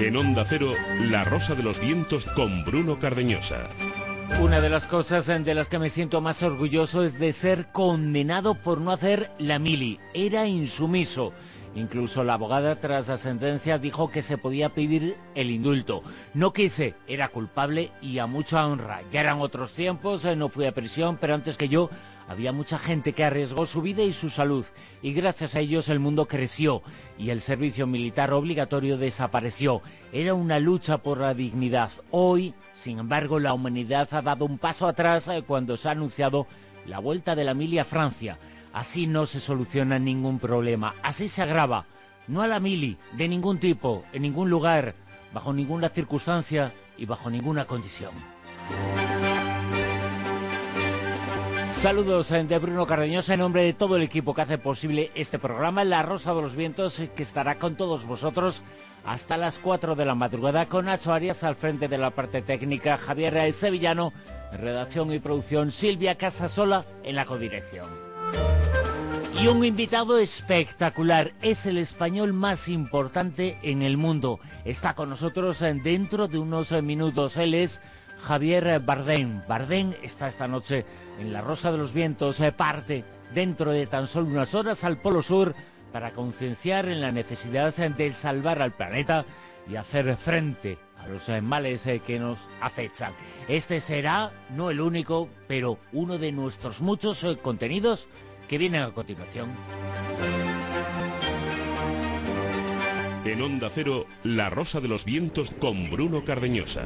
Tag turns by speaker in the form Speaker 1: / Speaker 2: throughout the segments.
Speaker 1: En Onda Cero, La Rosa de los Vientos con Bruno Cardeñosa.
Speaker 2: Una de las cosas de las que me siento más orgulloso es de ser condenado por no hacer la mili. Era insumiso. Incluso la abogada, tras la sentencia, dijo que se podía pedir el indulto. No quise, era culpable y a mucha honra. Ya eran otros tiempos, no fui a prisión, pero antes que yo había mucha gente que arriesgó su vida y su salud. Y gracias a ellos el mundo creció y el servicio militar obligatorio desapareció. Era una lucha por la dignidad. Hoy, sin embargo, la humanidad ha dado un paso atrás cuando se ha anunciado la vuelta de la mili a Francia. Así no se soluciona ningún problema, así se agrava. No a la mili, de ningún tipo, en ningún lugar, bajo ninguna circunstancia y bajo ninguna condición. Saludos de Bruno Cardeñosa en nombre de todo el equipo que hace posible este programa, La Rosa de los Vientos, que estará con todos vosotros hasta las 4 de la madrugada, con Nacho Arias al frente de la parte técnica, Javier Sevillano en redacción y producción, Silvia Casasola en la codirección. Y un invitado espectacular, es el español más importante en el mundo. Está con nosotros dentro de unos minutos. Él es Javier Bardem. Bardem está esta noche en La Rosa de los Vientos, parte dentro de tan solo unas horas al Polo Sur para concienciar en la necesidad de salvar al planeta y hacer frente a los males que nos acechan. Este será, no el único, pero uno de nuestros muchos contenidos que vienen a continuación.
Speaker 1: En Onda Cero, La Rosa de los Vientos con Bruno Cardeñosa.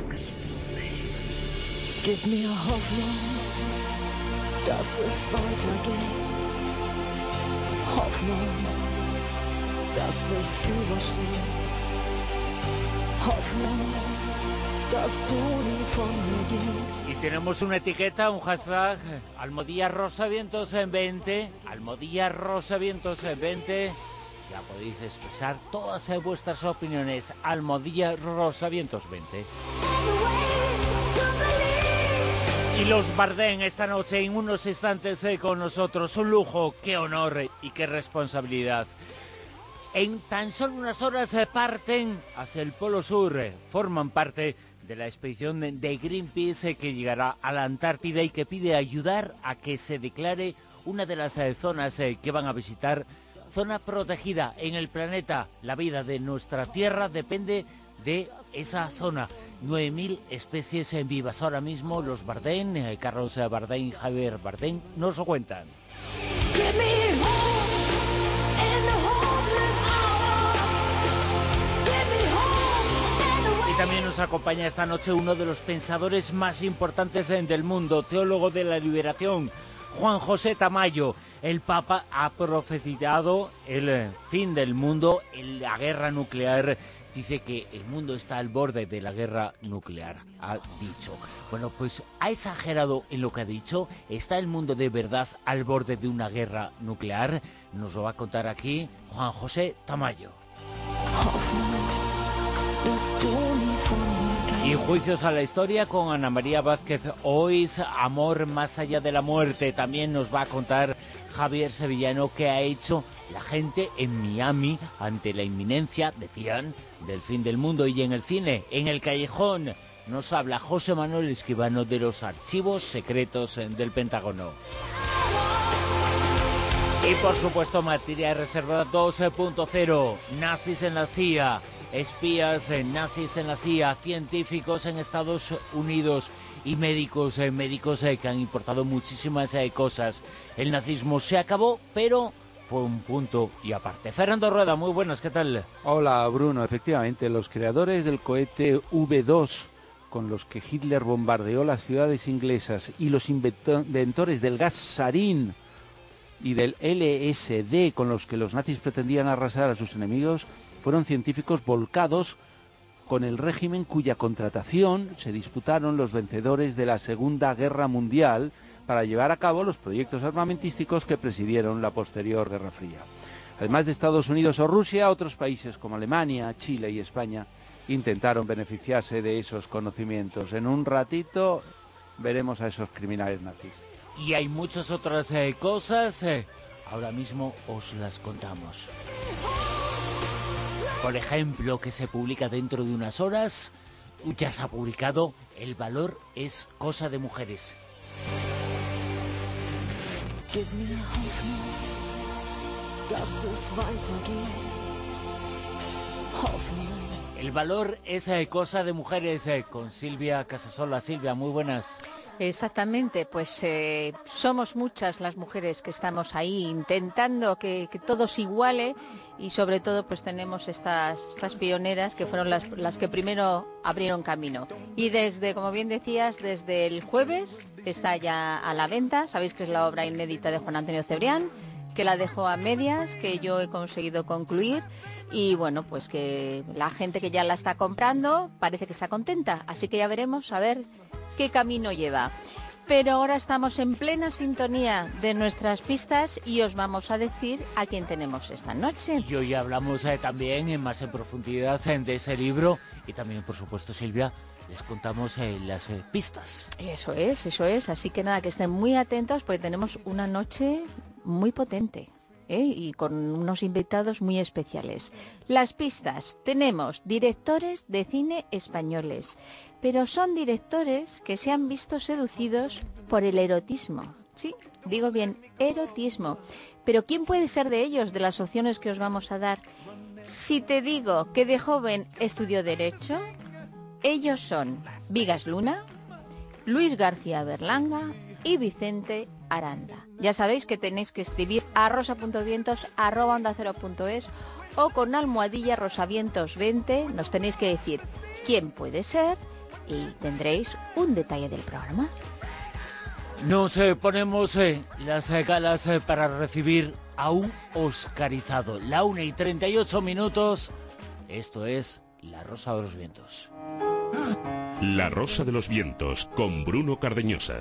Speaker 3: Gib mir Hoffnung, dass es weitergeht. Hoffnung, dass ich's überstehe. Hoffnung, dass du nie von mir gehst.
Speaker 2: Y tenemos una etiqueta, un hashtag, Almohadilla Rosa Vientos en 20, Almohadilla Rosa Vientos en 20. Ya podéis expresar todas vuestras opiniones, Almohadilla Rosa Vientos 20. Y los Bardem esta noche en unos instantes con nosotros. Un lujo, qué honor y qué responsabilidad. En tan solo unas horas parten hacia el Polo Sur. Forman parte de la expedición de Greenpeace que llegará a la Antártida y que pide ayudar a que se declare una de las zonas que van a visitar, zona protegida en el planeta. La vida de nuestra Tierra depende de esa zona. 9.000 especies en vivas. Ahora mismo los Bardem, Carlos Bardem, Javier Bardem, nos lo cuentan. Y también nos acompaña esta noche uno de los pensadores más importantes del mundo, teólogo de la liberación, Juan José Tamayo. El Papa ha profetizado el fin del mundo, la guerra nuclear. Dice que el mundo está al borde de la guerra nuclear, ha dicho. Bueno, pues ha exagerado en lo que ha dicho. ¿Está el mundo de verdad al borde de una guerra nuclear? Nos lo va a contar aquí Juan José Tamayo. Y juicios a la historia con Ana María Vázquez. Hoy es Amor más allá de la muerte. También nos va a contar Javier Sevillano qué ha hecho la gente en Miami ante la inminencia, decían, del fin del mundo. Y en el cine, en El Callejón, nos habla José Manuel Escribano de los archivos secretos del Pentágono. Y por supuesto, materia reservada 2.0, nazis en la CIA, espías nazis en la CIA, científicos en Estados Unidos y médicos que han importado muchísimas cosas. El nazismo se acabó, pero fue un punto y aparte. Fernando Rueda, muy buenas, ¿qué tal?
Speaker 4: Hola Bruno, efectivamente, los creadores del cohete V2 con los que Hitler bombardeó las ciudades inglesas y los inventores del gas sarín y del LSD con los que los nazis pretendían arrasar a sus enemigos fueron científicos volcados con el régimen cuya contratación se disputaron los vencedores de la Segunda Guerra Mundial para llevar a cabo los proyectos armamentísticos que presidieron la posterior Guerra Fría. Además de Estados Unidos o Rusia, otros países como Alemania, Chile y España intentaron beneficiarse de esos conocimientos. En un ratito veremos a esos criminales nazis.
Speaker 2: Y hay muchas otras cosas, ahora mismo os las contamos. por ejemplo, que se publica dentro de unas horas, ya se ha publicado El valor es cosa de mujeres.
Speaker 3: Gib mir Hoffnung, dass es weitergeht. Hoffnung.
Speaker 2: El valor es cosa de mujeres, con Silvia Casasola. Silvia, muy buenas.
Speaker 5: Exactamente, pues somos muchas las mujeres que estamos ahí intentando que todo se iguale, y sobre todo pues tenemos estas pioneras que fueron las que primero abrieron camino. Y desde, como bien decías, desde el jueves está ya a la venta. Sabéis que es la obra inédita de Juan Antonio Cebrián, que la dejó a medias, que yo he conseguido concluir. Y bueno, pues que la gente que ya la está comprando parece que está contenta. Así que ya veremos a ver qué camino lleva. Pero ahora estamos en plena sintonía de nuestras pistas y os vamos a decir a quién tenemos esta noche.
Speaker 2: Y hoy hablamos también más en profundidad de ese libro, y también, por supuesto, Silvia, les contamos las pistas.
Speaker 5: Eso es. Así que nada, que estén muy atentos porque tenemos una noche muy potente. Y con unos invitados muy especiales. Las pistas: tenemos directores de cine españoles, pero son directores que se han visto seducidos por el erotismo. Sí, digo bien, erotismo. Pero ¿quién puede ser de ellos, de las opciones que os vamos a dar? Si te digo que de joven estudió Derecho, ellos son Vigas Luna, Luis García Berlanga y Vicente Aranda. Ya sabéis que tenéis que escribir a rosa.vientos@ondacero.es o con almohadilla rosavientos20. Nos tenéis que decir quién puede ser y tendréis un detalle del programa.
Speaker 2: Nos ponemos las galas para recibir a un oscarizado. La 1:38. Esto es La Rosa de los Vientos.
Speaker 1: La Rosa de los Vientos, con Bruno Cardeñosa.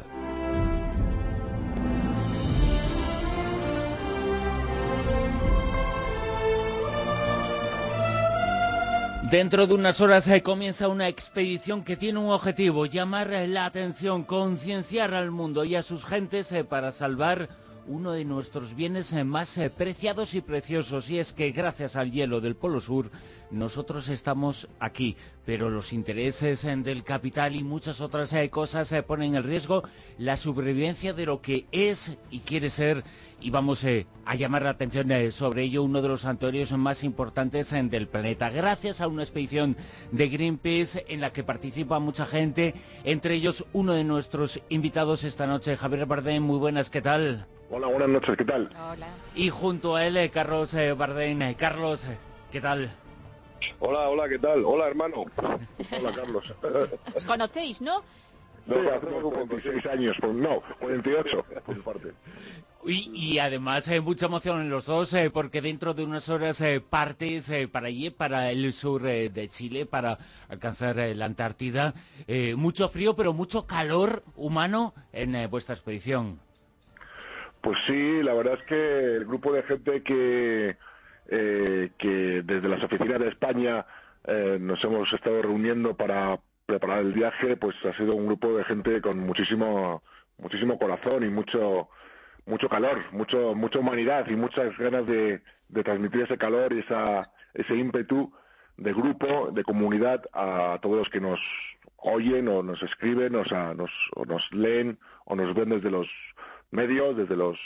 Speaker 2: Dentro de unas horas comienza una expedición que tiene un objetivo: llamar la atención, concienciar al mundo y a sus gentes para salvar uno de nuestros bienes más preciados y preciosos. Y es que gracias al hielo del Polo Sur nosotros estamos aquí, pero los intereses del capital y muchas otras cosas ponen en riesgo la supervivencia de lo que es y quiere ser. Y vamos a llamar la atención sobre ello, uno de los santuarios más importantes del planeta, gracias a una expedición de Greenpeace en la que participa mucha gente, entre ellos uno de nuestros invitados esta noche, Javier Bardén. Muy buenas, ¿qué tal?
Speaker 6: Hola, buenas noches, ¿qué tal?
Speaker 5: Hola.
Speaker 2: Y junto a él, Carlos Bardén. Carlos, ¿qué tal?
Speaker 6: Hola, ¿qué tal? Hola, hermano. Hola, Carlos.
Speaker 5: Os conocéis, ¿no?
Speaker 6: No, hacemos 46 años, no, 48, por mi parte.
Speaker 2: Y además mucha emoción en los dos, porque dentro de unas horas partes para allí, para el sur de Chile, para alcanzar la Antártida. Mucho frío, pero mucho calor humano en vuestra expedición.
Speaker 6: Pues sí, la verdad es que el grupo de gente que desde las oficinas de España nos hemos estado reuniendo para preparar el viaje, pues ha sido un grupo de gente con muchísimo corazón y mucho calor, mucha humanidad y muchas ganas de transmitir ese calor y ese ímpetu de grupo, de comunidad a todos los que nos oyen o nos escriben o nos leen o nos ven desde los medios, desde los...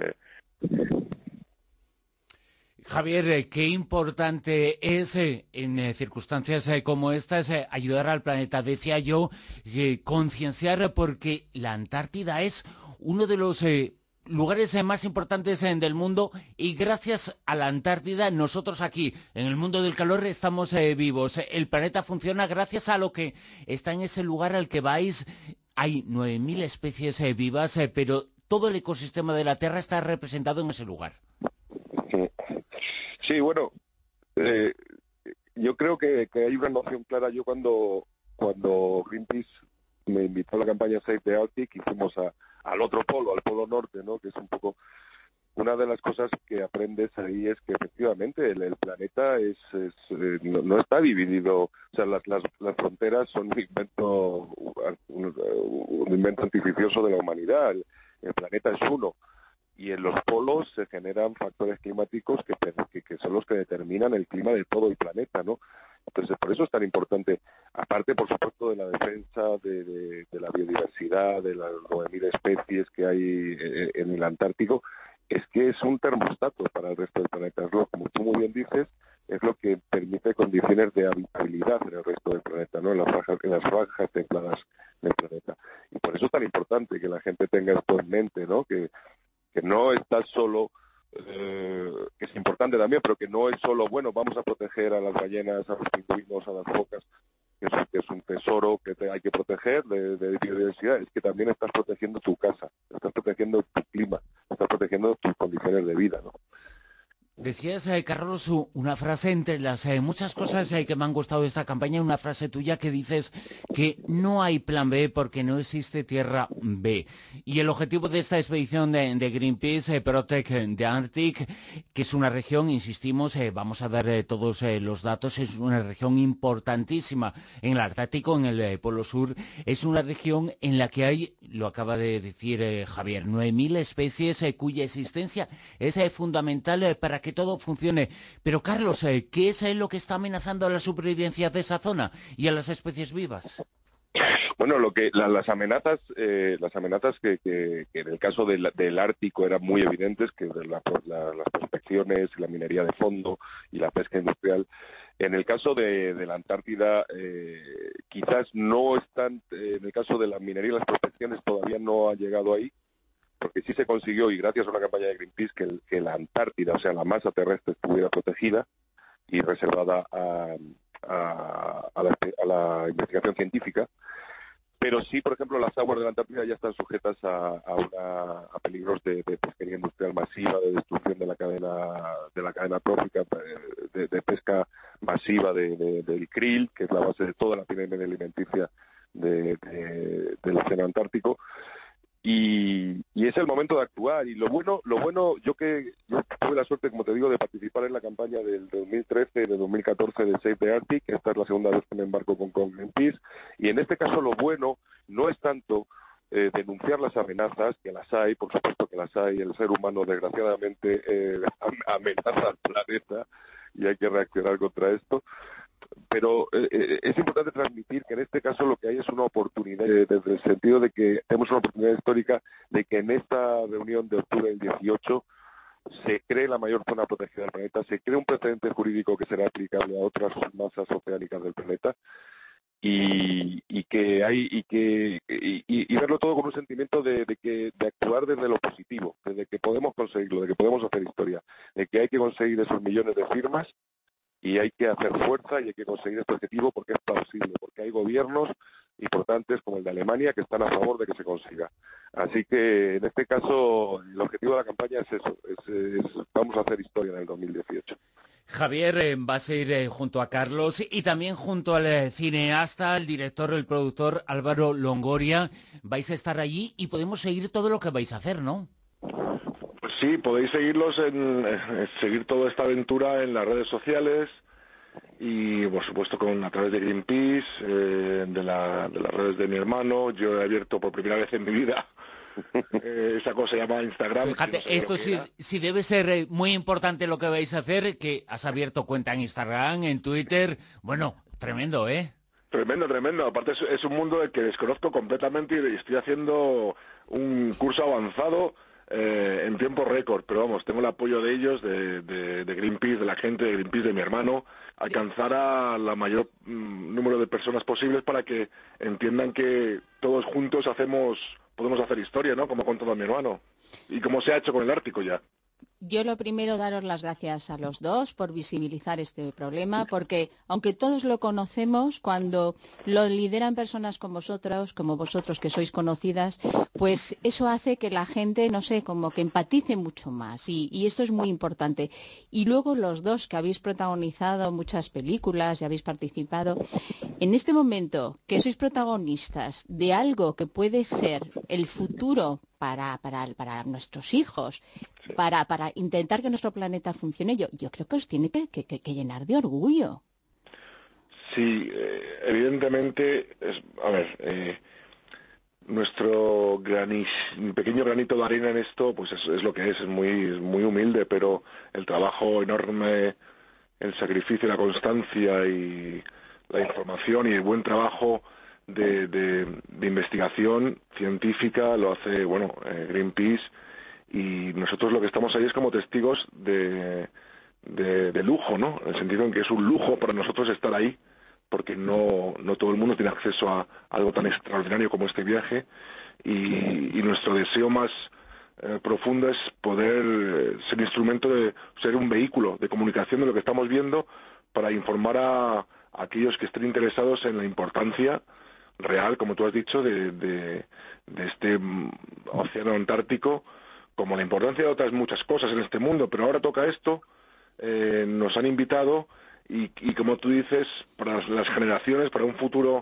Speaker 2: Javier, qué importante es en circunstancias como estas ayudar al planeta. Decía yo, concienciar, porque la Antártida es uno de los lugares más importantes del mundo, y gracias a la Antártida nosotros aquí, en el mundo del calor, estamos vivos. El planeta funciona gracias a lo que está en ese lugar al que vais. Hay 9.000 especies vivas, pero todo el ecosistema de la Tierra está representado en ese lugar.
Speaker 7: Sí, bueno, yo creo que hay una noción clara. Yo cuando Greenpeace me invitó a la campaña Save the Arctic y fuimos al otro polo, al polo norte, ¿no? Que es un poco una de las cosas que aprendes ahí, es que efectivamente el planeta no está dividido. O sea, las fronteras son un invento artificioso de la humanidad. El planeta es uno. y en los polos se generan factores climáticos que son los que determinan el clima de todo el planeta, ¿no? Entonces, por eso es tan importante, aparte, por supuesto, de la defensa de la biodiversidad, de las 9.000 especies que hay en el Antártico, es que es un termostato para el resto del planeta. Es lo, como tú muy bien dices, es lo que permite condiciones de habitabilidad en el resto del planeta, ¿no? En las franjas templadas del planeta. Y por eso es tan importante que la gente tenga esto en mente, ¿no? Que no está solo, que es importante también, pero que no es solo, bueno, vamos a proteger a las ballenas, a los pingüinos, a las focas, que es un tesoro que hay que proteger de biodiversidad, es que también estás protegiendo tu casa, estás protegiendo tu clima, estás protegiendo tus condiciones de vida, ¿no?
Speaker 2: Decías, Carlos, una frase entre las muchas cosas que me han gustado de esta campaña, una frase tuya que dices que no hay plan B porque no existe tierra B. Y el objetivo de esta expedición de Greenpeace, Protect the Arctic, que es una región, insistimos, vamos a dar todos los datos, es una región importantísima en el Ártico, en el Polo Sur, es una región en la que hay, lo acaba de decir Javier, 9.000 especies cuya existencia es fundamental para que todo funcione. Pero Carlos, ¿qué es lo que está amenazando a la supervivencia de esa zona y a las especies vivas?
Speaker 7: Bueno, las amenazas que en el caso del Ártico eran muy evidentes, que las prospecciones, la minería de fondo y la pesca industrial. En el caso de la Antártida, quizás no están, en el caso de la minería y las prospecciones todavía no ha llegado ahí, porque sí se consiguió, y gracias a una campaña de Greenpeace, que la Antártida, o sea, la masa terrestre, estuviera protegida y reservada a la investigación científica. Pero sí, por ejemplo, las aguas de la Antártida ya están sujetas a peligros de pesquería industrial masiva, de destrucción de la cadena trófica, de pesca masiva del krill, que es la base de toda la pirámide alimenticia del océano Antártico. Y es el momento de actuar. Y lo bueno, yo tuve la suerte, como te digo, de participar en la campaña del 2013 y del 2014 de Save the Arctic. Esta es la segunda vez que me embarco con Greenpeace. Y en este caso lo bueno no es tanto denunciar las amenazas, que las hay, por supuesto que las hay. El ser humano, desgraciadamente, amenaza al planeta y hay que reaccionar contra esto. Pero es importante transmitir que en este caso lo que hay es una oportunidad, desde el sentido de que tenemos una oportunidad histórica de que en esta reunión de octubre del 18 se cree la mayor zona protegida del planeta, se cree un precedente jurídico que será aplicable a otras masas oceánicas del planeta y verlo todo con un sentimiento de actuar desde lo positivo, desde que podemos conseguirlo, de que podemos hacer historia, de que hay que conseguir esos millones de firmas. Y hay que hacer fuerza y hay que conseguir este objetivo porque es plausible, porque hay gobiernos importantes como el de Alemania que están a favor de que se consiga. Así que en este caso el objetivo de la campaña es eso, vamos a hacer historia en el 2018.
Speaker 2: Javier, vas a ir junto a Carlos y también junto al cineasta, el director, el productor Álvaro Longoria. Vais a estar allí y podemos seguir todo lo que vais a hacer, ¿no?
Speaker 6: Sí, podéis seguir toda esta aventura en las redes sociales y, por supuesto, a través de Greenpeace, de las redes de mi hermano. Yo he abierto por primera vez en mi vida esa cosa llamada Instagram.
Speaker 2: Fíjate, no esto sí debe ser muy importante lo que vais a hacer, que has abierto cuenta en Instagram, en Twitter. Bueno, tremendo, ¿eh?
Speaker 6: Tremendo. Aparte es un mundo del que desconozco completamente y estoy haciendo un curso avanzado en tiempo récord, pero vamos, tengo el apoyo de ellos, de Greenpeace, de la gente de Greenpeace, de mi hermano, alcanzar a la mayor número de personas posibles para que entiendan que todos juntos podemos hacer historia, ¿no? Como ha contado mi hermano, y como se ha hecho con el Ártico ya.
Speaker 5: Yo lo primero, daros las gracias a los dos por visibilizar este problema, porque aunque todos lo conocemos, cuando lo lideran personas como vosotros que sois conocidas, pues eso hace que la gente, no sé, como que empatice mucho más, y esto es muy importante. Y luego los dos que habéis protagonizado muchas películas y habéis participado, en este momento que sois protagonistas de algo que puede ser el futuro para nuestros hijos, sí, para intentar que nuestro planeta funcione, yo creo que os tiene que llenar de orgullo.
Speaker 6: Sí, evidentemente, nuestro pequeño granito de arena en esto, pues es lo que es muy humilde, pero el trabajo enorme, el sacrificio, la constancia y la información y el buen trabajo de investigación científica lo hace, Greenpeace, y nosotros lo que estamos ahí es como testigos de lujo, ¿no? En el sentido en que es un lujo para nosotros estar ahí, porque no todo el mundo tiene acceso a algo tan extraordinario como este viaje, y nuestro deseo más profundo es poder ser instrumento ser un vehículo de comunicación de lo que estamos viendo para informar a aquellos que estén interesados en la importancia real, como tú has dicho, de este océano Antártico, como la importancia de otras muchas cosas en este mundo, pero ahora toca esto. Nos han invitado y como tú dices, para las generaciones, para un futuro,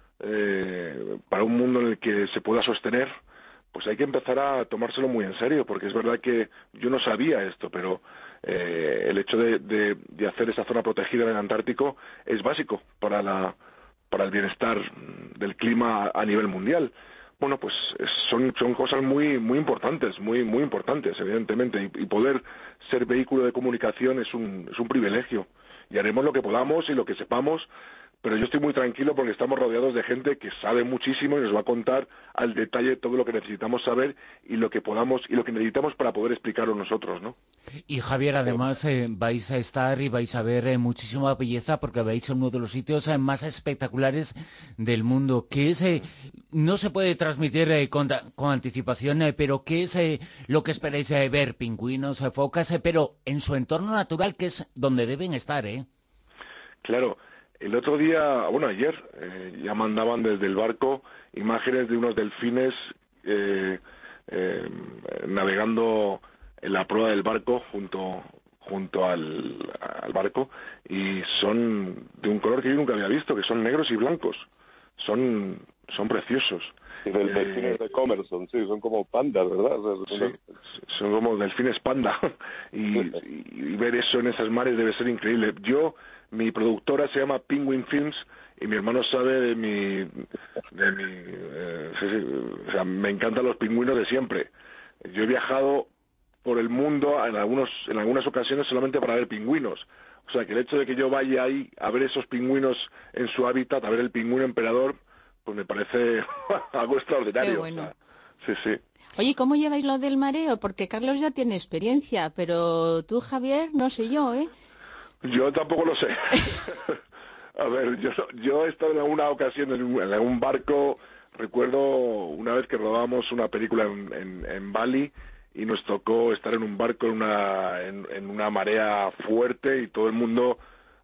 Speaker 6: para un mundo en el que se pueda sostener, pues hay que empezar a tomárselo muy en serio, porque es verdad que yo no sabía esto, pero el hecho de hacer esa zona protegida en el Antártico es básico para el bienestar del clima a nivel mundial. Bueno, pues son cosas muy importantes, muy importantes, evidentemente, y poder ser vehículo de comunicación es un privilegio, y haremos lo que podamos y lo que sepamos, pero yo estoy muy tranquilo porque estamos rodeados de gente que sabe muchísimo y nos va a contar al detalle todo lo que necesitamos saber y lo que podamos y lo que necesitamos para poder explicarlo nosotros, ¿no?
Speaker 2: Y Javier, además vais a estar y vais a ver muchísima belleza, porque vais a uno de los sitios más espectaculares del mundo, que es, no se puede transmitir con anticipación, pero ¿qué es lo que esperáis ver? Pingüinos, focas, pero en su entorno natural, que es donde deben estar, ¿eh?
Speaker 6: Claro. El otro día, ayer, ya mandaban desde el barco imágenes de unos delfines navegando en la proa del barco junto al barco, y son de un color que yo nunca había visto, que son negros y blancos. Son preciosos.
Speaker 7: Y delfines de Commerson, sí, son como pandas, ¿verdad?
Speaker 6: Son como delfines panda. y ver eso en esas mares debe ser increíble. Mi productora se llama Penguin Films y mi hermano sabe o sea, me encantan los pingüinos de siempre. Yo he viajado por el mundo en algunas ocasiones solamente para ver pingüinos. O sea, que el hecho de que yo vaya ahí a ver esos pingüinos en su hábitat, a ver el pingüino emperador, pues me parece algo extraordinario.
Speaker 5: Qué bueno.
Speaker 6: O sea, sí.
Speaker 5: Oye, ¿cómo lleváis lo del mareo? Porque Carlos ya tiene experiencia, pero tú, Javier, no sé yo, ¿eh?
Speaker 6: Yo tampoco lo sé. A ver, yo he estado en alguna ocasión en un barco. Recuerdo una vez que rodamos una película en Bali y nos tocó estar en un barco en una marea fuerte y todo el mundo,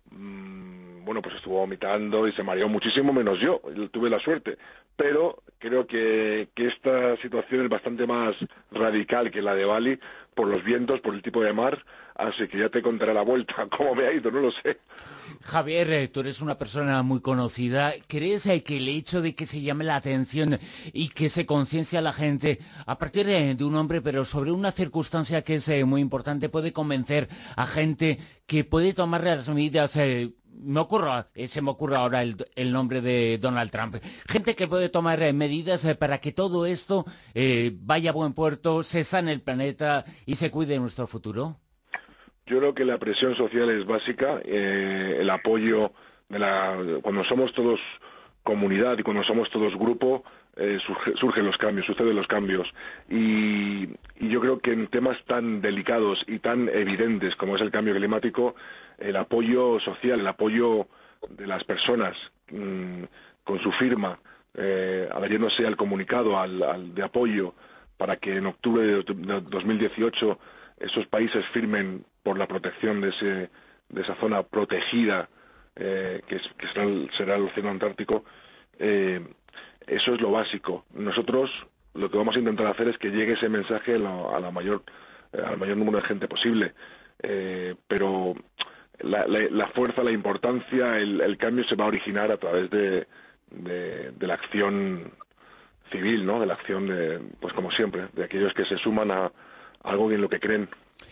Speaker 6: pues estuvo vomitando y se mareó muchísimo, menos yo. Tuve la suerte. Pero creo que esta situación es bastante más radical que la de Bali, por los vientos, por el tipo de mar, así que ya te contaré la vuelta cómo me ha ido, no lo sé.
Speaker 2: Javier, tú eres una persona muy conocida. ¿Crees que el hecho de que se llame la atención y que se conciencie a la gente a partir de un hombre, pero sobre una circunstancia que es muy importante, puede convencer a gente que puede tomar las medidas? Se me ocurre ahora el nombre de Donald Trump. Gente que puede tomar medidas para que todo esto vaya a buen puerto, se sane el planeta y se cuide nuestro futuro.
Speaker 6: Yo creo que la presión social es básica, el apoyo cuando somos todos comunidad y cuando somos todos grupo, surgen los cambios, suceden los cambios. Y yo creo que en temas tan delicados y tan evidentes como es el cambio climático, el apoyo social, el apoyo de las personas con su firma, adhiriéndose al comunicado de apoyo para que en octubre de 2018 esos países firmen por la protección de esa zona protegida que será el océano Antártico. Eso es lo básico. Nosotros lo que vamos a intentar hacer es que llegue ese mensaje al mayor número de gente posible, pero la fuerza, la importancia, el cambio se va a originar a través de la acción civil, ¿no? De la acción pues como siempre, de aquellos que se suman a algo en lo que creen.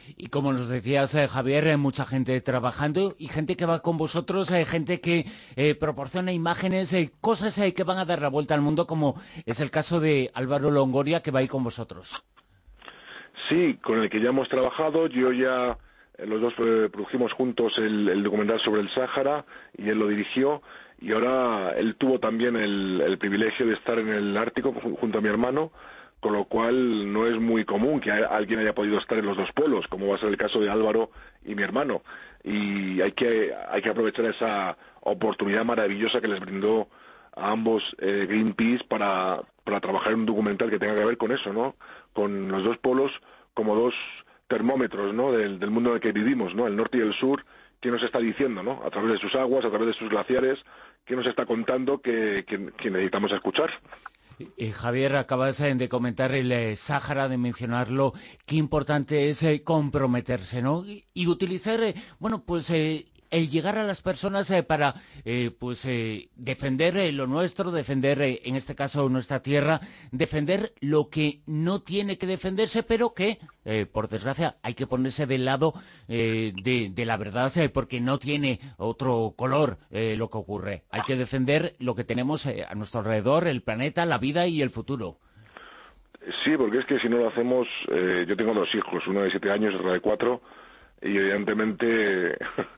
Speaker 2: Y como nos decías, Javier, mucha gente trabajando y gente que va con vosotros, gente que proporciona imágenes, cosas que van a dar la vuelta al mundo, como es el caso de Álvaro Longoria, que va a ir con vosotros.
Speaker 6: Sí, con el que ya hemos trabajado. Yo ya, los dos produjimos juntos el documental sobre el Sáhara y él lo dirigió. Y ahora él tuvo también el privilegio de estar en el Ártico junto a mi hermano, con lo cual no es muy común que alguien haya podido estar en los dos polos, como va a ser el caso de Álvaro y mi hermano. Y hay que aprovechar esa oportunidad maravillosa que les brindó a ambos Greenpeace para trabajar en un documental que tenga que ver con eso, ¿no? Con los dos polos como dos termómetros, ¿no? del mundo en el que vivimos, ¿no? El norte y el sur. ¿Qué nos está diciendo, ¿no? A través de sus aguas, a través de sus glaciares, ¿qué nos está contando que necesitamos escuchar?
Speaker 2: Javier, acabas de comentar el Sáhara, de mencionarlo. Qué importante es comprometerse, ¿no? Y utilizar, bueno, pues el llegar a las personas para defender lo nuestro, defender, en este caso, nuestra tierra, defender lo que no tiene que defenderse, pero que, por desgracia, hay que ponerse del lado de la verdad, porque no tiene otro color lo que ocurre. Hay que defender lo que tenemos a nuestro alrededor, el planeta, la vida y el futuro.
Speaker 6: Sí, porque es que si no lo hacemos, yo tengo 2 hijos, uno de 7 años y otro de 4, y evidentemente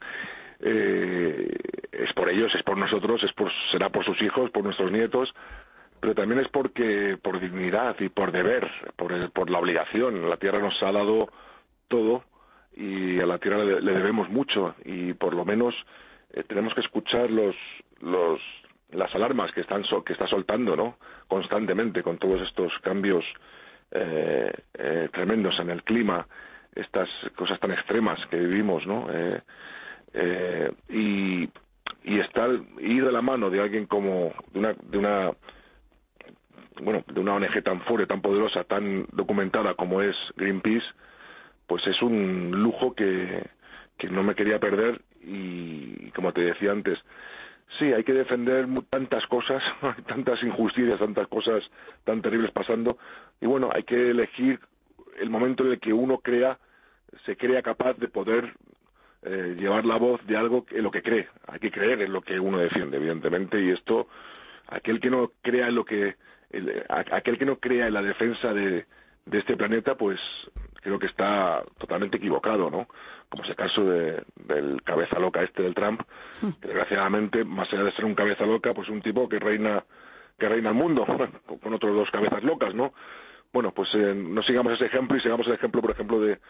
Speaker 6: es por ellos, es por nosotros, será por sus hijos, por nuestros nietos, pero también es por dignidad y por deber, por la obligación. La tierra nos ha dado todo y a la tierra le debemos mucho, y por lo menos tenemos que escuchar las alarmas que está soltando, ¿no? Constantemente, con todos estos cambios tremendos en el clima, estas cosas tan extremas que vivimos, ¿no? Y ir de la mano de alguien como de una ONG tan fuerte, tan poderosa, tan documentada como es Greenpeace, pues es un lujo que no me quería perder. Y como te decía antes, sí, hay que defender tantas cosas, tantas injusticias, tantas cosas tan terribles pasando, y bueno, hay que elegir el momento en el que uno se crea capaz de poder llevar la voz de algo en lo que cree. Hay que creer en lo que uno defiende, evidentemente, y esto, aquel que no crea en la defensa de este planeta, pues creo que está totalmente equivocado, ¿no? Como es el caso del cabeza loca del Trump, que desgraciadamente, más allá de ser un cabeza loca, pues un tipo que reina el mundo, con otros 2 cabezas locas, ¿no? Bueno, pues no sigamos ese ejemplo y sigamos el ejemplo, por ejemplo, de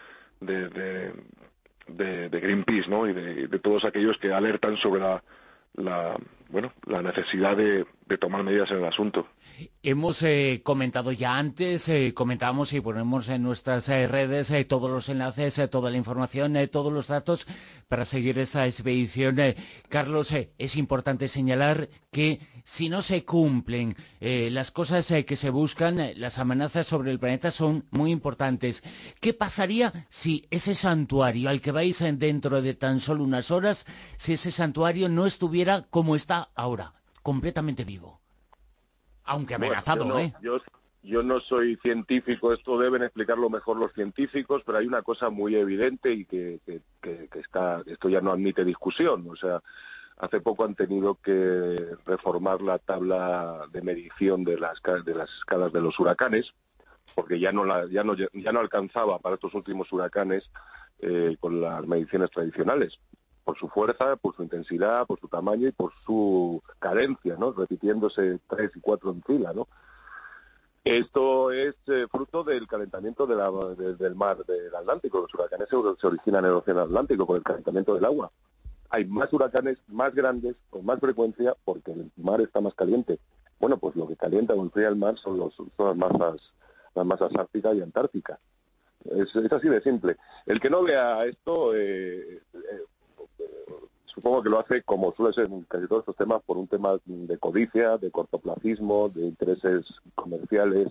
Speaker 6: Greenpeace, ¿no? Y de todos aquellos que alertan sobre la necesidad de tomar medidas en el asunto.
Speaker 2: Hemos comentado ya antes, comentábamos y ponemos en nuestras redes todos los enlaces, toda la información, todos los datos para seguir esa expedición. Carlos, es importante señalar que si no se cumplen las cosas que se buscan, las amenazas sobre el planeta son muy importantes. ¿Qué pasaría si ese santuario al que vais dentro de tan solo unas horas, si ese santuario no estuviera como está ahora, completamente vivo? Aunque amenazado,
Speaker 7: bueno, yo no soy científico, esto deben explicarlo mejor los científicos, pero hay una cosa muy evidente y que esto ya no admite discusión. O sea, hace poco han tenido que reformar la tabla de medición de las escalas de los huracanes, porque ya no alcanzaba para estos últimos huracanes con las mediciones tradicionales, por su fuerza, por su intensidad, por su tamaño y por su cadencia, ¿no? Repitiéndose 3 y 4 en fila, ¿no? Esto es fruto del calentamiento del mar del Atlántico. Los huracanes se originan en el océano Atlántico por el calentamiento del agua. Hay más huracanes más grandes, con más frecuencia, porque el mar está más caliente. Bueno, pues lo que calienta o enfría el mar son las masas árticas y antárticas. Es así de simple. El que no vea esto... supongo que lo hace, como suele ser en casi todos estos temas, por un tema de codicia, de cortoplacismo, de intereses comerciales,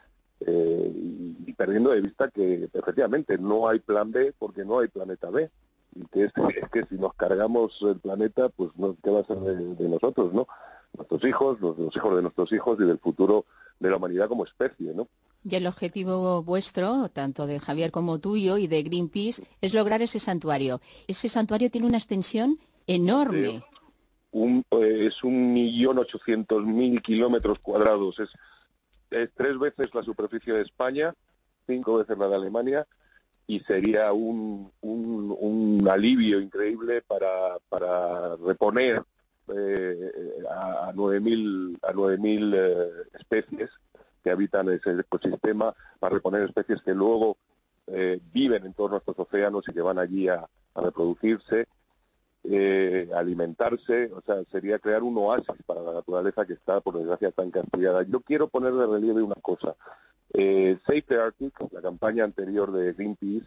Speaker 7: y perdiendo de vista que efectivamente no hay plan B porque no hay planeta B. Y que es que si nos cargamos el planeta, pues no, ¿qué va a ser de nosotros, no? Nuestros hijos, los hijos de nuestros hijos y del futuro de la humanidad como especie, ¿no?
Speaker 5: Y el objetivo vuestro, tanto de Javier como tuyo y de Greenpeace, es lograr ese santuario. Ese santuario tiene una extensión enorme.
Speaker 7: Es 1.800.000 kilómetros cuadrados. Es 3 veces la superficie de España, 5 veces la de Alemania, y sería un alivio increíble para reponer a 9.000 especies que habitan ese ecosistema, para reponer especies que luego viven en todos nuestros océanos y que van allí a reproducirse, alimentarse. O sea, sería crear un oasis para la naturaleza que está, por desgracia, tan castigada. Yo quiero poner de relieve una cosa. Save the Arctic, la campaña anterior de Greenpeace,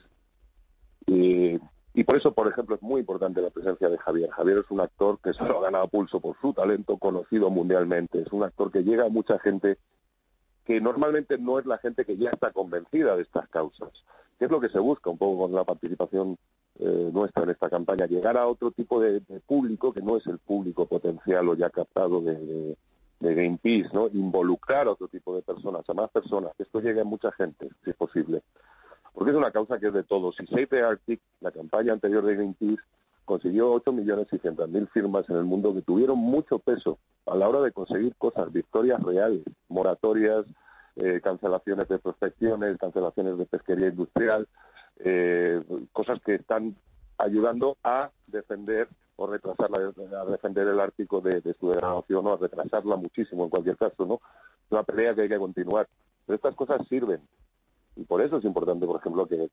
Speaker 7: y por eso, por ejemplo, es muy importante la presencia de Javier. Javier es un actor que se lo ha ganado a pulso por su talento, conocido mundialmente. Es un actor que llega a mucha gente que normalmente no es la gente que ya está convencida de estas causas, que es lo que se busca un poco con la participación nuestra en esta campaña, llegar a otro tipo de público que no es el público potencial o ya captado de Greenpeace, ¿no? Involucrar a otro tipo de personas, a más personas, que esto llegue a mucha gente, si es posible. Porque es una causa que es de todos. Y Save the Arctic, la campaña anterior de Greenpeace, consiguió 8.600.000 firmas en el mundo que tuvieron mucho peso a la hora de conseguir cosas, victorias reales, moratorias, cancelaciones de prospecciones, cancelaciones de pesquería industrial, cosas que están ayudando a defender o retrasarla, a defender el Ártico de su degradación, o a retrasarla muchísimo en cualquier caso, ¿no? Es una pelea que hay que continuar. Pero estas cosas sirven. Y por eso es importante, por ejemplo, que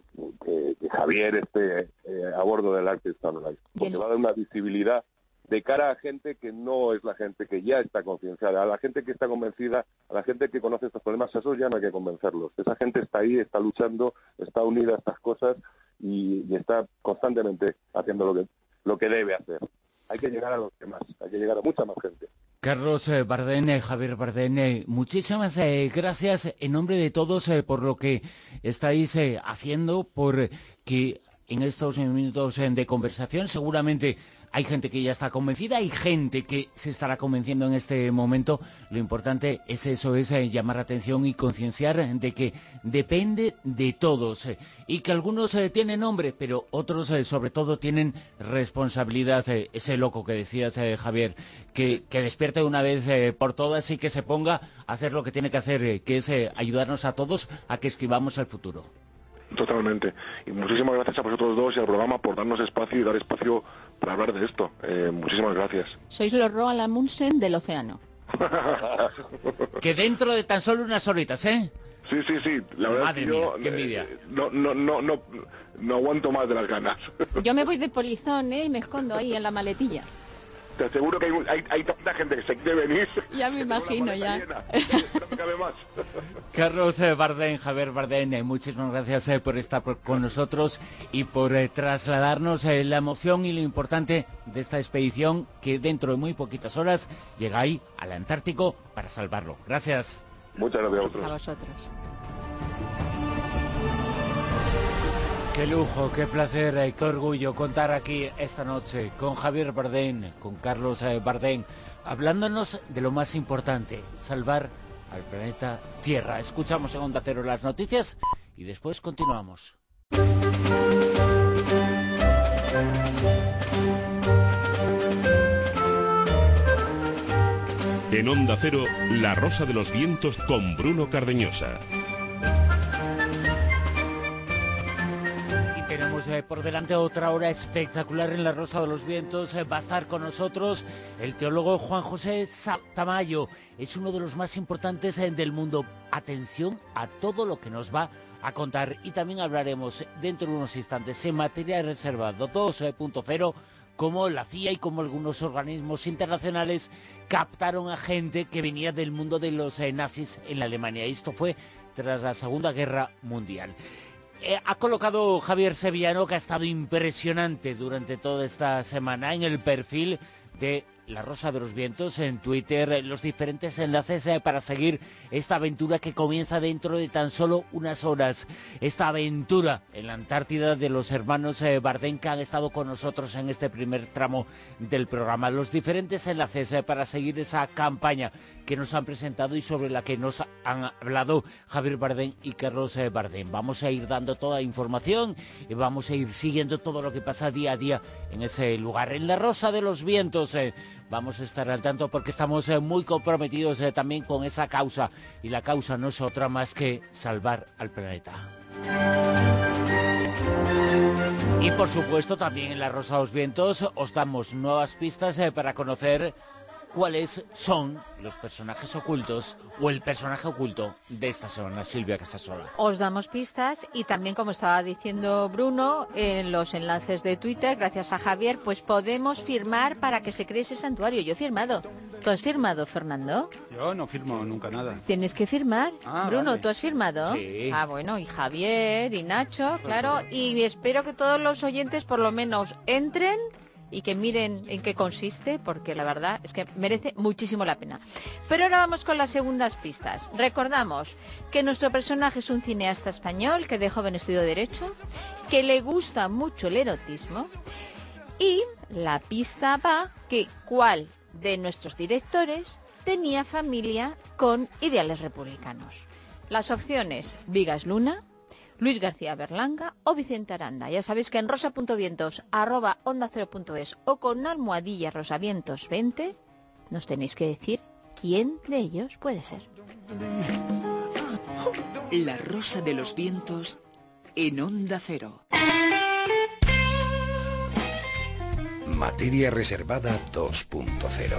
Speaker 7: Javier esté a bordo del Arctic Sunrise, porque va a dar una visibilidad de cara a gente que no es la gente que ya está concienciada, a la gente que está convencida, a la gente que conoce estos problemas. A esos ya no hay que convencerlos. Esa gente está ahí, está luchando, está unida a estas cosas y está constantemente haciendo lo que debe hacer. Hay que llegar a los demás, hay que llegar a mucha más gente.
Speaker 2: Carlos Bardén, Javier Bardén, muchísimas gracias en nombre de todos por lo que estáis haciendo, por que en estos minutos de conversación seguramente hay gente que ya está convencida, hay gente que se estará convenciendo en este momento. Lo importante es eso, es llamar la atención y concienciar de que depende de todos y que algunos tienen nombre, pero otros sobre todo tienen responsabilidad. Ese loco que decías, Javier, que despierte una vez por todas y que se ponga a hacer lo que tiene que hacer, que es ayudarnos a todos a que escribamos el futuro.
Speaker 6: Totalmente. Y muchísimas gracias a vosotros dos y al programa por darnos espacio y dar espacio para hablar de esto. Muchísimas gracias.
Speaker 5: Sois los Roald Amundsen del océano.
Speaker 2: Que dentro de tan solo unas horitas, ¿eh?
Speaker 6: Sí. La verdad
Speaker 2: Madre
Speaker 6: es que yo
Speaker 2: mía, qué envidia.
Speaker 6: No aguanto más de las ganas.
Speaker 5: Yo me voy de polizón, y me escondo ahí en la maletilla.
Speaker 6: Te aseguro que hay tanta gente que se quiere venir.
Speaker 5: Ya me imagino, ya.
Speaker 6: No me cabe más.
Speaker 2: Carlos Bardén, Javier Bardén, muchísimas gracias por estar con nosotros y por trasladarnos la emoción y lo importante de esta expedición que dentro de muy poquitas horas llega ahí al Antártico para salvarlo. Gracias.
Speaker 6: Muchas gracias a vosotros.
Speaker 5: A vosotros.
Speaker 2: Qué lujo, qué placer, qué orgullo contar aquí esta noche con Javier Bardén, con Carlos Bardén, hablándonos de lo más importante, salvar al planeta Tierra. Escuchamos en Onda Cero las noticias y después continuamos.
Speaker 1: En Onda Cero, La Rosa de los Vientos con Bruno Cardeñosa.
Speaker 2: Por delante otra hora espectacular en La Rosa de los Vientos. Va a estar con nosotros el teólogo Juan José Tamayo. Es uno de los más importantes del mundo. Atención a todo lo que nos va a contar. Y también hablaremos dentro de unos instantes en materia reservado 2.0, cómo la CIA y cómo algunos organismos internacionales captaron a gente que venía del mundo de los nazis en la Alemania. Esto fue tras la Segunda Guerra Mundial. Ha colocado Javier Sevillano, que ha estado impresionante durante toda esta semana, en el perfil de La Rosa de los Vientos en Twitter, los diferentes enlaces para seguir esta aventura que comienza dentro de tan solo unas horas. Esta aventura en la Antártida de los hermanos Bardén, que han estado con nosotros en este primer tramo del programa. Los diferentes enlaces para seguir esa campaña que nos han presentado y sobre la que nos han hablado Javier Bardén y Carlos Bardén. Vamos a ir dando toda la información y vamos a ir siguiendo todo lo que pasa día a día en ese lugar, en La Rosa de los Vientos. Vamos a estar al tanto porque estamos muy comprometidos también con esa causa, y la causa no es otra más que salvar al planeta. Y por supuesto también en La Rosa de los Vientos os damos nuevas pistas para conocer cuáles son los personajes ocultos o el personaje oculto de esta semana, Silvia Casasola.
Speaker 5: Os damos pistas y también, como estaba diciendo Bruno, en los enlaces de Twitter, gracias a Javier, pues podemos firmar para que se cree ese santuario. Yo he firmado. ¿Tú has firmado, Fernando?
Speaker 4: Yo no firmo nunca nada.
Speaker 5: Tienes que firmar. Bruno,
Speaker 4: vale.
Speaker 5: ¿tú has firmado?
Speaker 2: Sí.
Speaker 5: Bueno, y Javier y Nacho, claro, y espero que todos los oyentes por lo menos entren y que miren en qué consiste, porque la verdad es que merece muchísimo la pena. Pero ahora vamos con las segundas pistas. Recordamos que nuestro personaje es un cineasta español que de joven estudió Derecho, que le gusta mucho el erotismo, y la pista va que cuál de nuestros directores tenía familia con ideales republicanos. Las opciones: Vigas Luna, Luis García Berlanga o Vicente Aranda. Ya sabéis que en rosa.vientos@onda0.es o con almohadilla rosavientos20 nos tenéis que decir quién de ellos puede ser.
Speaker 8: La Rosa de los Vientos en Onda Cero.
Speaker 9: Materia reservada 2.0.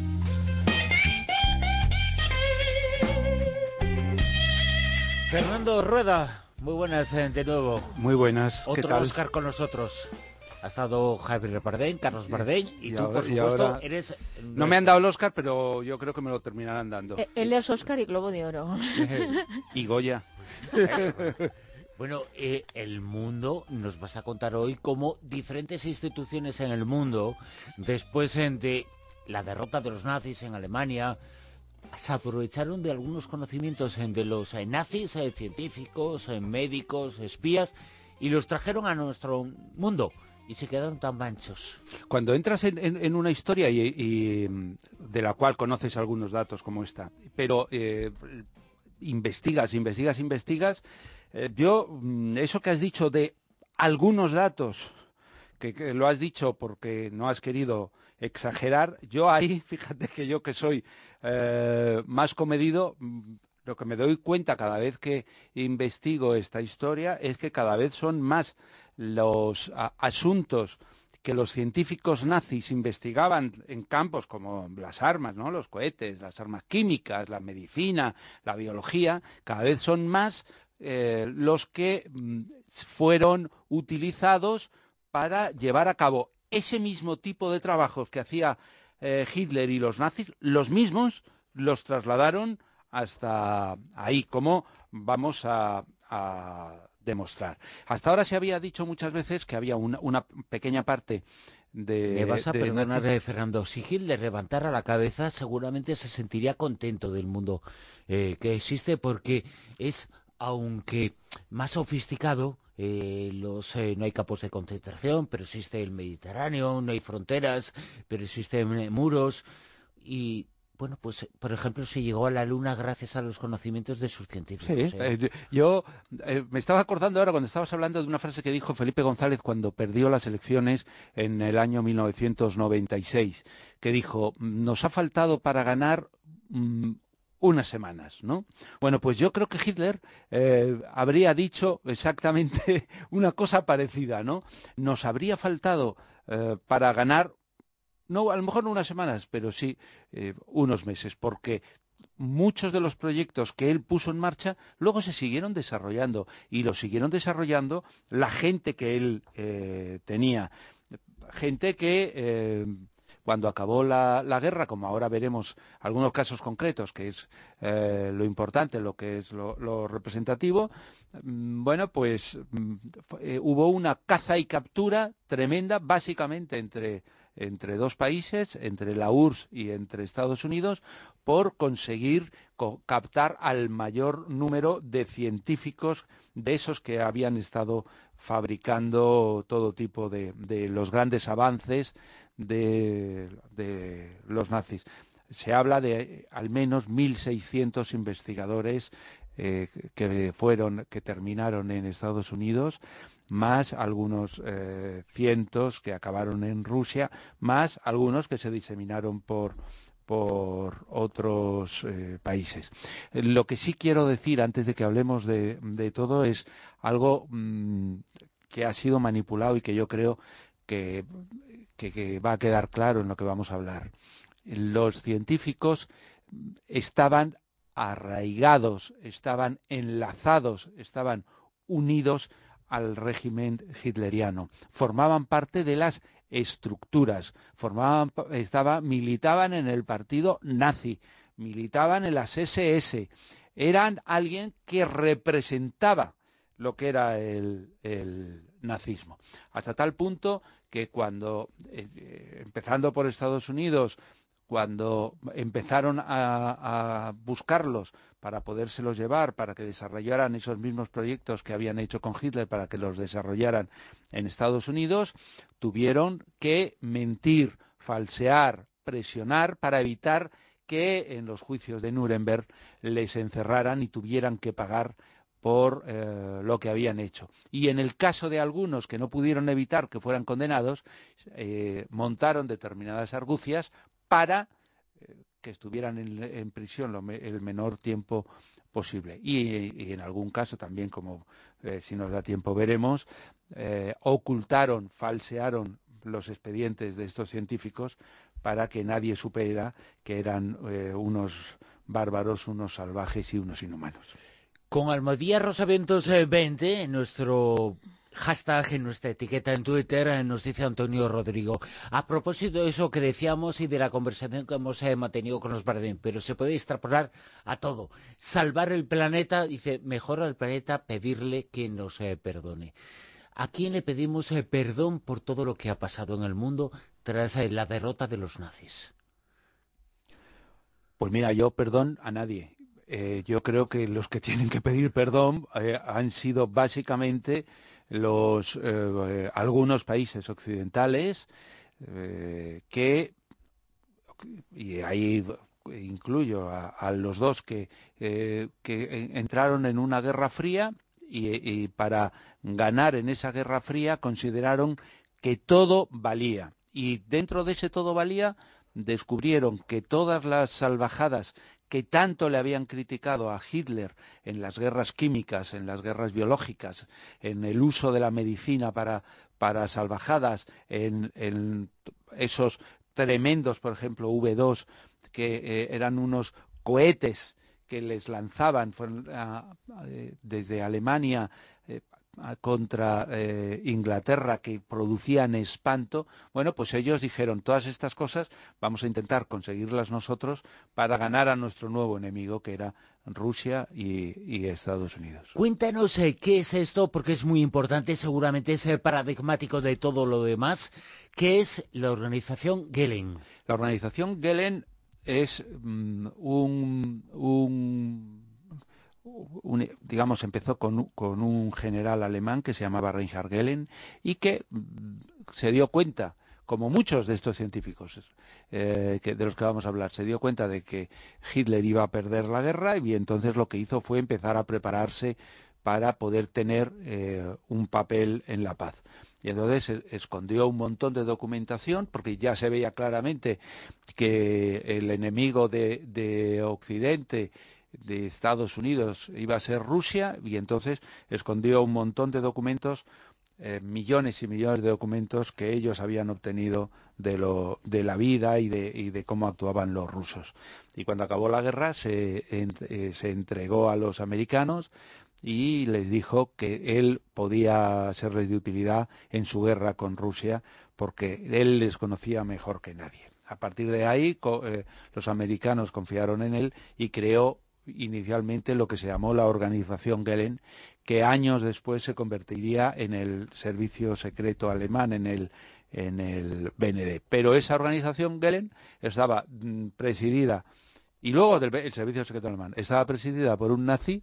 Speaker 2: Fernando Rueda, muy buenas de nuevo.
Speaker 4: Muy buenas, ¿qué
Speaker 2: Otro
Speaker 4: tal?
Speaker 2: Óscar con nosotros. Ha estado Javier Bardén, Carlos Bardén, y tú,
Speaker 4: ahora-
Speaker 2: por supuesto,
Speaker 4: ahora
Speaker 2: eres...
Speaker 4: No me han dado el Oscar, pero yo creo que me lo terminarán dando.
Speaker 5: Él es Óscar y Globo de Oro.
Speaker 4: Y Goya.
Speaker 2: Bueno, el mundo, nos vas a contar hoy cómo diferentes instituciones en el mundo, después de la derrota de los nazis en Alemania, se aprovecharon de algunos conocimientos de los nazis, científicos, médicos, espías, y los trajeron a nuestro mundo. Y se quedaron tan manchos.
Speaker 4: Cuando entras en una historia y de la cual conoces algunos datos como esta, pero investigas, eso que has dicho de algunos datos, que lo has dicho porque no has querido exagerar, yo ahí, fíjate que yo que soy más comedido, lo que me doy cuenta cada vez que investigo esta historia es que cada vez son más los asuntos que los científicos nazis investigaban en campos como las armas, ¿no? Los cohetes, las armas químicas, la medicina, la biología, cada vez son más los que fueron utilizados para llevar a cabo ese mismo tipo de trabajos que hacía Hitler y los nazis, los mismos los trasladaron hasta ahí, como vamos a demostrar. Hasta ahora se había dicho muchas veces que había una pequeña parte de...
Speaker 2: Me vas a perdonar, Fernando, si Hitler levantara la cabeza seguramente se sentiría contento del mundo que existe, porque es, aunque más sofisticado, no hay campos de concentración, pero existe el Mediterráneo, no hay fronteras, pero existen muros, y bueno, pues por ejemplo se llegó a la Luna gracias a los conocimientos de sus científicos.
Speaker 4: Sí, yo me estaba acordando ahora cuando estabas hablando de una frase que dijo Felipe González cuando perdió las elecciones en el año 1996, que dijo: nos ha faltado para ganar unas semanas, ¿no? Bueno, pues yo creo que Hitler habría dicho exactamente una cosa parecida, ¿no? Nos habría faltado para ganar, no, a lo mejor no unas semanas, pero sí unos meses, porque muchos de los proyectos que él puso en marcha luego se siguieron desarrollando, y los siguieron desarrollando la gente que él tenía, gente que cuando acabó la guerra, como ahora veremos algunos casos concretos, que es lo importante, lo que es lo representativo, bueno, pues hubo una caza y captura tremenda, básicamente entre entre dos países, entre la URSS y entre Estados Unidos, por conseguir captar al mayor número de científicos de esos que habían estado fabricando todo tipo de los grandes avances de los nazis. Se habla de al menos 1.600 investigadores que terminaron en Estados Unidos, más algunos cientos que acabaron en Rusia, más algunos que se diseminaron por otros países. Lo que sí quiero decir antes de que hablemos de todo es algo que ha sido manipulado y que yo creo que va a quedar claro en lo que vamos a hablar. Los científicos estaban arraigados, estaban enlazados, estaban unidos al régimen hitleriano, formaban parte de las estructuras, militaban en el partido nazi, militaban en las SS, eran alguien que representaba lo que era el nazismo, hasta tal punto que cuando, empezando por Estados Unidos, cuando empezaron a buscarlos para podérselos llevar, para que desarrollaran esos mismos proyectos que habían hecho con Hitler, para que los desarrollaran en Estados Unidos, tuvieron que mentir, falsear, presionar para evitar que en los juicios de Nuremberg les encerraran y tuvieran que pagar por lo que habían hecho. Y en el caso de algunos que no pudieron evitar que fueran condenados, montaron determinadas argucias para que estuvieran en prisión el menor tiempo posible. Y en algún caso también, como si nos da tiempo veremos, ocultaron, falsearon los expedientes de estos científicos para que nadie supiera que eran unos bárbaros, unos salvajes y unos inhumanos.
Speaker 2: Con Almohadilla Rosavientos 20, en nuestro hashtag, en nuestra etiqueta en Twitter, nos dice Antonio Rodrigo, a propósito de eso que decíamos y de la conversación que hemos mantenido con los Bardem, pero se puede extrapolar a todo. Salvar el planeta, dice, mejor al planeta pedirle que nos perdone. ¿A quién le pedimos perdón por todo lo que ha pasado en el mundo tras la derrota de los nazis?
Speaker 4: Pues mira, yo perdón a nadie. Yo creo que los que tienen que pedir perdón han sido básicamente algunos países occidentales y ahí incluyo a los dos que entraron en una guerra fría y para ganar en esa guerra fría consideraron que todo valía, y dentro de ese todo valía descubrieron que todas las salvajadas que tanto le habían criticado a Hitler en las guerras químicas, en las guerras biológicas, en el uso de la medicina para salvajadas, en esos tremendos, por ejemplo, V2, que eran unos cohetes que les lanzaban desde Alemania contra Inglaterra, que producían espanto. Bueno, pues ellos dijeron, todas estas cosas vamos a intentar conseguirlas nosotros para ganar a nuestro nuevo enemigo, que era Rusia y Estados Unidos.
Speaker 2: Cuéntanos qué es esto, porque es muy importante, seguramente es paradigmático de todo lo demás. ¿Qué es la organización Gehlen?
Speaker 4: La organización Gehlen es digamos, empezó con un general alemán que se llamaba Reinhard Gehlen y que se dio cuenta, como muchos de estos científicos de los que vamos a hablar, se dio cuenta de que Hitler iba a perder la guerra, y entonces lo que hizo fue empezar a prepararse para poder tener un papel en la paz. Y entonces escondió un montón de documentación, porque ya se veía claramente que el enemigo de Occidente, de Estados Unidos, iba a ser Rusia, y entonces escondió un montón de documentos, millones y millones de documentos que ellos habían obtenido de la vida y de cómo actuaban los rusos. Y cuando acabó la guerra se entregó a los americanos y les dijo que él podía serles de utilidad en su guerra con Rusia, porque él les conocía mejor que nadie. A partir de ahí los americanos confiaron en él y creó inicialmente lo que se llamó la Organización Gehlen, que años después se convertiría en el servicio secreto alemán, en en el BND. Pero esa organización, Gehlen, estaba presidida, y luego el servicio secreto alemán, estaba presidida por un nazi,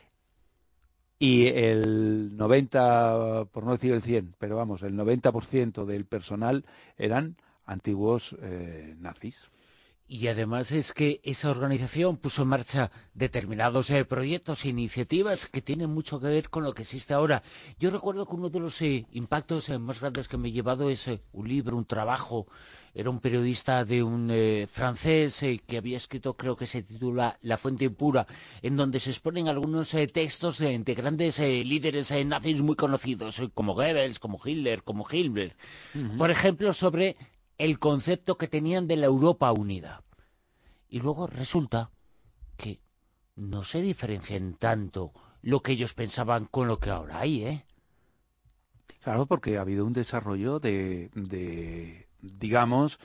Speaker 4: y el 90, por no decir el 100, pero vamos, el 90% del personal eran antiguos nazis.
Speaker 2: Y además es que esa organización puso en marcha determinados proyectos e iniciativas que tienen mucho que ver con lo que existe ahora. Yo recuerdo que uno de los impactos más grandes que me he llevado es un libro, un trabajo. Era un periodista de un francés que había escrito, creo que se titula La fuente impura, en donde se exponen algunos textos de grandes líderes nazis muy conocidos, como Goebbels, como Hitler, como Himmler. Por ejemplo, sobre el concepto que tenían de la Europa unida. Y luego resulta que no se diferencian tanto lo que ellos pensaban con lo que ahora hay, ¿eh?
Speaker 4: Claro, porque ha habido un desarrollo digamos,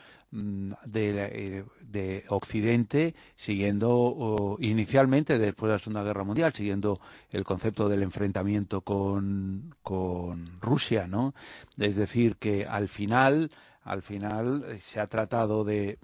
Speaker 4: de Occidente, siguiendo inicialmente, después de la Segunda Guerra Mundial, siguiendo el concepto del enfrentamiento con Rusia, ¿no? Es decir, que al final se ha tratado de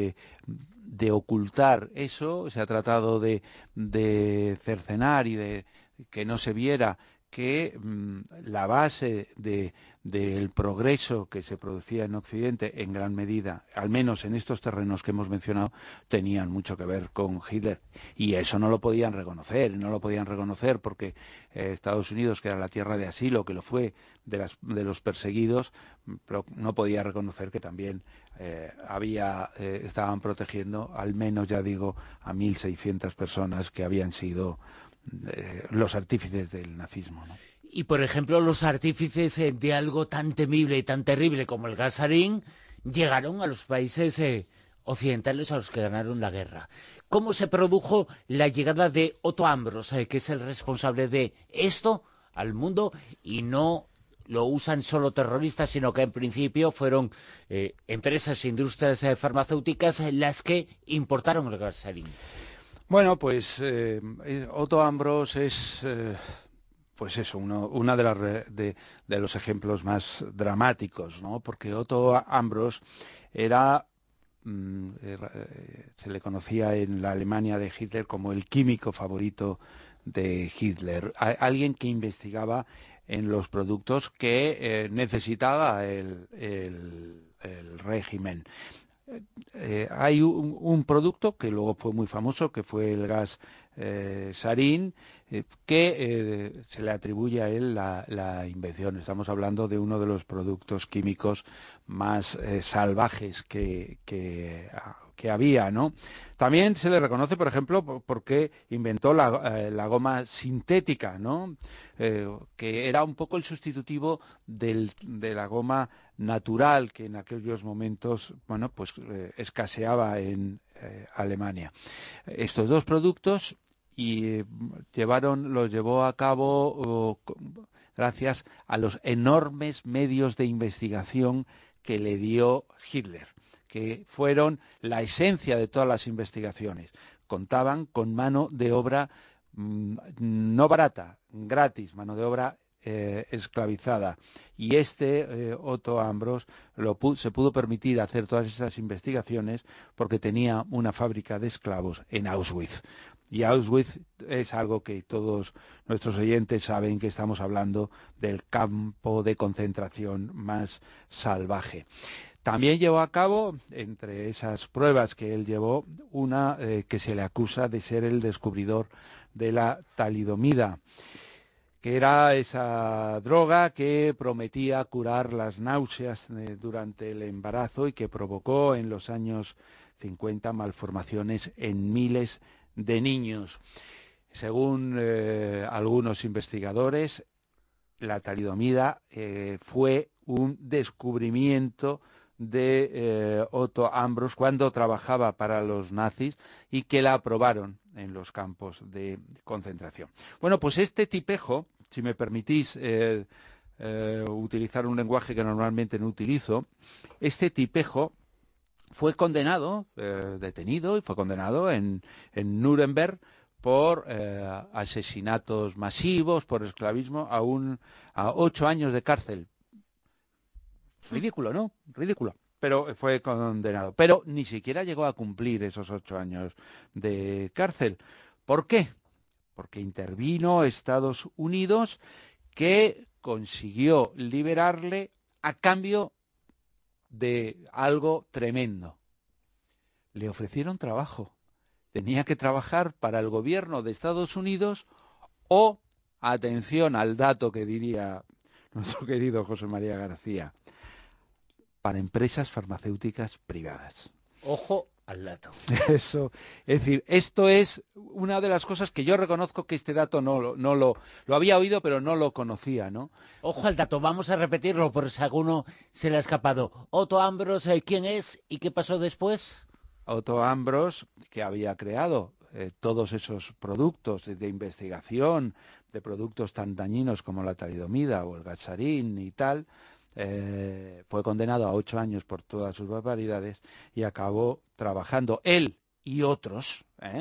Speaker 4: ocultar eso, se ha tratado de cercenar y de que no se viera que la base del progreso que se producía en Occidente, en gran medida, al menos en estos terrenos que hemos mencionado, tenían mucho que ver con Hitler. Y eso no lo podían reconocer porque Estados Unidos, que era la tierra de asilo, que lo fue de los perseguidos, pero no podía reconocer que también estaban protegiendo, al menos, ya digo, a 1.600 personas que habían sido los artífices del nazismo, ¿no?
Speaker 2: Y, por ejemplo, los artífices de algo tan temible y tan terrible como el gas sarín llegaron a los países occidentales a los que ganaron la guerra. ¿Cómo se produjo la llegada de Otto Ambros, que es el responsable de esto al mundo, y no lo usan solo terroristas, sino que en principio fueron empresas e industrias farmacéuticas las que importaron el gas sarín?
Speaker 4: Bueno, pues Otto Ambros es, pues eso, una de los ejemplos más dramáticos, ¿no? Porque Otto Ambros era, se le conocía en la Alemania de Hitler como el químico favorito de Hitler, alguien que investigaba en los productos que necesitaba el régimen. Hay un producto que luego fue muy famoso, que fue el gas sarín, que se le atribuye a él la invención. Estamos hablando de uno de los productos químicos más salvajes que había, ¿no? También se le reconoce, por ejemplo, porque inventó la goma sintética, ¿no? Que era un poco el sustitutivo de la goma natural, que en aquellos momentos, bueno, pues escaseaba en Alemania. Estos dos productos los llevó a cabo gracias a los enormes medios de investigación que le dio Hitler, que fueron la esencia de todas las investigaciones. Contaban con mano de obra no barata, gratis, mano de obra esclavizada. Y Otto Ambros se pudo permitir hacer todas esas investigaciones porque tenía una fábrica de esclavos en Auschwitz. Y Auschwitz es algo que todos nuestros oyentes saben, que estamos hablando del campo de concentración más salvaje. También llevó a cabo, entre esas pruebas que él llevó, una que se le acusa de ser el descubridor de la talidomida, que era esa droga que prometía curar las náuseas durante el embarazo y que provocó en los años 50 malformaciones en miles de niños. Según algunos investigadores, la talidomida fue un descubrimiento de Otto Ambros cuando trabajaba para los nazis y que la aprobaron en los campos de concentración. Bueno, pues este tipejo, si me permitís utilizar un lenguaje que normalmente no utilizo, este tipejo fue condenado, detenido y fue condenado en Nuremberg por asesinatos masivos, por esclavismo, a 8 años de cárcel. Ridículo, ¿no? Ridículo. Pero fue condenado. Pero ni siquiera llegó a cumplir esos 8 años de cárcel. ¿Por qué? Porque intervino Estados Unidos, que consiguió liberarle a cambio de algo tremendo. Le ofrecieron trabajo. Tenía que trabajar para el gobierno de Estados Unidos o, atención al dato que diría nuestro querido José María García, para empresas farmacéuticas privadas.
Speaker 2: Ojo al dato.
Speaker 4: Eso, es decir, esto es una de las cosas que yo reconozco que este dato no lo había oído, pero no lo conocía, ¿no?
Speaker 2: Ojo al dato, vamos a repetirlo por si alguno se le ha escapado. Otto Ambros, ¿quién es y qué pasó después?
Speaker 4: Otto Ambros, que había creado todos esos productos de investigación, de productos tan dañinos como la talidomida o el Gazarin y tal, fue condenado a 8 años por todas sus barbaridades y acabó trabajando él y otros,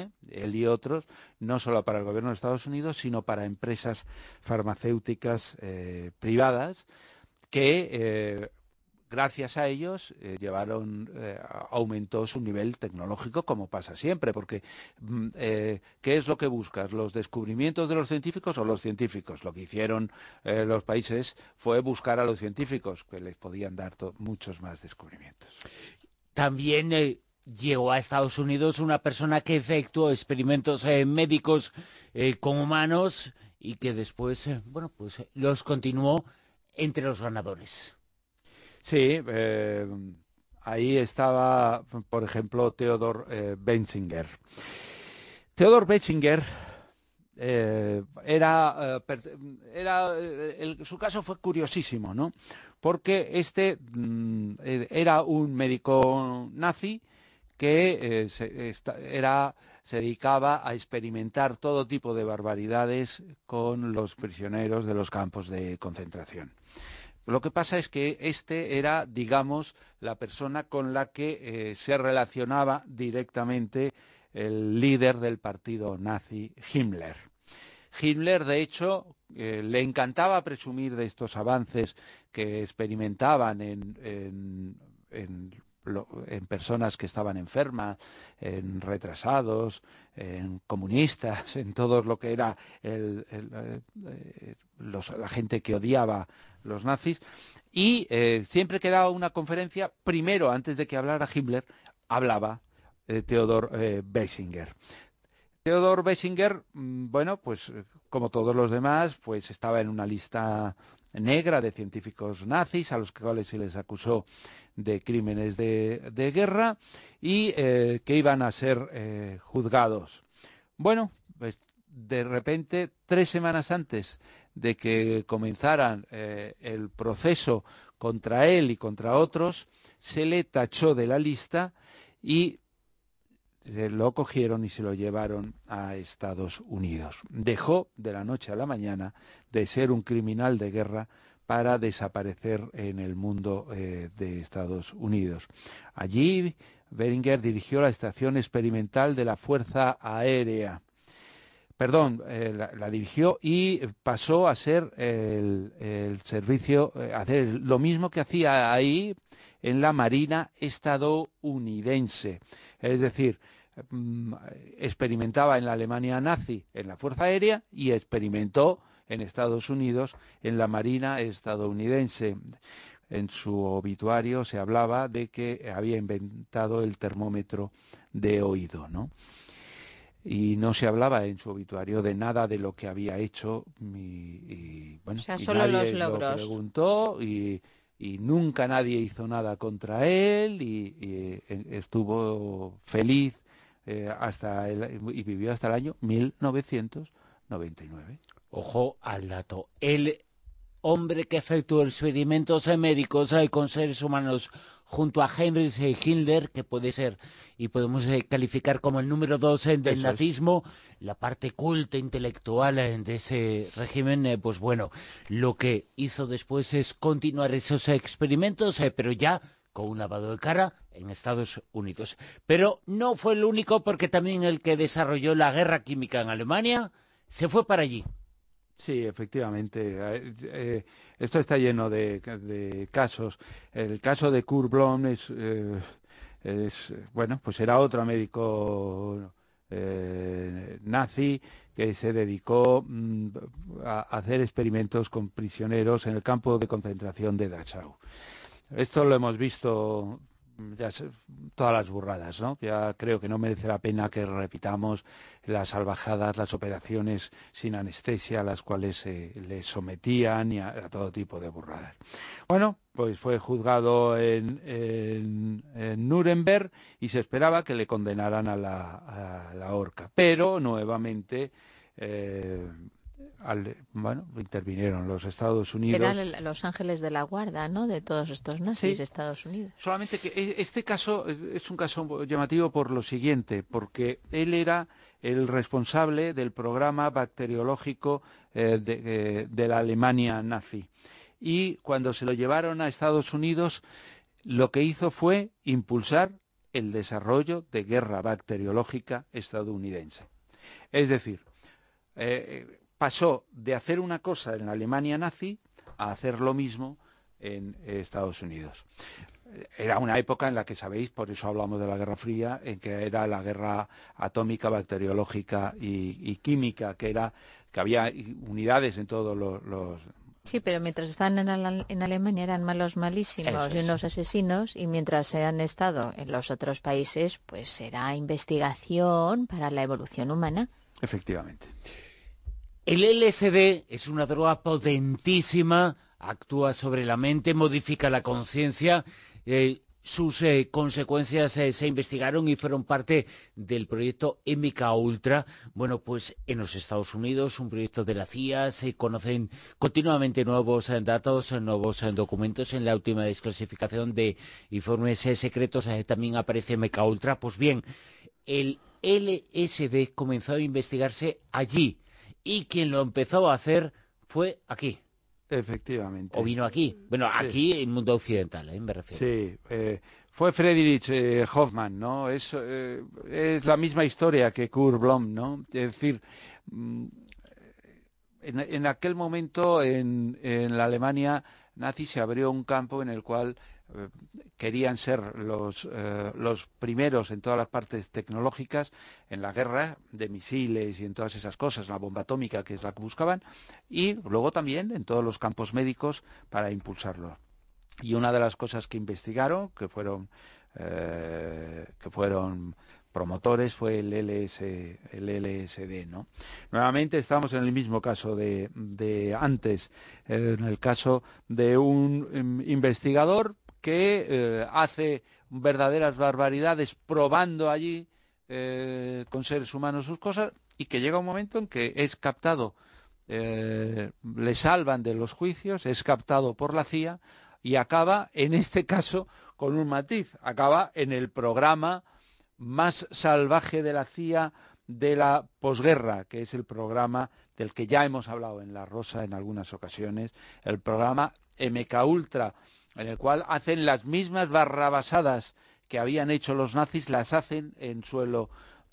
Speaker 4: no solo para el gobierno de Estados Unidos, sino para empresas farmacéuticas privadas que gracias a ellos aumentó su nivel tecnológico, como pasa siempre, porque ¿qué es lo que buscas? ¿Los descubrimientos de los científicos o los científicos? Lo que hicieron los países fue buscar a los científicos, que les podían dar muchos más descubrimientos.
Speaker 2: También llegó a Estados Unidos una persona que efectuó experimentos médicos con humanos y que después, pues los continuó entre los ganadores.
Speaker 4: Sí, ahí estaba, por ejemplo, Theodor Benzinger. Theodor Benzinger su caso fue curiosísimo, ¿no? Porque era un médico nazi que se dedicaba a experimentar todo tipo de barbaridades con los prisioneros de los campos de concentración. Lo que pasa es que era, digamos, la persona con la que se relacionaba directamente el líder del partido nazi, Himmler. Himmler, de hecho, le encantaba presumir de estos avances que experimentaban en personas que estaban enfermas, en retrasados, en comunistas, en todo lo que era la gente que odiaba los nazis, y siempre que daba una conferencia, primero, antes de que hablara Himmler, hablaba Theodor Benzinger. Theodor Benzinger, pues como todos los demás, pues estaba en una lista negra de científicos nazis a los cuales se les acusó de crímenes de guerra y que iban a ser juzgados. Bueno, pues de repente, 3 semanas antes de que comenzaran el proceso contra él y contra otros, se le tachó de la lista y lo cogieron y se lo llevaron a Estados Unidos. Dejó de la noche a la mañana de ser un criminal de guerra para desaparecer en el mundo de Estados Unidos. Allí, Beringer dirigió la estación experimental de la Fuerza Aérea. La dirigió y pasó a ser el servicio, hacer lo mismo que hacía ahí en la Marina estadounidense. Es decir, experimentaba en la Alemania nazi en la Fuerza Aérea y experimentó en Estados Unidos en la Marina estadounidense. En su obituario se hablaba de que había inventado el termómetro de oído, ¿no? Y no se hablaba en su obituario de nada de lo que había hecho
Speaker 5: solo los
Speaker 4: logros.
Speaker 5: logros.
Speaker 4: Lo preguntó y nunca nadie hizo nada contra él y estuvo feliz y vivió hasta el año 1999.
Speaker 2: Ojo al dato. El hombre que efectuó experimentos médicos con seres humanos junto a Heinrich Himmler, que puede ser y podemos calificar como el número 2 del nazismo, la parte culta intelectual de ese régimen, pues bueno, lo que hizo después es continuar esos experimentos, pero ya con un lavado de cara en Estados Unidos. Pero no fue el único, porque también el que desarrolló la guerra química en Alemania se fue para allí.
Speaker 4: Sí, efectivamente. Esto está lleno de casos. El caso de Kurt Blom bueno, pues era otro médico nazi que se dedicó a hacer experimentos con prisioneros en el campo de concentración de Dachau. Esto lo hemos visto ya todas las burradas, ¿no? Ya creo que no merece la pena que repitamos las salvajadas, las operaciones sin anestesia a las cuales le sometían y a todo tipo de burradas. Bueno, pues fue juzgado en Nuremberg y se esperaba que le condenaran a la horca, pero nuevamente intervinieron los Estados Unidos.
Speaker 5: Eran los ángeles de la guarda, ¿no?, de todos estos nazis,
Speaker 4: Sí.
Speaker 5: Estados Unidos.
Speaker 4: Solamente que este caso es un caso llamativo por lo siguiente, porque él era el responsable del programa bacteriológico de la Alemania nazi. Y cuando se lo llevaron a Estados Unidos, lo que hizo fue impulsar el desarrollo de guerra bacteriológica estadounidense. Es decir, pasó de hacer una cosa en la Alemania nazi a hacer lo mismo en Estados Unidos. Era una época en la que, sabéis, por eso hablamos de la Guerra Fría, en que era la guerra atómica, bacteriológica y química, que había unidades en todos los...
Speaker 5: Sí, pero mientras estaban en Alemania eran malos malísimos y unos asesinos, y mientras han estado en los otros países, pues era investigación para la evolución humana.
Speaker 4: Efectivamente.
Speaker 2: El LSD es una droga potentísima, actúa sobre la mente, modifica la conciencia. Sus consecuencias se investigaron y fueron parte del proyecto MKUltra. Bueno, pues en los Estados Unidos, un proyecto de la CIA, se conocen continuamente nuevos datos, nuevos documentos. En la última desclasificación de informes secretos también aparece MKUltra. Pues bien, el LSD comenzó a investigarse allí y quien lo empezó a hacer fue aquí.
Speaker 4: Efectivamente.
Speaker 2: ¿O vino aquí? Bueno, aquí en el mundo occidental, me refiero.
Speaker 4: Sí, fue Friedrich Hoffmann, ¿no? Es la misma historia que Kurt Blom, ¿no? Es decir, en aquel momento en la Alemania nazi se abrió un campo en el cual querían ser los primeros en todas las partes tecnológicas, en la guerra de misiles y en todas esas cosas, la bomba atómica, que es la que buscaban, y luego también en todos los campos médicos para impulsarlo. Y una de las cosas que investigaron, que fueron promotores, fue el LSD, ¿no? Nuevamente estamos en el mismo caso de antes, en el caso de un investigador que hace verdaderas barbaridades probando allí con seres humanos sus cosas, y que llega un momento en que es captado, le salvan de los juicios, es captado por la CIA y acaba, en este caso, con un matiz, acaba en el programa más salvaje de la CIA de la posguerra, que es el programa del que ya hemos hablado en La Rosa en algunas ocasiones, el programa MKUltra, en el cual hacen las mismas barrabasadas que habían hecho los nazis, las hacen en suelo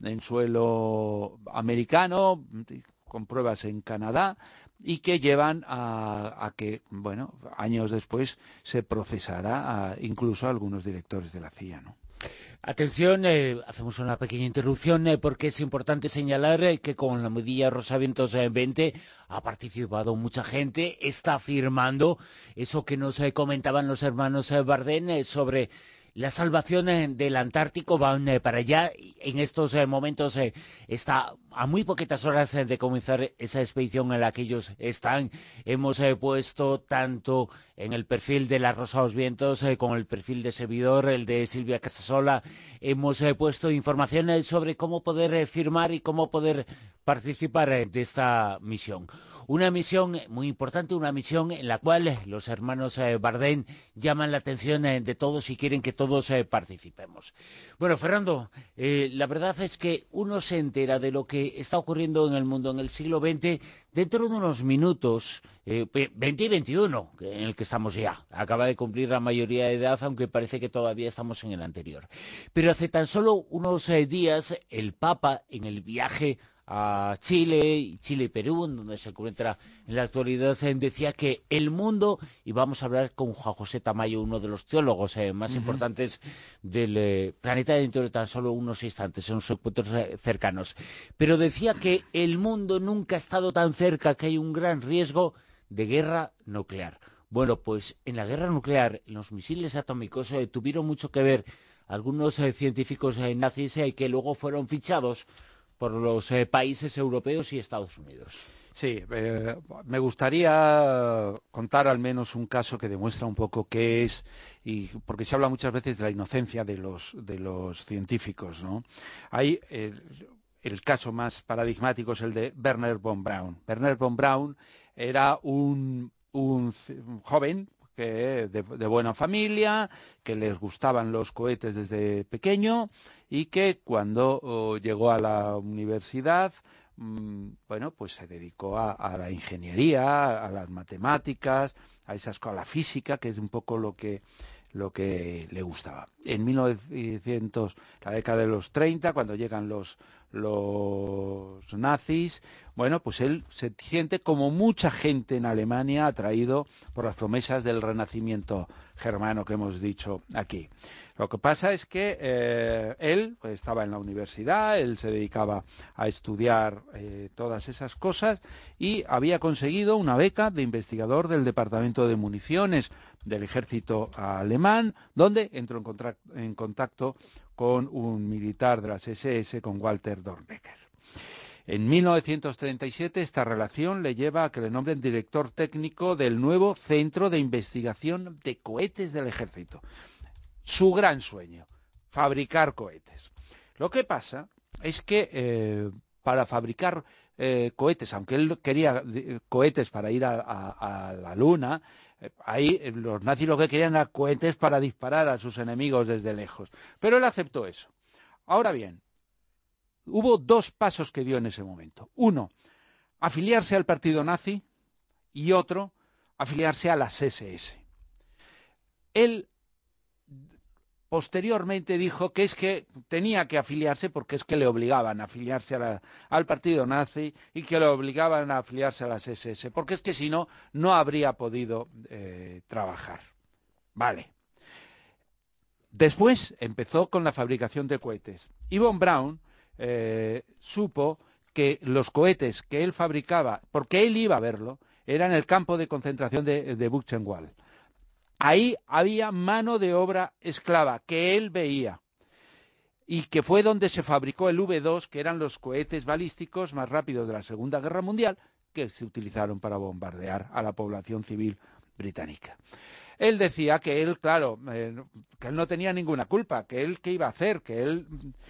Speaker 4: americano, con pruebas en Canadá, y que llevan a que, bueno, años después se procesará incluso a algunos directores de la CIA, ¿no?
Speaker 2: Atención, hacemos una pequeña interrupción porque es importante señalar que con la medida Rosavientos 20 ha participado mucha gente, está firmando eso que nos comentaban los hermanos Bardén sobre la salvación del Antártico. Van para allá. En estos momentos está a muy poquitas horas de comenzar esa expedición en la que ellos están. Hemos puesto tanto en el perfil de La Rosa de los Vientos como el perfil de servidor, el de Silvia Casasola, hemos puesto información sobre cómo poder firmar y cómo poder participar de esta misión. Una misión muy importante, una misión en la cual los hermanos Bardén llaman la atención de todos y quieren que todos participemos. Bueno, Fernando, la verdad es que uno se entera de lo que está ocurriendo en el mundo en el siglo XX dentro de unos minutos, 20 y 21, en el que estamos ya. Acaba de cumplir la mayoría de edad, aunque parece que todavía estamos en el anterior. Pero hace tan solo unos días, el Papa, en el viaje a Chile y Perú, en donde se encuentra en la actualidad, decía que el mundo, y vamos a hablar con Juan José Tamayo, uno de los teólogos más importantes del planeta, dentro de tan solo unos instantes, en unos encuentros cercanos, pero decía que el mundo nunca ha estado tan cerca, que hay un gran riesgo de guerra nuclear. Bueno, pues en la guerra nuclear, en los misiles atómicos, tuvieron mucho que ver algunos científicos nazis que luego fueron fichados por los países europeos y Estados Unidos.
Speaker 4: Sí, me gustaría contar al menos un caso que demuestra un poco qué es, y porque se habla muchas veces de la inocencia de los científicos, ¿no? Hay el caso más paradigmático es el de Wernher von Braun. Wernher von Braun era un joven de buena familia, que les gustaban los cohetes desde pequeño y que cuando llegó a la universidad, bueno, pues se dedicó a la ingeniería, a las matemáticas, a la física, que es un poco lo que le gustaba. En 1900, la década de los 30, cuando llegan los nazis, bueno, pues él se siente, como mucha gente en Alemania, atraído por las promesas del renacimiento germano que hemos dicho aquí. Lo que pasa es que él pues, estaba en la universidad, él se dedicaba a estudiar todas esas cosas y había conseguido una beca de investigador del Departamento de Municiones del ejército alemán, donde entró en contacto con un militar de las SS, con Walter Dornbecker. En 1937 esta relación le lleva a que le nombren director técnico del nuevo Centro de Investigación de Cohetes del Ejército. Su gran sueño, fabricar cohetes. Lo que pasa es que para fabricar cohetes, aunque él quería cohetes para ir a la Luna, ahí los nazis lo que querían era cohetes para disparar a sus enemigos desde lejos. Pero él aceptó eso. Ahora bien, hubo dos pasos que dio en ese momento. Uno, afiliarse al partido nazi, y otro, afiliarse a las SS. Él posteriormente dijo que es que tenía que afiliarse porque es que le obligaban a afiliarse al partido nazi y que le obligaban a afiliarse a las SS, porque es que si no, no habría podido trabajar. Vale. Después empezó con la fabricación de cohetes. Y von Braun supo que los cohetes que él fabricaba, porque él iba a verlo, era en el campo de concentración de Buchenwald. Ahí había mano de obra esclava que él veía y que fue donde se fabricó el V2, que eran los cohetes balísticos más rápidos de la Segunda Guerra Mundial, que se utilizaron para bombardear a la población civil británica. Él decía que él, claro, que él no tenía ninguna culpa, que él qué iba a hacer, que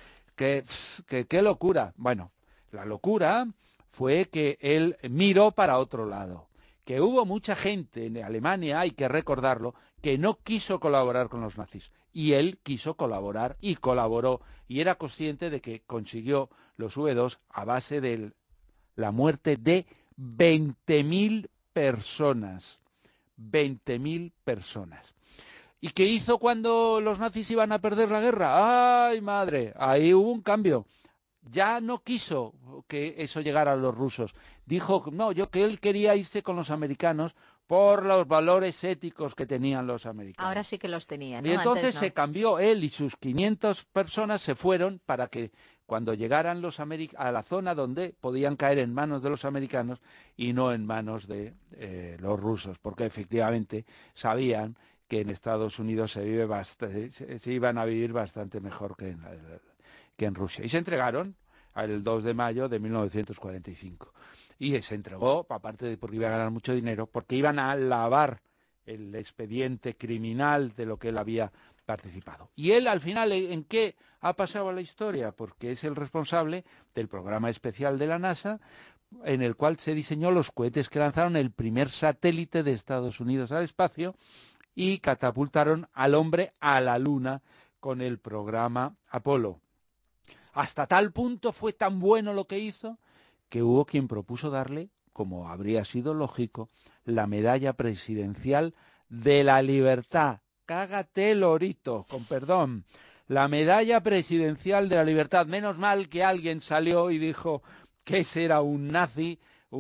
Speaker 4: qué locura. Bueno, la locura fue que él miró para otro lado. Que hubo mucha gente en Alemania, hay que recordarlo, que no quiso colaborar con los nazis. Y él quiso colaborar y colaboró. Y era consciente de que consiguió los V2 a base de la muerte de 20.000 personas. 20.000 personas. ¿Y qué hizo cuando los nazis iban a perder la guerra? ¡Ay, madre! Ahí hubo un cambio. Ya no quiso que eso llegara a los rusos. Dijo que él quería irse con los americanos por los valores éticos que tenían los americanos.
Speaker 5: Ahora sí que los tenían, ¿no?
Speaker 4: Y entonces
Speaker 5: Antes no.
Speaker 4: se cambió, él y sus 500 personas se fueron para que cuando llegaran a la zona donde podían caer en manos de los americanos y no en manos de los rusos, porque efectivamente sabían que en Estados Unidos se iban a vivir bastante mejor que en Rusia. Y se entregaron el 2 de mayo de 1945. Y se entregó, aparte de porque iba a ganar mucho dinero, porque iban a lavar el expediente criminal de lo que él había participado. Y él, al final, ¿en qué ha pasado a la historia? Porque es el responsable del programa especial de la NASA, en el cual se diseñó los cohetes que lanzaron el primer satélite de Estados Unidos al espacio y catapultaron al hombre a la Luna con el programa Apolo. Hasta tal punto fue tan bueno lo que hizo que hubo quien propuso darle, como habría sido lógico, la medalla presidencial de la libertad. Cágate, lorito, con perdón. La medalla presidencial de la libertad. Menos mal que alguien salió y dijo que ese era un nazi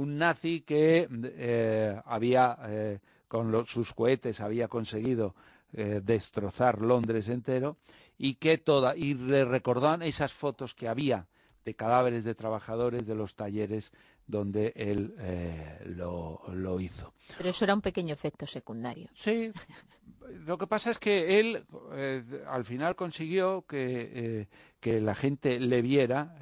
Speaker 4: que había, con sus cohetes, había conseguido destrozar Londres entero, y le recordaban esas fotos que había de cadáveres de trabajadores de los talleres donde él lo hizo.
Speaker 5: Pero eso era un pequeño efecto secundario.
Speaker 4: Sí, lo que pasa es que él al final consiguió que la gente le viera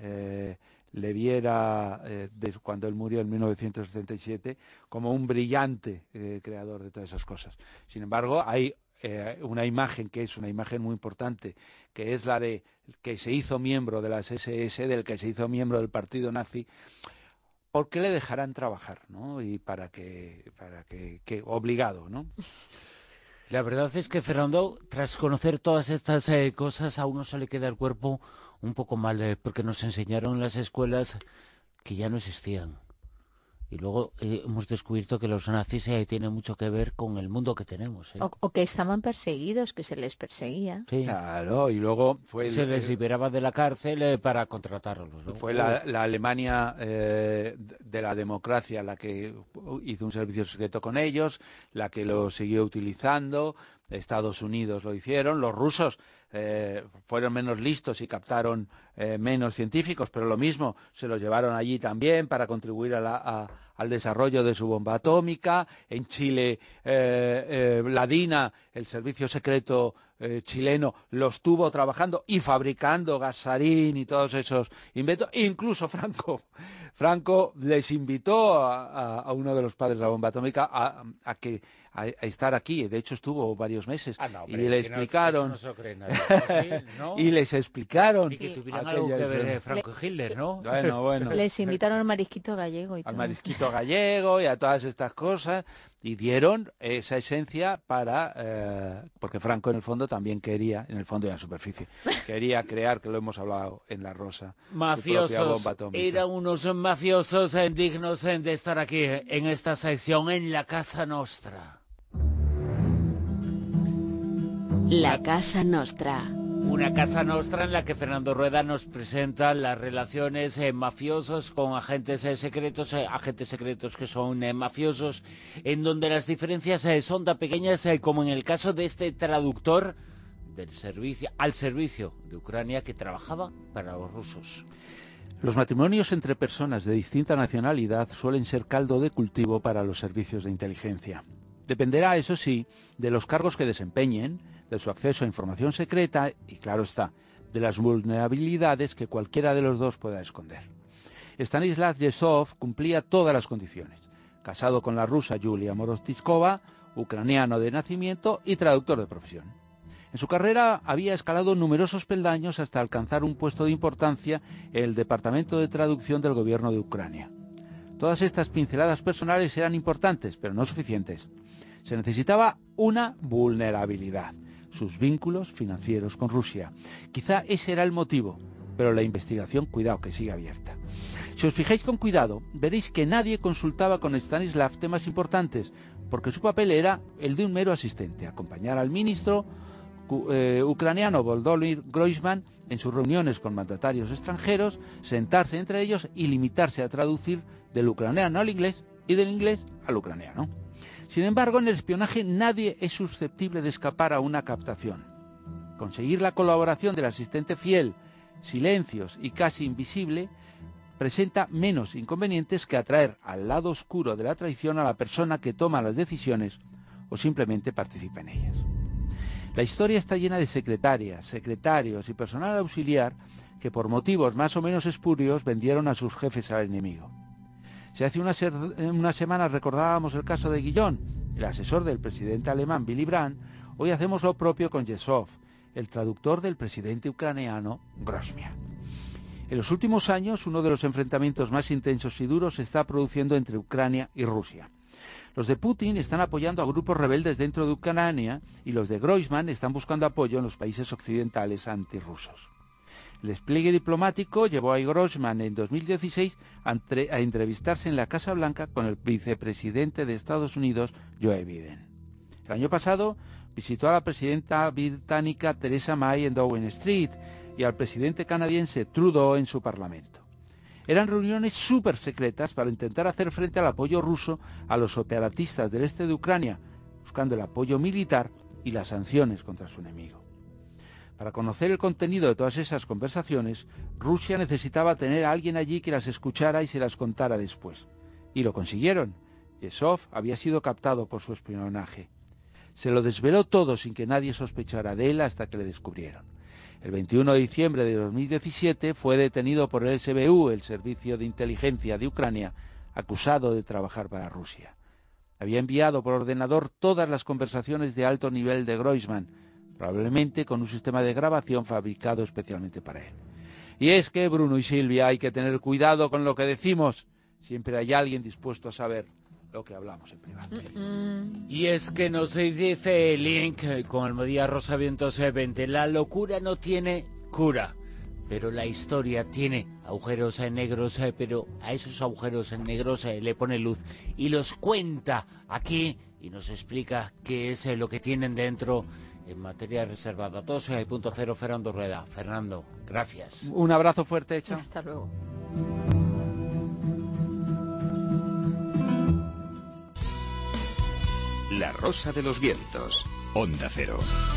Speaker 4: cuando él murió en 1977 como un brillante creador de todas esas cosas. Sin embargo, hay una imagen que es una imagen muy importante, que es la de que se hizo miembro de las SS, del que se hizo miembro del partido nazi, porque le dejarán trabajar, ¿no? Y para que obligado, ¿no?
Speaker 2: La verdad es que, Fernando, tras conocer todas estas cosas, a uno se le queda el cuerpo un poco mal, porque nos enseñaron en las escuelas que ya no existían. Y luego hemos descubierto que los nazis tienen mucho que ver con el mundo que tenemos.
Speaker 5: O que estaban perseguidos, que se les perseguía.
Speaker 4: Sí. Claro, y luego
Speaker 2: se les liberaba de la cárcel para contratarlos, ¿no?
Speaker 4: Fue la Alemania de la democracia la que hizo un servicio secreto con ellos, la que lo siguió utilizando. Estados Unidos lo hicieron, los rusos fueron menos listos y captaron menos científicos, pero lo mismo, se los llevaron allí también para contribuir al desarrollo de su bomba atómica. En Chile, la DINA, el servicio secreto chileno, los tuvo trabajando y fabricando gas sarín y todos esos inventos. Incluso Franco les invitó a uno de los padres de la bomba atómica a estar aquí. De hecho, estuvo varios meses y le explicaron y les explicaron
Speaker 2: y que tuvieran algo que ver Franco y Hitler, ¿no?
Speaker 4: Bueno.
Speaker 5: Les invitaron al marisquito gallego y todo.
Speaker 4: Al marisquito gallego y a todas estas cosas, y dieron esa esencia para porque Franco en el fondo también quería, en el fondo y en la superficie, quería crear, que lo hemos hablado en La Rosa,
Speaker 2: mafiosos,
Speaker 4: su propia bomba atómica.
Speaker 2: Eran unos mafiosos dignos de estar aquí en esta sección, en la Casa Nostra.
Speaker 8: La Casa Nostra.
Speaker 2: Una Casa Nostra en la que Fernando Rueda nos presenta las relaciones mafiosos con agentes secretos que son mafiosos, en donde las diferencias son tan pequeñas como en el caso de este traductor al servicio de Ucrania que trabajaba para los rusos.
Speaker 4: Los matrimonios entre personas de distinta nacionalidad suelen ser caldo de cultivo para los servicios de inteligencia. Dependerá, eso sí, de los cargos que desempeñen, de su acceso a información secreta y, claro está, de las vulnerabilidades que cualquiera de los dos pueda esconder. Stanislav Yezhov cumplía todas las condiciones. Casado con la rusa Yulia Moroztskova, ucraniano de nacimiento y traductor de profesión. En su carrera había escalado numerosos peldaños hasta alcanzar un puesto de importancia en el Departamento de Traducción del Gobierno de Ucrania. Todas estas pinceladas personales eran importantes, pero no suficientes. Se necesitaba una vulnerabilidad, sus vínculos financieros con Rusia. Quizá ese era el motivo, pero la investigación, cuidado, que sigue abierta. Si os fijáis con cuidado, veréis que nadie consultaba con Stanislav temas importantes, porque su papel era el de un mero asistente, acompañar al ministro ucraniano Volodymyr Groysman en sus reuniones con mandatarios extranjeros, sentarse entre ellos y limitarse a traducir del ucraniano al inglés y del inglés al ucraniano. Sin embargo, en el espionaje nadie es susceptible de escapar a una captación. Conseguir la colaboración del asistente fiel, silencios y casi invisible, presenta menos inconvenientes que atraer al lado oscuro de la traición a la persona que toma las decisiones o simplemente participa en ellas. La historia está llena de secretarias, secretarios y personal auxiliar que por motivos más o menos espurios vendieron a sus jefes al enemigo. Si hace unas semanas recordábamos el caso de Guillón, el asesor del presidente alemán Willy Brandt, hoy hacemos lo propio con Yezhov, el traductor del presidente ucraniano Grozny. En los últimos años, uno de los enfrentamientos más intensos y duros se está produciendo entre Ucrania y Rusia. Los de Putin están apoyando a grupos rebeldes dentro de Ucrania y los de Groysman están buscando apoyo en los países occidentales antirrusos. El despliegue diplomático llevó a Groysman en 2016 a entrevistarse en la Casa Blanca con el vicepresidente de Estados Unidos, Joe Biden. El año pasado visitó a la presidenta británica Theresa May en Downing Street y al presidente canadiense Trudeau en su parlamento. Eran reuniones súper secretas para intentar hacer frente al apoyo ruso a los separatistas del este de Ucrania, buscando el apoyo militar y las sanciones contra su enemigo. Para conocer el contenido de todas esas conversaciones, Rusia necesitaba tener a alguien allí que las escuchara y se las contara después. Y lo consiguieron. Yesov había sido captado por su espionaje. Se lo desveló todo sin que nadie sospechara de él hasta que le descubrieron. El 21 de diciembre de 2017 fue detenido por el SBU, el Servicio de Inteligencia de Ucrania, acusado de trabajar para Rusia. Había enviado por ordenador todas las conversaciones de alto nivel de Groisman, probablemente con un sistema de grabación fabricado especialmente para él. Y es que, Bruno y Silvia, hay que tener cuidado con lo que decimos. Siempre hay alguien dispuesto a saber lo que hablamos en privado.
Speaker 2: Y es que nos dice Link con Almodía Rosavientos 20, la locura no tiene cura, pero la historia tiene agujeros negros, pero a esos agujeros negros le pone luz y los cuenta aquí y nos explica qué es lo que tienen dentro en materia reservada. 2.0 Fernando Rueda. Fernando, gracias.
Speaker 4: Un abrazo fuerte, chao.
Speaker 5: Hasta luego.
Speaker 9: La Rosa de los Vientos. Onda Cero.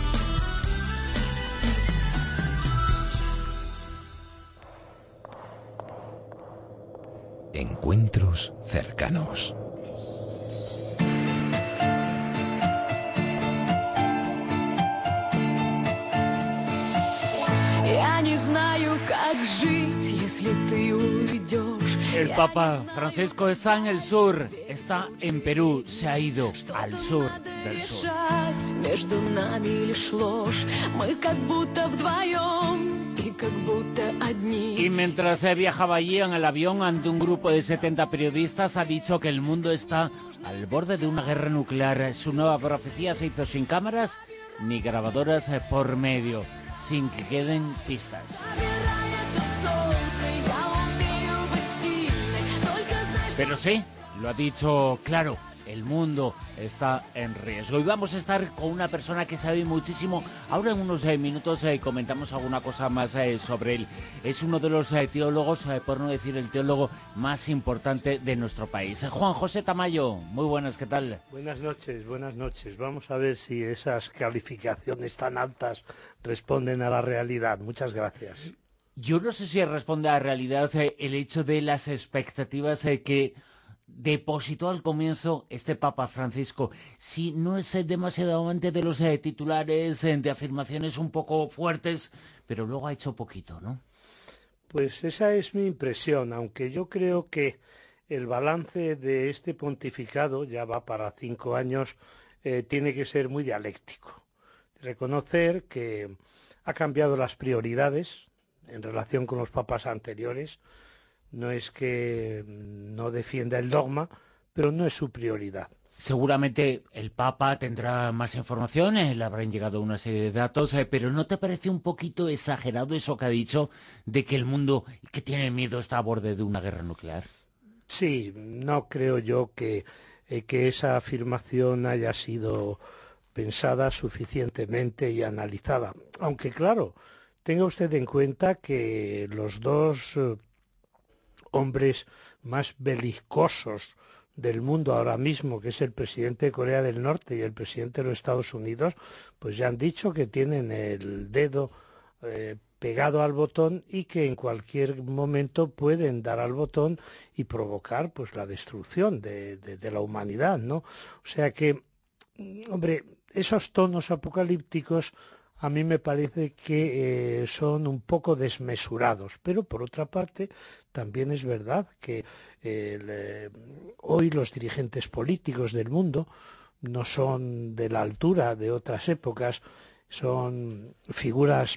Speaker 9: Encuentros cercanos.
Speaker 2: El Papa Francisco está en el sur, está en Perú, se ha ido al sur del sur. Y mientras viajaba allí en el avión ante un grupo de 70 periodistas, ha dicho que el mundo está al borde de una guerra nuclear. Su nueva profecía se hizo sin cámaras ni grabadoras por medio, sin que queden pistas. Pero sí, lo ha dicho claro, el mundo está en riesgo. Y vamos a estar con una persona que sabe muchísimo. Ahora en unos minutos comentamos alguna cosa más sobre él. Es uno de los teólogos, por no decir el teólogo más importante de nuestro país. Juan José Tamayo, muy buenas, ¿qué tal?
Speaker 10: Buenas noches, buenas noches. Vamos a ver si esas calificaciones tan altas responden a la realidad. Muchas gracias.
Speaker 2: Yo no sé si responde a la realidad el hecho de las expectativas que depositó al comienzo este Papa Francisco. Si no es demasiado amante de los titulares, de afirmaciones un poco fuertes, pero luego ha hecho poquito, ¿no?
Speaker 10: Pues esa es mi impresión, aunque yo creo que el balance de este pontificado, ya va para 5 años, tiene que ser muy dialéctico. Reconocer que ha cambiado las prioridades en relación con los papas anteriores. No es que no defienda el dogma, pero no es su prioridad.
Speaker 2: Seguramente el Papa tendrá más información, le habrán llegado una serie de datos, pero ¿no te parece un poquito exagerado eso que ha dicho de que el mundo que tiene miedo está a borde de una guerra nuclear?
Speaker 10: Sí, no creo yo que esa afirmación haya sido pensada suficientemente y analizada. Aunque claro, tenga usted en cuenta que los dos hombres más belicosos del mundo ahora mismo, que es el presidente de Corea del Norte y el presidente de los Estados Unidos, pues ya han dicho que tienen el dedo pegado al botón y que en cualquier momento pueden dar al botón y provocar pues la destrucción de la humanidad, ¿no? O sea que, hombre, esos tonos apocalípticos a mí me parece que son un poco desmesurados, pero por otra parte también es verdad que hoy los dirigentes políticos del mundo no son de la altura de otras épocas, son figuras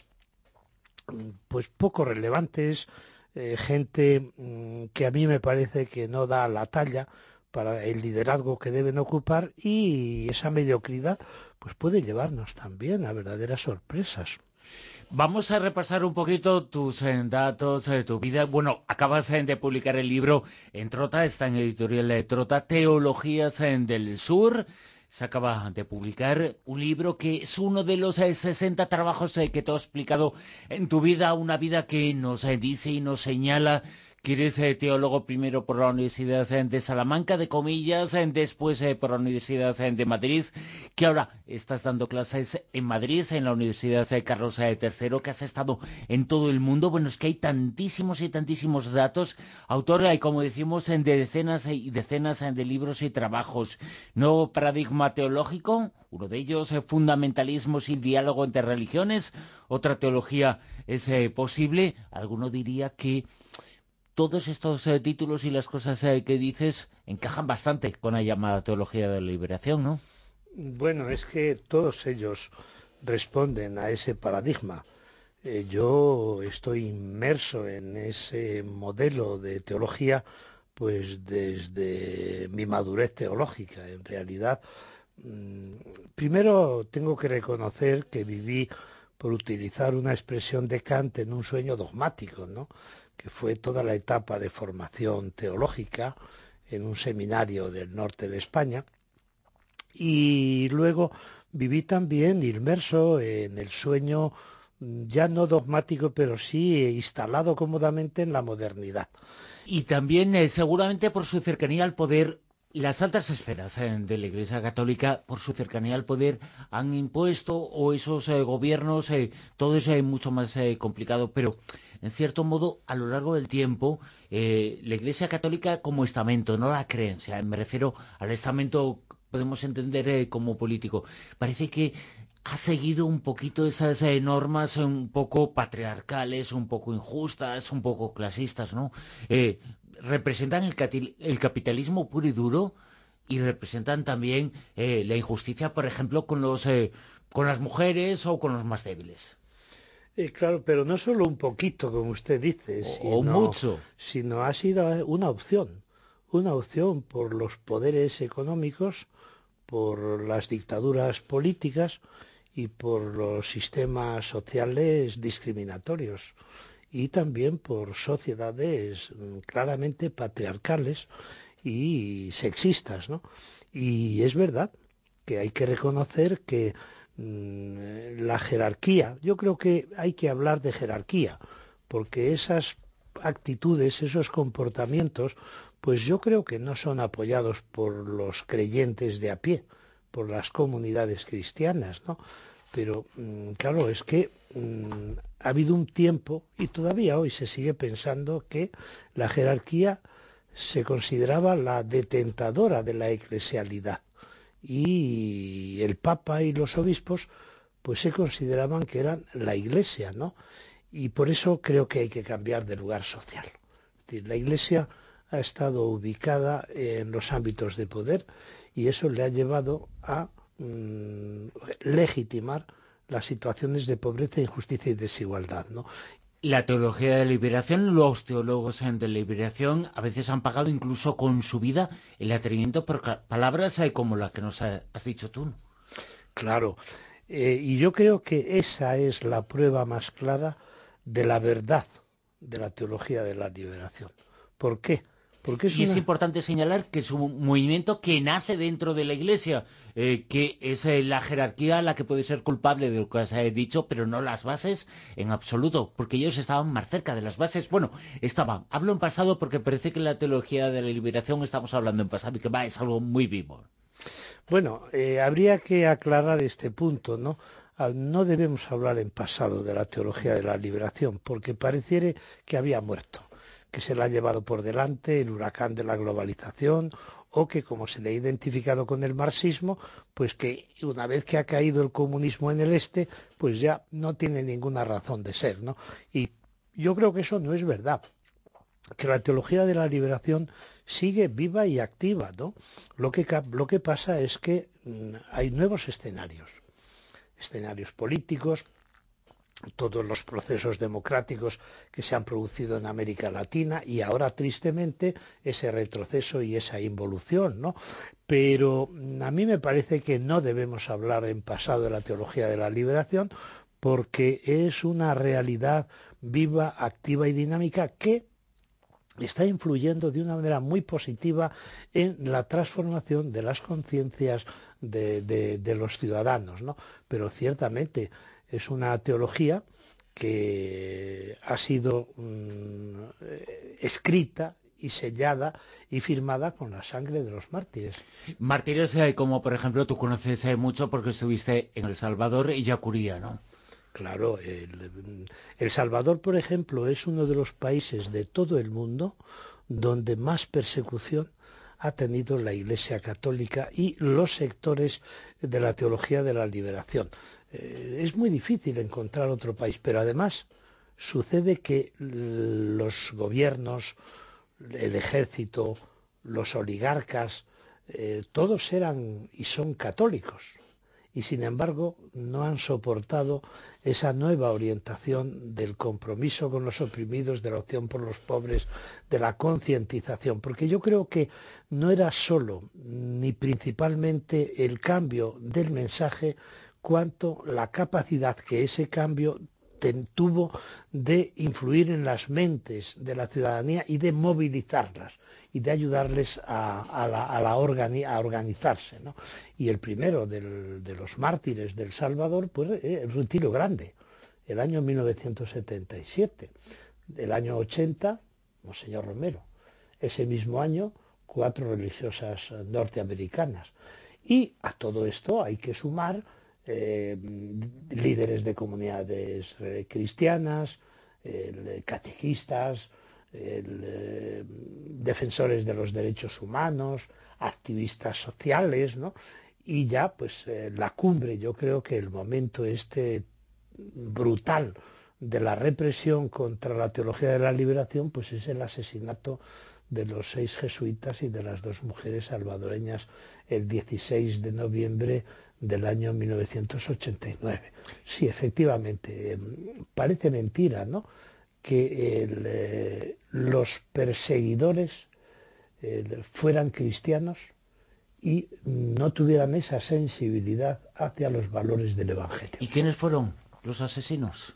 Speaker 10: pues poco relevantes, gente que a mí me parece que no da la talla para el liderazgo que deben ocupar, y esa mediocridad pues puede llevarnos también a verdaderas sorpresas.
Speaker 2: Vamos a repasar un poquito tus datos de tu vida. Bueno, acabas de publicar el libro en Trota, está en editorial de Trota, Teologías del Sur. Se acaba de publicar un libro que es uno de los 60 trabajos que te he explicado en tu vida, una vida que nos dice y nos señala que eres teólogo primero por la Universidad de Salamanca, de comillas, después por la Universidad de Madrid, que ahora estás dando clases en Madrid, en la Universidad de Carlos III, que has estado en todo el mundo. Bueno, es que hay tantísimos y tantísimos datos. Autor, como decimos, de decenas y decenas de libros y trabajos. Nuevo paradigma teológico, uno de ellos, fundamentalismos y diálogo entre religiones. Otra teología es posible. Alguno diría que todos estos títulos y las cosas que dices encajan bastante con la llamada teología de la liberación, ¿no?
Speaker 10: Bueno, es que todos ellos responden a ese paradigma. Yo estoy inmerso en ese modelo de teología pues desde mi madurez teológica. En realidad, primero tengo que reconocer que viví, por utilizar una expresión de Kant, en un sueño dogmático, ¿no?, que fue toda la etapa de formación teológica en un seminario del norte de España, y luego viví también inmerso en el sueño ya no dogmático, pero sí instalado cómodamente en la modernidad.
Speaker 2: Y también seguramente por su cercanía al poder. Las altas esferas de la Iglesia Católica, por su cercanía al poder, han impuesto, o esos gobiernos, todo es mucho más complicado, pero en cierto modo, a lo largo del tiempo, la Iglesia Católica como estamento, no la creencia, me refiero al estamento, podemos entender como político, parece que ha seguido un poquito esas normas un poco patriarcales, un poco injustas, un poco clasistas, ¿no? Representan el capitalismo puro y duro, y representan también la injusticia, por ejemplo, con las mujeres o con los más débiles.
Speaker 10: Claro, pero no solo un poquito, como usted dice,
Speaker 2: o mucho,
Speaker 10: sino ha sido una opción por los poderes económicos, por las dictaduras políticas y por los sistemas sociales discriminatorios, y también por sociedades claramente patriarcales y sexistas, ¿no? Y es verdad que hay que reconocer que la jerarquía, yo creo que hay que hablar de jerarquía, porque esas actitudes, esos comportamientos, pues yo creo que no son apoyados por los creyentes de a pie, por las comunidades cristianas, ¿no? Pero claro, es que ha habido un tiempo, y todavía hoy se sigue pensando, que la jerarquía se consideraba la detentadora de la eclesialidad, y el Papa y los obispos pues se consideraban que eran la Iglesia, ¿no? Y por eso creo que hay que cambiar de lugar social. Es decir, la Iglesia ha estado ubicada en los ámbitos de poder, y eso le ha llevado a legitimar las situaciones de pobreza, injusticia y desigualdad, ¿no?
Speaker 2: La teología de la liberación, los teólogos de la liberación a veces han pagado incluso con su vida el atrevimiento por palabras como la que nos has dicho tú, ¿no?
Speaker 10: Claro, y yo creo que esa es la prueba más clara de la verdad de la teología de la liberación. ¿Por qué? Porque
Speaker 2: es importante señalar que es un movimiento que nace dentro de la Iglesia, que es la jerarquía la que puede ser culpable de lo que has dicho, pero no las bases en absoluto, porque ellos estaban más cerca de las bases. Bueno, hablo en pasado porque parece que en la teología de la liberación estamos hablando en pasado y que es algo muy vivo.
Speaker 10: Bueno, habría que aclarar este punto, ¿no? No debemos hablar en pasado de la teología de la liberación, porque pareciera que había muerto, que se la ha llevado por delante el huracán de la globalización, o que, como se le ha identificado con el marxismo, pues que una vez que ha caído el comunismo en el este, pues ya no tiene ninguna razón de ser, ¿no? Y yo creo que eso no es verdad, que la teología de la liberación sigue viva y activa, ¿no? Lo que pasa es que hay nuevos escenarios políticos, todos los procesos democráticos que se han producido en América Latina, y ahora tristemente ese retroceso y esa involución, ¿no? Pero a mí me parece que no debemos hablar en pasado de la teología de la liberación, porque es una realidad viva, activa y dinámica que está influyendo de una manera muy positiva en la transformación de las conciencias de los ciudadanos, ¿no? Pero ciertamente es una teología que ha sido escrita y sellada y firmada con la sangre de los mártires.
Speaker 2: Mártires como por ejemplo tú conoces mucho porque estuviste en El Salvador y Yacuría, ¿no?
Speaker 10: Claro, El Salvador, por ejemplo, es uno de los países de todo el mundo donde más persecución ha tenido la Iglesia Católica y los sectores de la teología de la liberación. Es muy difícil encontrar otro país, pero además sucede que los gobiernos, el ejército, los oligarcas, todos eran y son católicos. Y sin embargo no han soportado esa nueva orientación del compromiso con los oprimidos, de la opción por los pobres, de la concientización, porque yo creo que no era solo ni principalmente el cambio del mensaje, cuanto la capacidad que ese cambio tuvo de influir en las mentes de la ciudadanía y de movilizarlas y de ayudarles a organizarse, ¿no? Y el primero de los mártires del Salvador, pues el Retiro Grande, el año 1977. El año 80, Monseñor Romero. Ese mismo año, 4 religiosas norteamericanas. Y a todo esto hay que sumar líderes de comunidades cristianas, catequistas, defensores de los derechos humanos, activistas sociales, ¿no? Y ya pues la cumbre, yo creo que el momento brutal de la represión contra la teología de la liberación, pues es el asesinato de los 6 jesuitas y de las 2 mujeres salvadoreñas el 16 de noviembre del año 1989. Sí, efectivamente, parece mentira, ¿no?, que los perseguidores fueran cristianos y no tuvieran esa sensibilidad hacia los valores del Evangelio.
Speaker 2: ¿Y quiénes fueron los asesinos?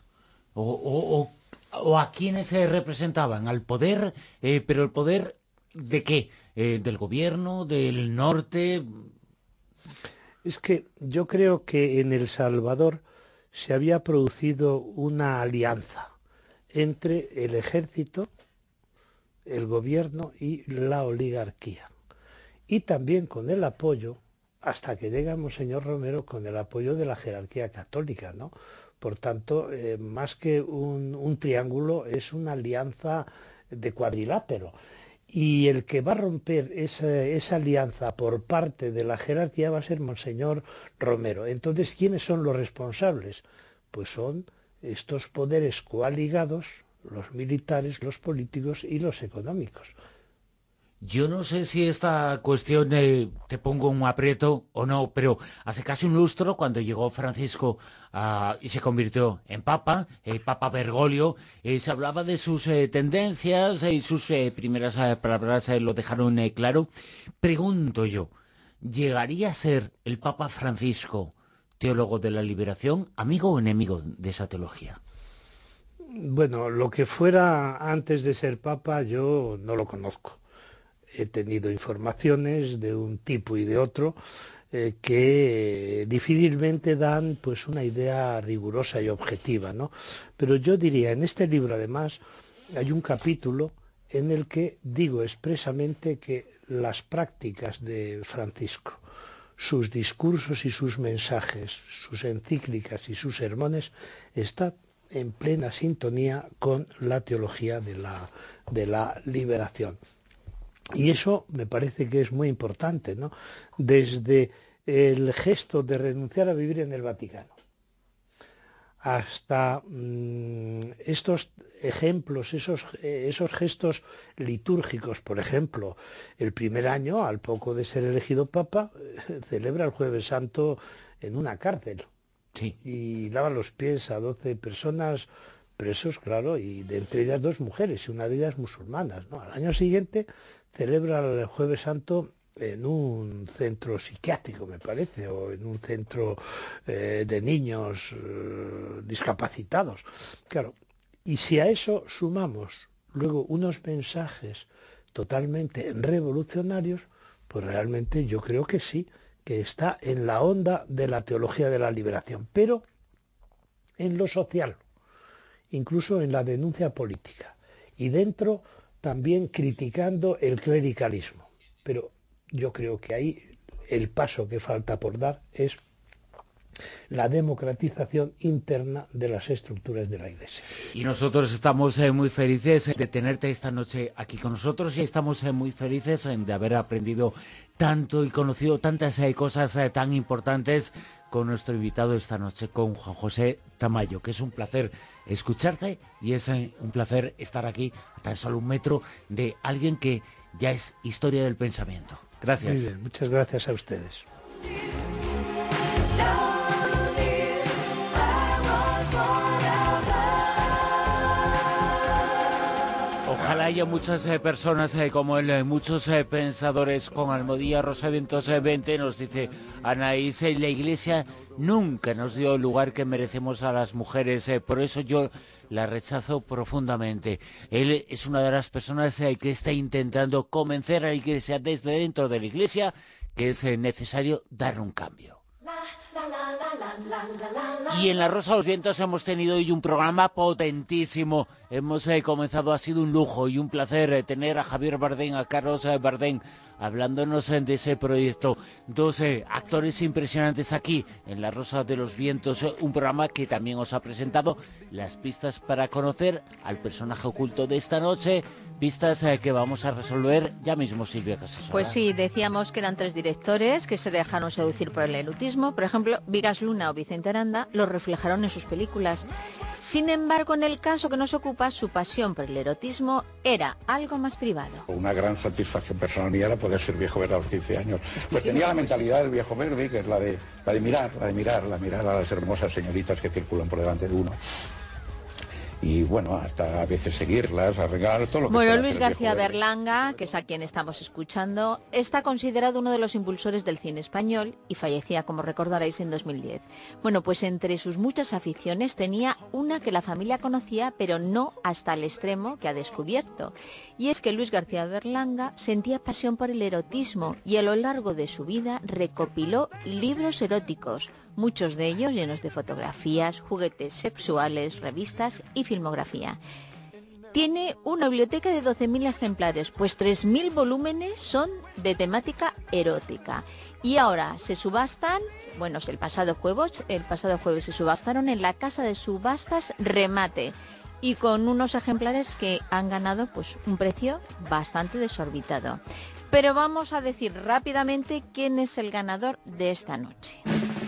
Speaker 2: ¿O a quiénes se representaban? ¿Al poder? ¿Pero el poder de qué? ¿Del gobierno? ¿Del norte?
Speaker 10: Es que yo creo que en El Salvador se había producido una alianza entre el ejército, el gobierno y la oligarquía. Y también con el apoyo, hasta que llega Monseñor Romero, con el apoyo de la jerarquía católica, ¿no? Por tanto, más que un triángulo, es una alianza de cuadrilátero. Y el que va a romper esa alianza por parte de la jerarquía va a ser Monseñor Romero. Entonces, ¿quiénes son los responsables? Pues son estos poderes coaligados, los militares, los políticos y los económicos.
Speaker 2: Yo no sé si esta cuestión te pongo un aprieto o no, pero hace casi un lustro, cuando llegó Francisco y se convirtió en Papa, Papa Bergoglio, se hablaba de sus tendencias y sus primeras palabras lo dejaron claro. Pregunto yo, ¿llegaría a ser el Papa Francisco teólogo de la liberación, amigo o enemigo de esa teología?
Speaker 10: Bueno, lo que fuera antes de ser Papa yo no lo conozco. He tenido informaciones de un tipo y de otro que difícilmente dan pues una idea rigurosa y objetiva, ¿no? Pero yo diría, en este libro además hay un capítulo en el que digo expresamente que las prácticas de Francisco, sus discursos y sus mensajes, sus encíclicas y sus sermones están en plena sintonía con la teología de la liberación. Y eso me parece que es muy importante, ¿no? Desde el gesto de renunciar a vivir en el Vaticano hasta estos ejemplos, esos gestos litúrgicos. Por ejemplo, el primer año, al poco de ser elegido Papa, celebra el Jueves Santo en una cárcel.
Speaker 2: Sí.
Speaker 10: Y lava los pies a 12 personas presos, claro, y de entre ellas 2 mujeres, y una de ellas musulmanas, ¿no? Al año siguiente celebra el Jueves Santo en un centro psiquiátrico, me parece, o en un centro de niños discapacitados. Claro, y si a eso sumamos luego unos mensajes totalmente revolucionarios, pues realmente yo creo que sí, que está en la onda de la teología de la liberación, pero en lo social. incluso en la denuncia política, y dentro también criticando el clericalismo. Pero yo creo que ahí el paso que falta por dar es la democratización interna de las estructuras de la Iglesia.
Speaker 2: Y nosotros estamos muy felices de tenerte esta noche aquí con nosotros, y estamos muy felices de haber aprendido tanto y conocido tantas cosas tan importantes con nuestro invitado esta noche, con Juan José Tamayo, que es un placer escucharte y es un placer estar aquí a tan solo un metro de alguien que ya es historia del pensamiento. Gracias.
Speaker 10: Muy bien, muchas gracias a ustedes.
Speaker 2: Ojalá haya muchas personas como él, muchos pensadores con Almodía Rosavientos 20, nos dice Anaís, la Iglesia nunca nos dio el lugar que merecemos a las mujeres, por eso yo la rechazo profundamente. Él es una de las personas que está intentando convencer a la Iglesia desde dentro de la Iglesia que es necesario dar un cambio. Y en La Rosa de los Vientos hemos tenido hoy un programa potentísimo. Hemos comenzado, ha sido un lujo y un placer tener a Javier Bardem, a Carlos Bardem, hablándonos de ese proyecto. Dos actores impresionantes aquí en La Rosa de los Vientos, un programa que también os ha presentado las pistas para conocer al personaje oculto de esta noche, pistas que vamos a resolver ya mismo, Silvia Casasola.
Speaker 5: Pues sí, decíamos que eran 3 directores que se dejaron seducir por el erotismo. Por ejemplo, Vigas Luna o Vicente Aranda lo reflejaron en sus películas. Sin embargo, en el caso que nos ocupa, su pasión por el erotismo era algo más privado.
Speaker 11: Una gran satisfacción personal mía era poder ser viejo verde a los 15 años. Pues tenía la mentalidad del viejo verde, que es la de mirar a las hermosas señoritas que circulan por delante de uno. Y bueno, hasta a veces seguirlas, arreglar todo lo que...
Speaker 5: Bueno, Luis García Berlanga, que es a quien estamos escuchando, está considerado uno de los impulsores del cine español y fallecía, como recordaréis, en 2010. Bueno, pues entre sus muchas aficiones tenía una que la familia conocía, pero no hasta el extremo que ha descubierto. Y es que Luis García Berlanga sentía pasión por el erotismo y a lo largo de su vida recopiló libros eróticos, muchos de ellos llenos de fotografías, juguetes sexuales, revistas y filmografía. Tiene una biblioteca de 12.000 ejemplares, pues 3.000 volúmenes son de temática erótica. Y ahora se subastan, bueno, el pasado jueves se subastaron en la casa de subastas Remate, y con unos ejemplares que han ganado pues un precio bastante desorbitado. Pero vamos a decir rápidamente quién es el ganador de esta noche.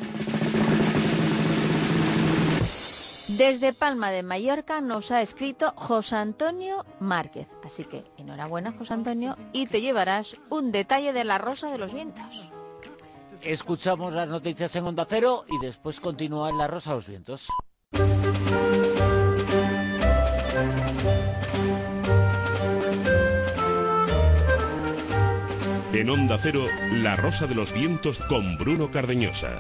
Speaker 5: Desde Palma de Mallorca nos ha escrito José Antonio Márquez. Así que enhorabuena, José Antonio, y te llevarás un detalle de La Rosa de los Vientos.
Speaker 2: Escuchamos las noticias en Onda Cero y después continúa en La Rosa de los Vientos.
Speaker 1: En Onda Cero, La Rosa de los Vientos con Bruno Cardeñosa.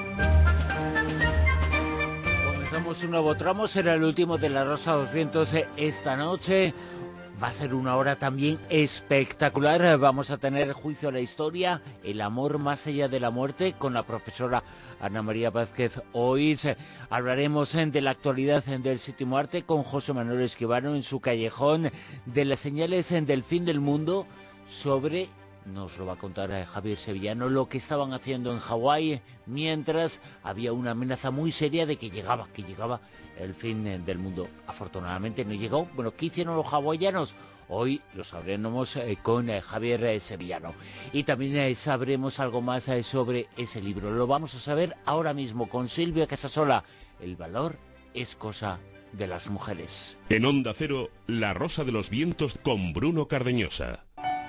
Speaker 2: Un nuevo tramo, será el último de La Rosa de los Vientos esta noche. Va a ser una hora también espectacular. Vamos a tener juicio a la historia, el amor más allá de la muerte, con la profesora Ana María Vázquez. Hoy hablaremos de la actualidad del séptimo arte con José Manuel Escribano en su callejón, de las señales del fin del mundo, sobre... Nos lo va a contar Javier Sevillano, lo que estaban haciendo en Hawái, mientras había una amenaza muy seria de que llegaba el fin del mundo. Afortunadamente no llegó. Bueno, ¿qué hicieron los hawaianos? Hoy lo sabremos con Javier Sevillano. Y también sabremos algo más sobre ese libro. Lo vamos a saber ahora mismo con Silvia Casasola. El valor es cosa de las mujeres.
Speaker 1: En Onda Cero, La Rosa de los Vientos con Bruno Cardeñosa.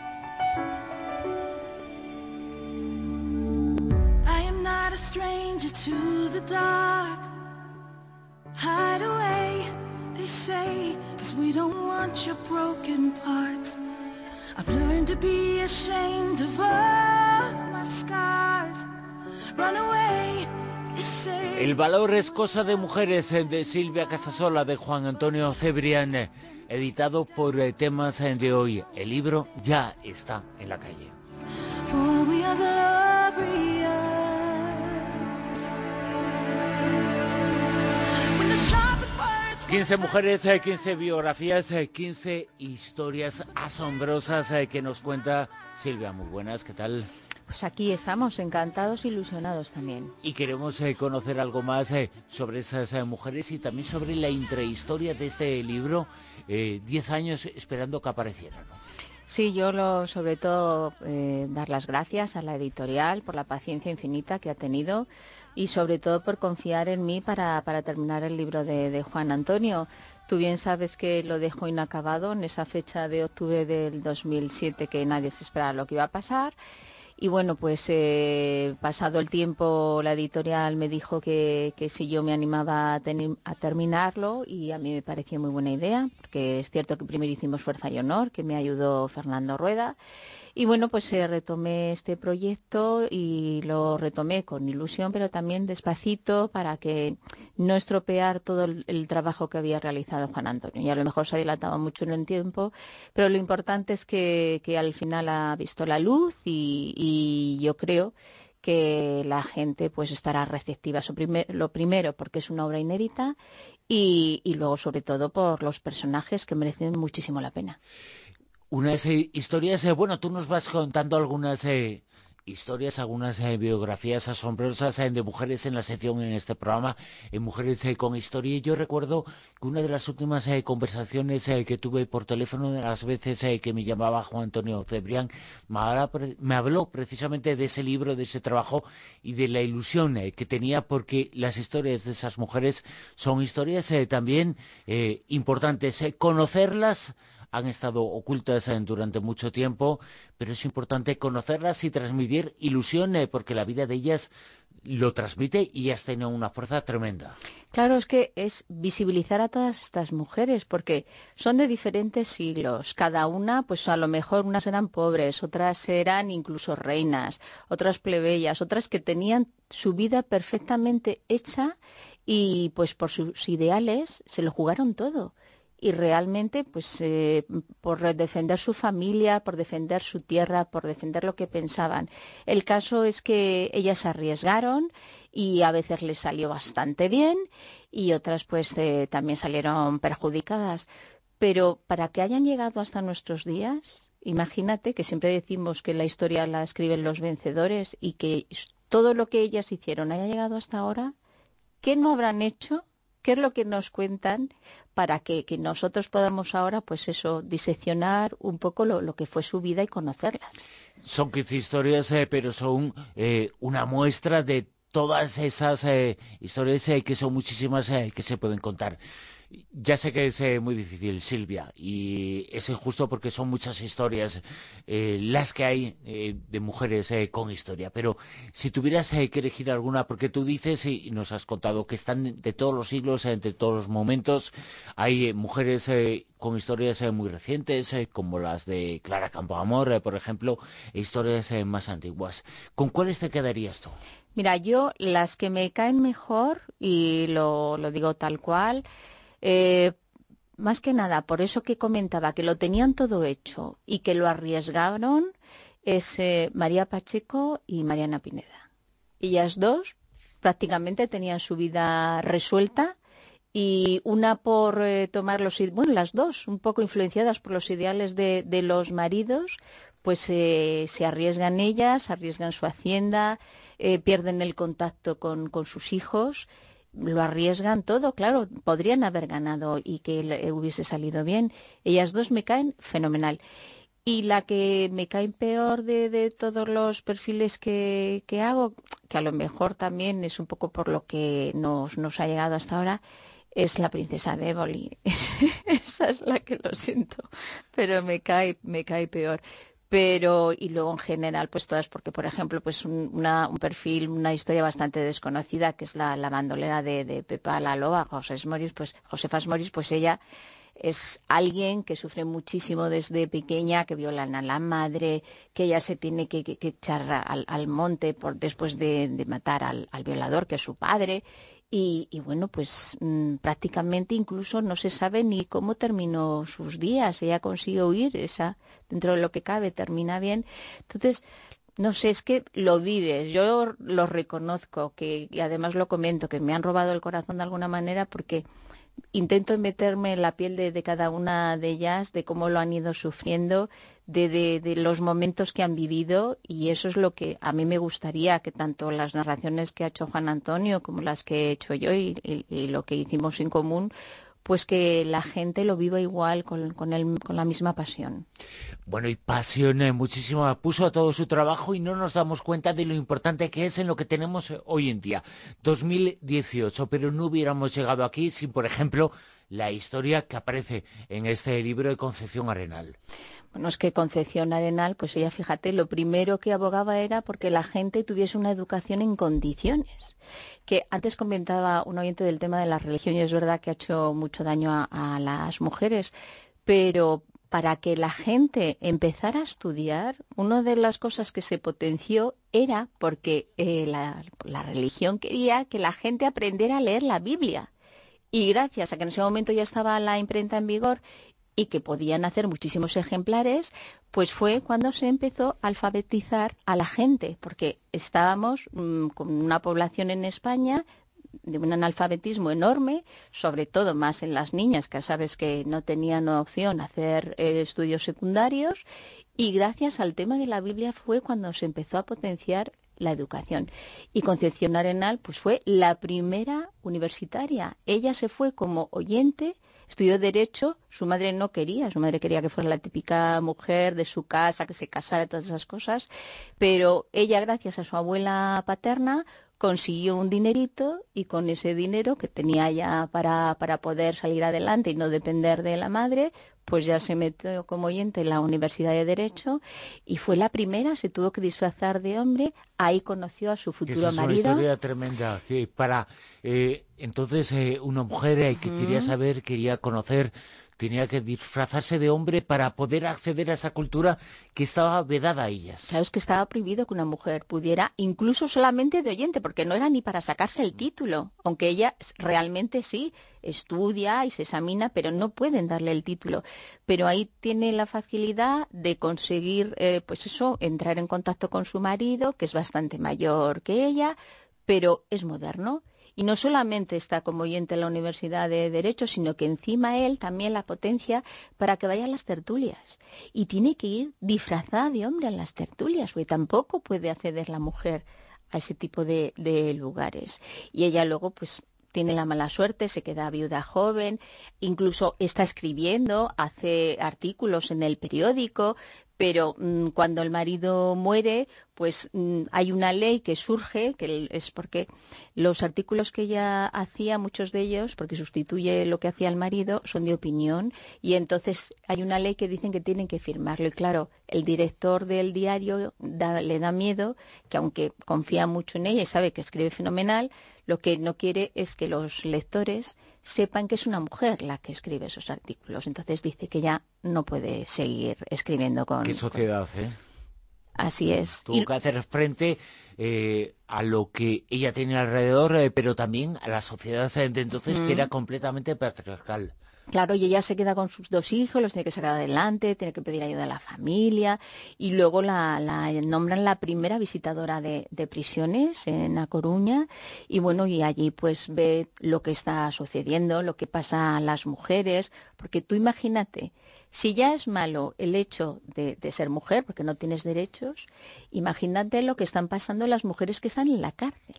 Speaker 12: Stranger to the dark, hide away, they say, 'cause we don't want your broken parts. I've learned to be ashamed of all my scars. Run away, they say.
Speaker 2: El valor es cosa de mujeres, de Silvia Casasola, de Juan Antonio Cebrián, editado por Temas de Hoy. El libro ya está en la calle.
Speaker 12: For we are glorious.
Speaker 2: 15 mujeres, 15 biografías, 15 historias asombrosas que nos cuenta Silvia. Muy buenas, ¿qué tal?
Speaker 5: Pues aquí estamos, encantados e ilusionados también.
Speaker 2: Y queremos conocer algo más sobre esas mujeres y también sobre la intrahistoria de este libro, 10 años esperando que apareciera, ¿no?
Speaker 5: Sí, yo sobre todo dar las gracias a la editorial por la paciencia infinita que ha tenido y sobre todo por confiar en mí para terminar el libro de Juan Antonio. Tú bien sabes que lo dejó inacabado en esa fecha de octubre del 2007 que nadie se esperaba lo que iba a pasar. Y bueno, pues pasado el tiempo la editorial me dijo que si yo me animaba a terminarlo, y a mí me pareció muy buena idea, porque es cierto que primero hicimos Fuerza y Honor, que me ayudó Fernando Rueda. Y bueno, pues retomé este proyecto y lo retomé con ilusión, pero también despacito para que no estropear todo el trabajo que había realizado Juan Antonio. Y a lo mejor se ha dilatado mucho en el tiempo, pero lo importante es que al final ha visto la luz y yo creo que la gente pues estará receptiva. Lo primero porque es una obra inédita y luego sobre todo por los personajes que merecen muchísimo la pena.
Speaker 2: Unas historias, bueno, tú nos vas contando algunas historias, algunas biografías asombrosas de mujeres en la sección en este programa, Mujeres con Historia. Y yo recuerdo que una de las últimas conversaciones que tuve por teléfono, de las veces que me llamaba Juan Antonio Cebrián, me habló precisamente de ese libro, de ese trabajo y de la ilusión que tenía, porque las historias de esas mujeres son historias también importantes. Conocerlas han estado ocultas durante mucho tiempo, pero es importante conocerlas y transmitir ilusión, porque la vida de ellas lo transmite y ellas tienen una fuerza tremenda.
Speaker 5: Claro, es que es visibilizar a todas estas mujeres, porque son de diferentes siglos. Cada una, pues a lo mejor unas eran pobres, otras eran incluso reinas, otras plebeyas, otras que tenían su vida perfectamente hecha y pues por sus ideales se lo jugaron todo. Y realmente, pues por defender su familia, por defender su tierra, por defender lo que pensaban. El caso es que ellas se arriesgaron y a veces les salió bastante bien y otras pues también salieron perjudicadas. Pero para que hayan llegado hasta nuestros días, imagínate que siempre decimos que la historia la escriben los vencedores y que todo lo que ellas hicieron haya llegado hasta ahora, ¿qué no habrán hecho? ¿Qué es lo que nos cuentan para que nosotros podamos ahora, pues eso, diseccionar un poco lo que fue su vida y conocerlas?
Speaker 2: Son 15 historias, pero son una muestra de todas esas historias que son muchísimas que se pueden contar. Ya sé que es muy difícil, Silvia, y es injusto porque son muchas historias las que hay de mujeres con historia, pero si tuvieras que elegir alguna, porque tú dices y nos has contado que están de todos los siglos, de todos los momentos, hay mujeres con historias muy recientes, como las de Clara Campoamor, por ejemplo, e historias más antiguas. ¿Con cuáles te quedarías tú?
Speaker 5: Mira, yo las que me caen mejor, y lo digo tal cual, más que nada, por eso que comentaba que lo tenían todo hecho y que lo arriesgaron, es María Pacheco y Mariana Pineda. Ellas dos prácticamente tenían su vida resuelta y una por tomar las dos, un poco influenciadas por los ideales de los maridos, pues se arriesgan ellas, arriesgan su hacienda, pierden el contacto con sus hijos. Lo arriesgan todo, claro, podrían haber ganado y que hubiese salido bien. Ellas dos me caen fenomenal. Y la que me cae peor de todos los perfiles que hago, que a lo mejor también es un poco por lo que nos ha llegado hasta ahora, es la princesa de Éboli. Esa es la que lo siento, pero me cae peor. Pero, y luego en general, pues todas, porque por ejemplo, pues un perfil, una historia bastante desconocida, que es la bandolera de Pepa la Loba, Josefas Moris, pues ella es alguien que sufre muchísimo desde pequeña, que violan a la madre, que ella se tiene que echar al monte después de matar al violador, que es su padre. Y bueno, pues prácticamente incluso no se sabe ni cómo terminó sus días. Ella consigue huir, dentro de lo que cabe, termina bien. Entonces, no sé, es que lo vives, yo lo reconozco, y además lo comento, que me han robado el corazón de alguna manera porque intento meterme en la piel de cada una de ellas, de cómo lo han ido sufriendo, de los momentos que han vivido, y eso es lo que a mí me gustaría, que tanto las narraciones que ha hecho Juan Antonio como las que he hecho yo y lo que hicimos en común, pues que la gente lo viva igual, con la misma pasión.
Speaker 2: Bueno, y pasión muchísimo puso a todo su trabajo y no nos damos cuenta de lo importante que es en lo que tenemos hoy en día, 2018, pero no hubiéramos llegado aquí sin, por ejemplo, la historia que aparece en este libro de Concepción Arenal.
Speaker 5: Bueno, es que Concepción Arenal, pues ella, fíjate, lo primero que abogaba era porque la gente tuviese una educación en condiciones. Que antes comentaba un oyente del tema de la religión, y es verdad que ha hecho mucho daño a las mujeres, pero para que la gente empezara a estudiar, una de las cosas que se potenció era porque la religión quería que la gente aprendiera a leer la Biblia. Y gracias a que en ese momento ya estaba la imprenta en vigor y que podían hacer muchísimos ejemplares, pues fue cuando se empezó a alfabetizar a la gente, porque estábamos con una población en España de un analfabetismo enorme, sobre todo más en las niñas, que sabes que no tenían opción a hacer estudios secundarios, y gracias al tema de la Biblia fue cuando se empezó a potenciar la educación. Y Concepción Arenal pues fue la primera universitaria. Ella se fue como oyente, estudió Derecho, su madre no quería, su madre quería que fuera la típica mujer de su casa, que se casara, todas esas cosas, pero ella, gracias a su abuela paterna, consiguió un dinerito, y con ese dinero que tenía ya para poder salir adelante y no depender de la madre, pues ya se metió como oyente en la Universidad de Derecho y fue la primera, se tuvo que disfrazar de hombre, ahí conoció a su futuro marido.
Speaker 2: Es una historia tremenda, que para entonces una mujer que quería saber, quería conocer, tenía que disfrazarse de hombre para poder acceder a esa cultura que estaba vedada a ellas.
Speaker 5: Sabes que estaba prohibido que una mujer pudiera, incluso solamente de oyente, porque no era ni para sacarse el título, aunque ella realmente sí estudia y se examina, pero no pueden darle el título. Pero ahí tiene la facilidad de conseguir, pues eso, entrar en contacto con su marido, que es bastante mayor que ella, pero es moderno. Y no solamente está como oyente en la Universidad de Derecho, sino que encima él también la potencia para que vaya a las tertulias. Y tiene que ir disfrazada de hombre a las tertulias, porque tampoco puede acceder la mujer a ese tipo de lugares. Y ella luego, pues, tiene la mala suerte, se queda viuda joven, incluso está escribiendo, hace artículos en el periódico, pero cuando el marido muere, pues hay una ley que surge, que es porque los artículos que ella hacía, muchos de ellos, porque sustituye lo que hacía el marido, son de opinión, y entonces hay una ley que dicen que tienen que firmarlo. Y claro, el director del diario le da miedo, que aunque confía mucho en ella y sabe que escribe fenomenal, lo que no quiere es que los lectores sepan que es una mujer la que escribe esos artículos. Entonces dice que ya no puede seguir escribiendo con...
Speaker 2: ¿Qué sociedad,
Speaker 5: Así es.
Speaker 2: Tuvo que hacer frente a lo que ella tenía alrededor, pero también a la sociedad de entonces, que era completamente patriarcal.
Speaker 5: Claro, y ella se queda con sus 2 hijos, los tiene que sacar adelante, tiene que pedir ayuda a la familia, y luego la nombran la primera visitadora de prisiones en A Coruña, y bueno, y allí pues ve lo que está sucediendo, lo que pasa a las mujeres, porque tú imagínate, si ya es malo el hecho de ser mujer, porque no tienes derechos, imagínate lo que están pasando las mujeres que están en la cárcel.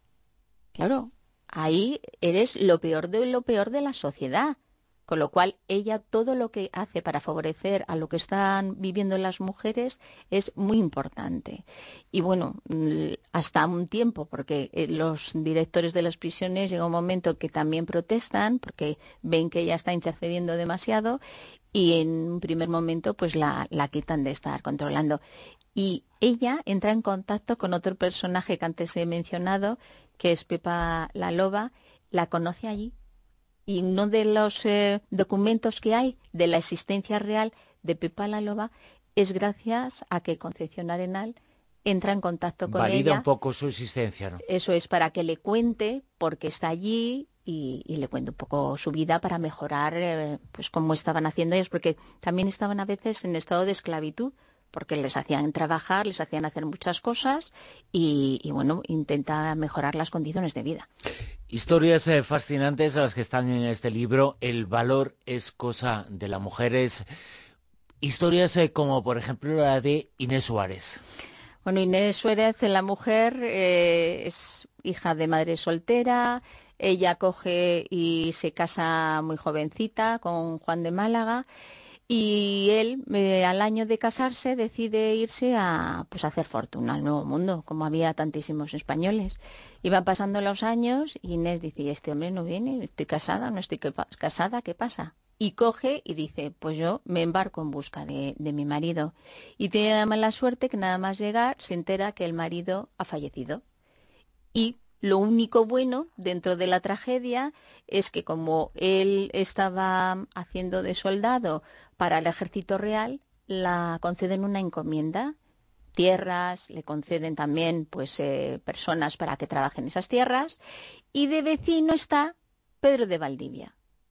Speaker 5: Claro, ahí eres lo peor de la sociedad. Con lo cual, ella todo lo que hace para favorecer a lo que están viviendo las mujeres es muy importante. Y bueno, hasta un tiempo, porque los directores de las prisiones llega un momento que también protestan, porque ven que ella está intercediendo demasiado, y en un primer momento pues la quitan de estar controlando. Y ella entra en contacto con otro personaje que antes he mencionado, que es Pepa la Loba, la conoce allí. Y uno de los documentos que hay de la existencia real de Pepa la Loba es gracias a que Concepción Arenal entra en contacto con ella.
Speaker 2: Valida un poco su existencia, ¿no?
Speaker 5: Eso es, para que le cuente por qué está allí y le cuente un poco su vida para mejorar pues cómo estaban haciendo ellos, porque también estaban a veces en estado de esclavitud, porque les hacían trabajar, les hacían hacer muchas cosas y bueno, intenta mejorar las condiciones de vida.
Speaker 2: Historias fascinantes las que están en este libro. El valor es cosa de las mujeres. Historias como, por ejemplo, la de Inés Suárez.
Speaker 5: Bueno, Inés Suárez, la mujer, es hija de madre soltera. Ella coge y se casa muy jovencita con Juan de Málaga. Y él, al año de casarse, decide irse a hacer fortuna al Nuevo Mundo, como había tantísimos españoles. Iban pasando los años y Inés dice, ¿y este hombre no viene? ¿Estoy casada? ¿No estoy casada? ¿Qué pasa? Y coge y dice, pues yo me embarco en busca de mi marido. Y tiene la mala suerte que nada más llegar se entera que el marido ha fallecido. Y lo único bueno dentro de la tragedia es que como él estaba haciendo de soldado para el ejército real, la conceden una encomienda, tierras, le conceden también personas para que trabajen en esas tierras, y de vecino está Pedro de Valdivia.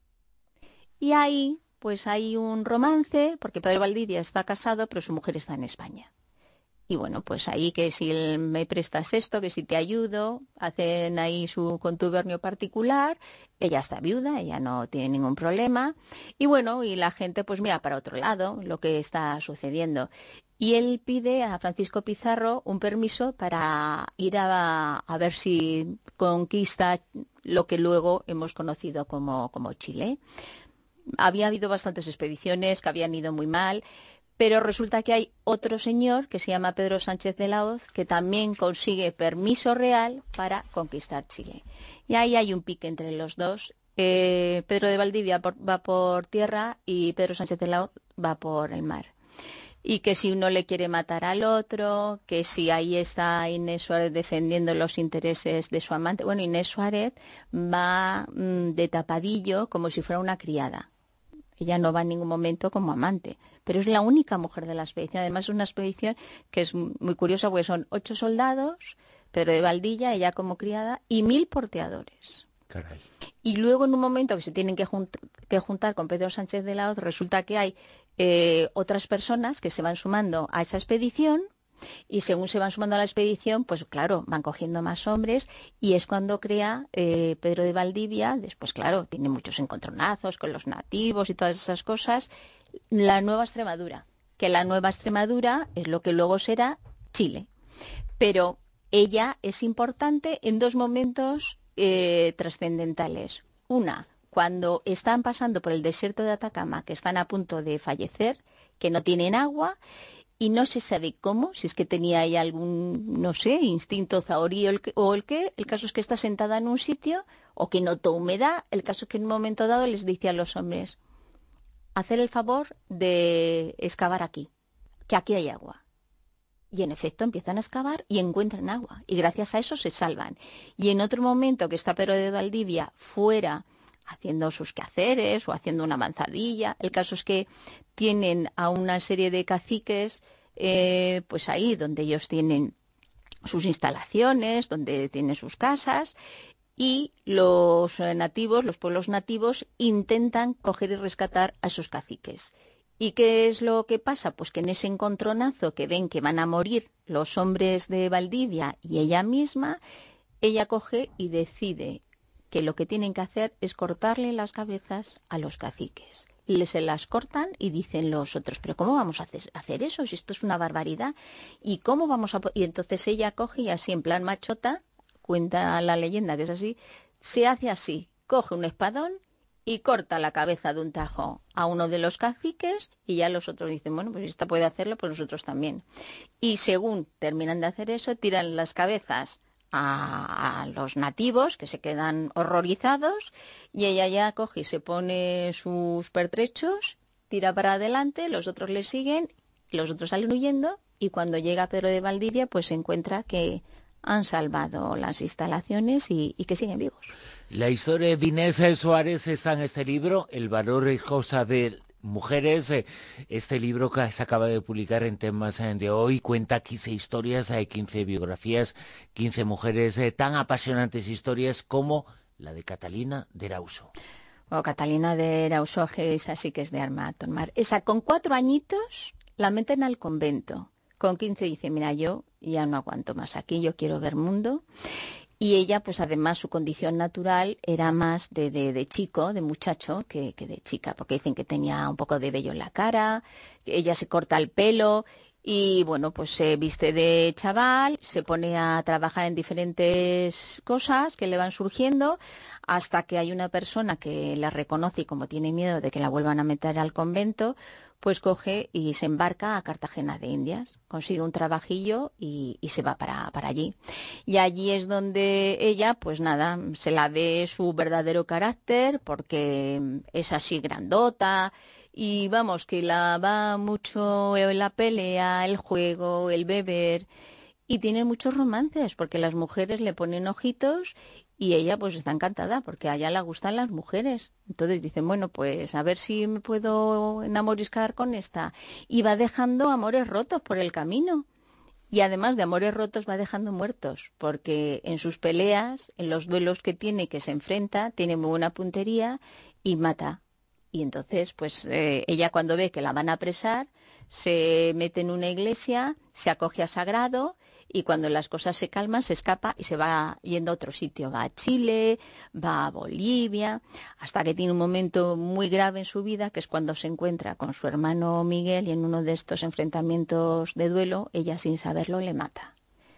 Speaker 5: Y ahí pues hay un romance, porque Pedro de Valdivia está casado, pero su mujer está en España. Y bueno, pues ahí que si me prestas esto, que si te ayudo, hacen ahí su contubernio particular, ella está viuda, ella no tiene ningún problema, y bueno, y la gente pues mira para otro lado lo que está sucediendo. Y él pide a Francisco Pizarro un permiso para ir a ver si conquista lo que luego hemos conocido como Chile. Había habido bastantes expediciones que habían ido muy mal, pero resulta que hay otro señor que se llama Pedro Sánchez de la Hoz que también consigue permiso real para conquistar Chile. Y ahí hay un pique entre los dos. Pedro de Valdivia va por tierra y Pedro Sánchez de la Hoz va por el mar. Y que si uno le quiere matar al otro, que si ahí está Inés Suárez defendiendo los intereses de su amante. Bueno, Inés Suárez va de tapadillo como si fuera una criada. Ella no va en ningún momento como amante, pero es la única mujer de la expedición. Además es una expedición que es muy curiosa porque son 8 soldados, Pedro de Valdivia, ella como criada, y 1000 porteadores.
Speaker 2: Caray.
Speaker 5: Y luego en un momento que se tienen que juntar con Pedro Sánchez de la Hoz, resulta que hay otras personas que se van sumando a esa expedición. Y según se van sumando a la expedición, pues claro, van cogiendo más hombres y es cuando crea Pedro de Valdivia, después claro, tiene muchos encontronazos con los nativos y todas esas cosas, la Nueva Extremadura, que la Nueva Extremadura es lo que luego será Chile. Pero ella es importante en 2 momentos trascendentales. Una, cuando están pasando por el desierto de Atacama, que están a punto de fallecer, que no tienen agua, y no se sabe cómo, si es que tenía ahí algún, no sé, instinto zahorí o el qué. El caso es que está sentada en un sitio o que notó humedad. El caso es que en un momento dado les dice a los hombres, hacer el favor de excavar aquí, que aquí hay agua. Y en efecto empiezan a excavar y encuentran agua. Y gracias a eso se salvan. Y en otro momento que está Pedro de Valdivia fuera haciendo sus quehaceres o haciendo una avanzadilla. El caso es que tienen a una serie de caciques pues ahí donde ellos tienen sus instalaciones, donde tienen sus casas y los nativos, los pueblos nativos intentan coger y rescatar a esos caciques. ¿Y qué es lo que pasa? Pues que en ese encontronazo que ven que van a morir los hombres de Valdivia y ella misma, ella coge y decide que lo que tienen que hacer es cortarle las cabezas a los caciques. Se las cortan y dicen los otros, pero ¿cómo vamos a hacer eso? Si esto es una barbaridad. ¿Y cómo vamos a...? Y entonces ella coge y así en plan machota, cuenta la leyenda que es así, se hace así, coge un espadón y corta la cabeza de un tajo a uno de los caciques y ya los otros dicen, bueno, pues si esta puede hacerlo, pues nosotros también. Y según terminan de hacer eso, tiran las cabezas a los nativos que se quedan horrorizados y ella ya coge y se pone sus pertrechos, tira para adelante, los otros le siguen, los otros salen huyendo y cuando llega Pedro de Valdivia pues se encuentra que han salvado las instalaciones y que siguen vivos.
Speaker 2: La historia de Inés Suárez está en este libro, El valor es cosa de mujeres. Este libro que se acaba de publicar en Temas de Hoy cuenta 15 historias, 15 biografías, 15 mujeres, tan apasionantes historias como la de Catalina de Erauso.
Speaker 5: Catalina de Erauso, esa sí que es de arma a tomar. Esa con 4 añitos La meten al convento. Con 15 dice, mira, yo ya no aguanto más aquí, yo quiero ver mundo. Y ella, pues además, su condición natural era más de chico, de muchacho, que de chica, porque dicen que tenía un poco de vello en la cara, que ella se corta el pelo y, bueno, pues se viste de chaval, se pone a trabajar en diferentes cosas que le van surgiendo, hasta que hay una persona que la reconoce y como tiene miedo de que la vuelvan a meter al convento, pues coge y se embarca a Cartagena de Indias, consigue un trabajillo y se va para allí. Y allí es donde ella, pues nada, se la ve su verdadero carácter, porque es así grandota, y vamos, que la va mucho la pelea, el juego, el beber, y tiene muchos romances, porque las mujeres le ponen ojitos y ella pues está encantada, porque a ella le gustan las mujeres. Entonces dicen, bueno, pues a ver si me puedo enamoriscar con esta. Y va dejando amores rotos por el camino. Y además de amores rotos va dejando muertos, porque en sus peleas, en los duelos que tiene, que se enfrenta, tiene muy buena puntería y mata. Y entonces, pues ella cuando ve que la van a apresar, se mete en una iglesia, se acoge a sagrado y cuando las cosas se calman se escapa y se va yendo a otro sitio. Va a Chile, va a Bolivia, hasta que tiene un momento muy grave en su vida, que es cuando se encuentra con su hermano Miguel y en uno de estos enfrentamientos de duelo, ella sin saberlo le mata.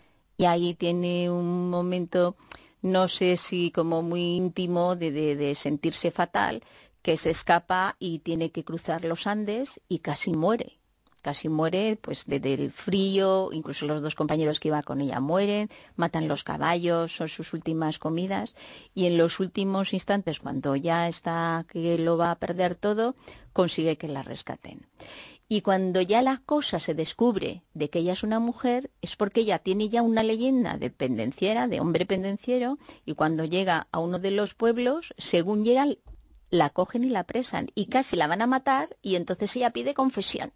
Speaker 5: Y ahí tiene un momento, no sé si como muy íntimo, de sentirse fatal, que se escapa y tiene que cruzar los Andes y casi muere. Casi muere pues del frío, incluso los dos compañeros que iban con ella mueren, matan los caballos, son sus últimas comidas y en los últimos instantes, cuando ya está que lo va a perder todo, consigue que la rescaten. Y cuando ya la cosa se descubre de que ella es una mujer, es porque ella tiene ya una leyenda de pendenciera, de hombre pendenciero, y cuando llega a uno de los pueblos, según llega, la cogen y la apresan y casi la van a matar y entonces ella pide confesión.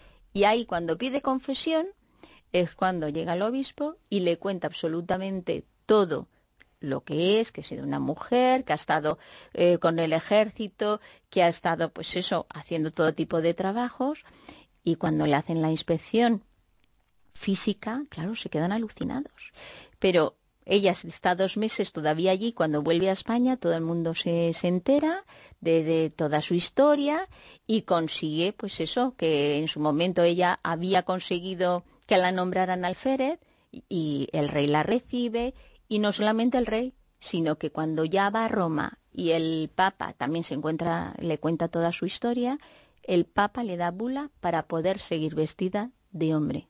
Speaker 5: Y ahí cuando pide confesión es cuando llega el obispo y le cuenta absolutamente todo lo que es, que ha sido una mujer, que ha estado con el ejército, que ha estado pues eso, haciendo todo tipo de trabajos y cuando le hacen la inspección física, claro, se quedan alucinados. Pero ella está 2 meses todavía allí, cuando vuelve a España todo el mundo se entera de toda su historia y consigue, pues eso, que en su momento ella había conseguido que la nombraran alférez y el rey la recibe y no solamente el rey, sino que cuando ya va a Roma y el Papa también le cuenta toda su historia, el Papa le da bula para poder seguir vestida de hombre,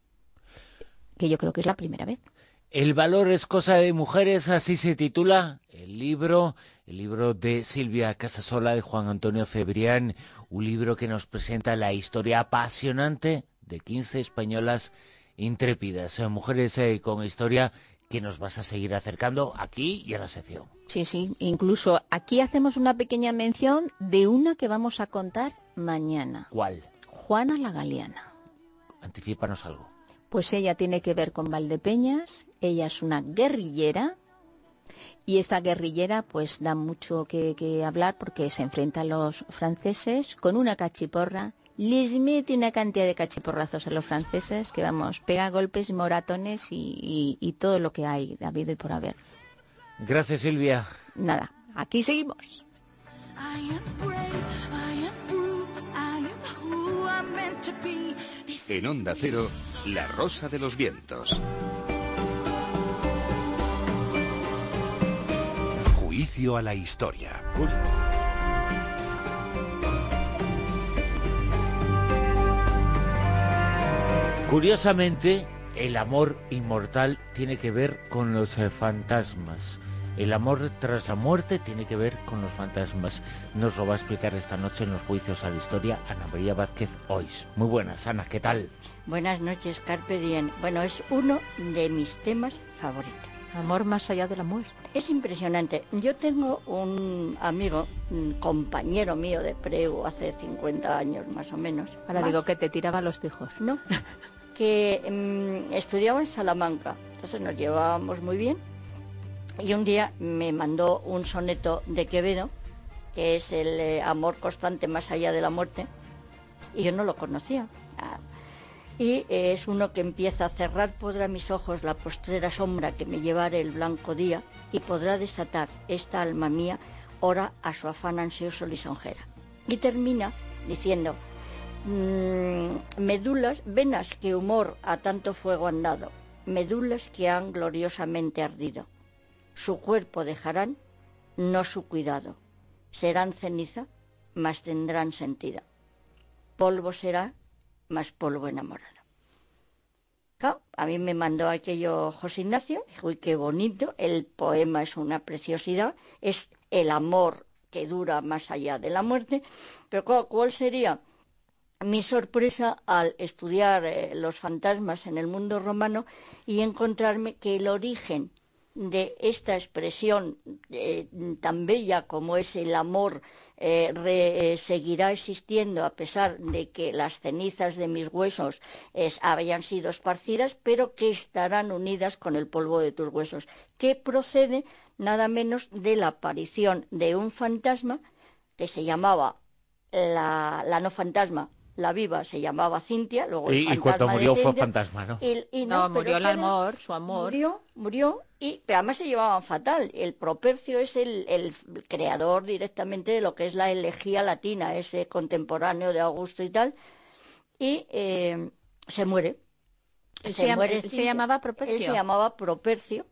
Speaker 5: que yo creo que es la primera vez.
Speaker 2: El valor es cosa de mujeres, así se titula el libro de Silvia Casasola, de Juan Antonio Cebrián, un libro que nos presenta la historia apasionante de 15 españolas intrépidas, mujeres con historia que nos vas a seguir acercando aquí y en la sección.
Speaker 5: Sí, sí, incluso aquí hacemos una pequeña mención de una que vamos a contar mañana.
Speaker 2: ¿Cuál?
Speaker 5: Juana la Galiana.
Speaker 2: Anticípanos algo.
Speaker 5: Pues ella tiene que ver con Valdepeñas, ella es una guerrillera y esta guerrillera pues da mucho que hablar porque se enfrenta a los franceses con una cachiporra, les mete una cantidad de cachiporrazos a los franceses que vamos, pega golpes, moratones y todo lo que hay de habido y por haber.
Speaker 2: Gracias, Silvia.
Speaker 5: Nada, aquí seguimos.
Speaker 9: En Onda Cero, La Rosa de los Vientos. Juicio a la historia.
Speaker 2: Curiosamente, el amor inmortal tiene que ver con los fantasmas. El amor tras la muerte tiene que ver con los fantasmas. Nos lo va a explicar esta noche en los juicios a la historia Ana María Vázquez Ois. Muy buenas, Ana, ¿qué tal?
Speaker 13: Buenas noches, Carpe Diem. Bueno, es uno de mis temas favoritos.
Speaker 5: Amor más allá de la muerte.
Speaker 13: Es impresionante. Yo tengo un amigo, un compañero mío de preu hace 50 años más o menos.
Speaker 5: Ahora digo que te tiraba los tejos.
Speaker 13: No, que estudiaba en Salamanca. Entonces nos llevábamos muy bien. Y un día me mandó un soneto de Quevedo, que es el amor constante más allá de la muerte, y yo no lo conocía. y es uno que empieza: cerrar podrá mis ojos la postrera sombra que me llevare el blanco día, y podrá desatar esta alma mía ora a su afán ansioso lisonjera. Y termina diciendo: medulas, venas que humor a tanto fuego han dado, medulas que han gloriosamente ardido, su cuerpo dejarán, no su cuidado, serán ceniza, mas tendrán sentido, polvo será, mas polvo enamorado. Claro, a mí me mandó aquello José Ignacio, dijo: uy, qué bonito, el poema es una preciosidad, es el amor que dura más allá de la muerte. Pero ¿cuál sería mi sorpresa al estudiar los fantasmas en el mundo romano y encontrarme que el origen de esta expresión tan bella como es el amor seguirá existiendo a pesar de que las cenizas de mis huesos hayan sido esparcidas, pero que estarán unidas con el polvo de tus huesos, que procede nada menos de la aparición de un fantasma que se llamaba la no fantasma, la viva, se llamaba Cintia, luego
Speaker 2: y cuando murió fue fantasma, ¿no?
Speaker 5: No, murió el amor, su amor.
Speaker 13: Murió, pero además se llevaban fatal. El Propercio es el creador directamente de lo que es la elegía latina, ese contemporáneo de Augusto y tal, y se muere.
Speaker 5: Él se llamaba Propercio.
Speaker 13: Él se llamaba Propercio,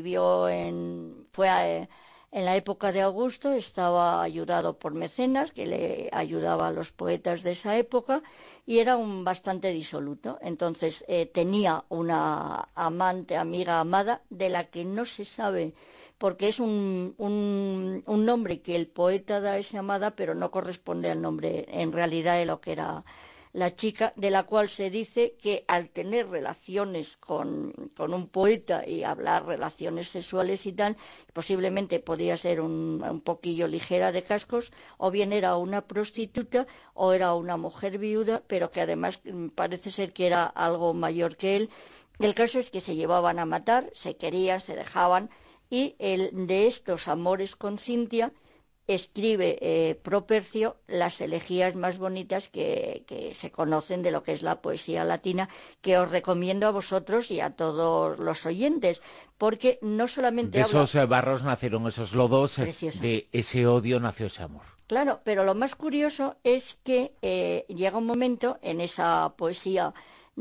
Speaker 13: fue en la época de Augusto, estaba ayudado por Mecenas, que le ayudaba a los poetas de esa época, y era un bastante disoluto. Entonces tenía una amante, amiga, amada, de la que no se sabe, porque es un nombre que el poeta da a esa amada, pero no corresponde al nombre en realidad de lo que era la chica, de la cual se dice que al tener relaciones con un poeta y hablar relaciones sexuales y tal, posiblemente podía ser un poquillo ligera de cascos, o bien era una prostituta o era una mujer viuda, pero que además parece ser que era algo mayor que él. El caso es que se llevaban a matar, se querían, se dejaban, y de estos amores con Cintia escribe Propercio las elegías más bonitas que se conocen de lo que es la poesía latina, que os recomiendo a vosotros y a todos los oyentes, porque no solamente
Speaker 2: de esos barros nacieron esos lodos, precioso. De ese odio nació ese amor.
Speaker 13: Claro, pero lo más curioso es que llega un momento en esa poesía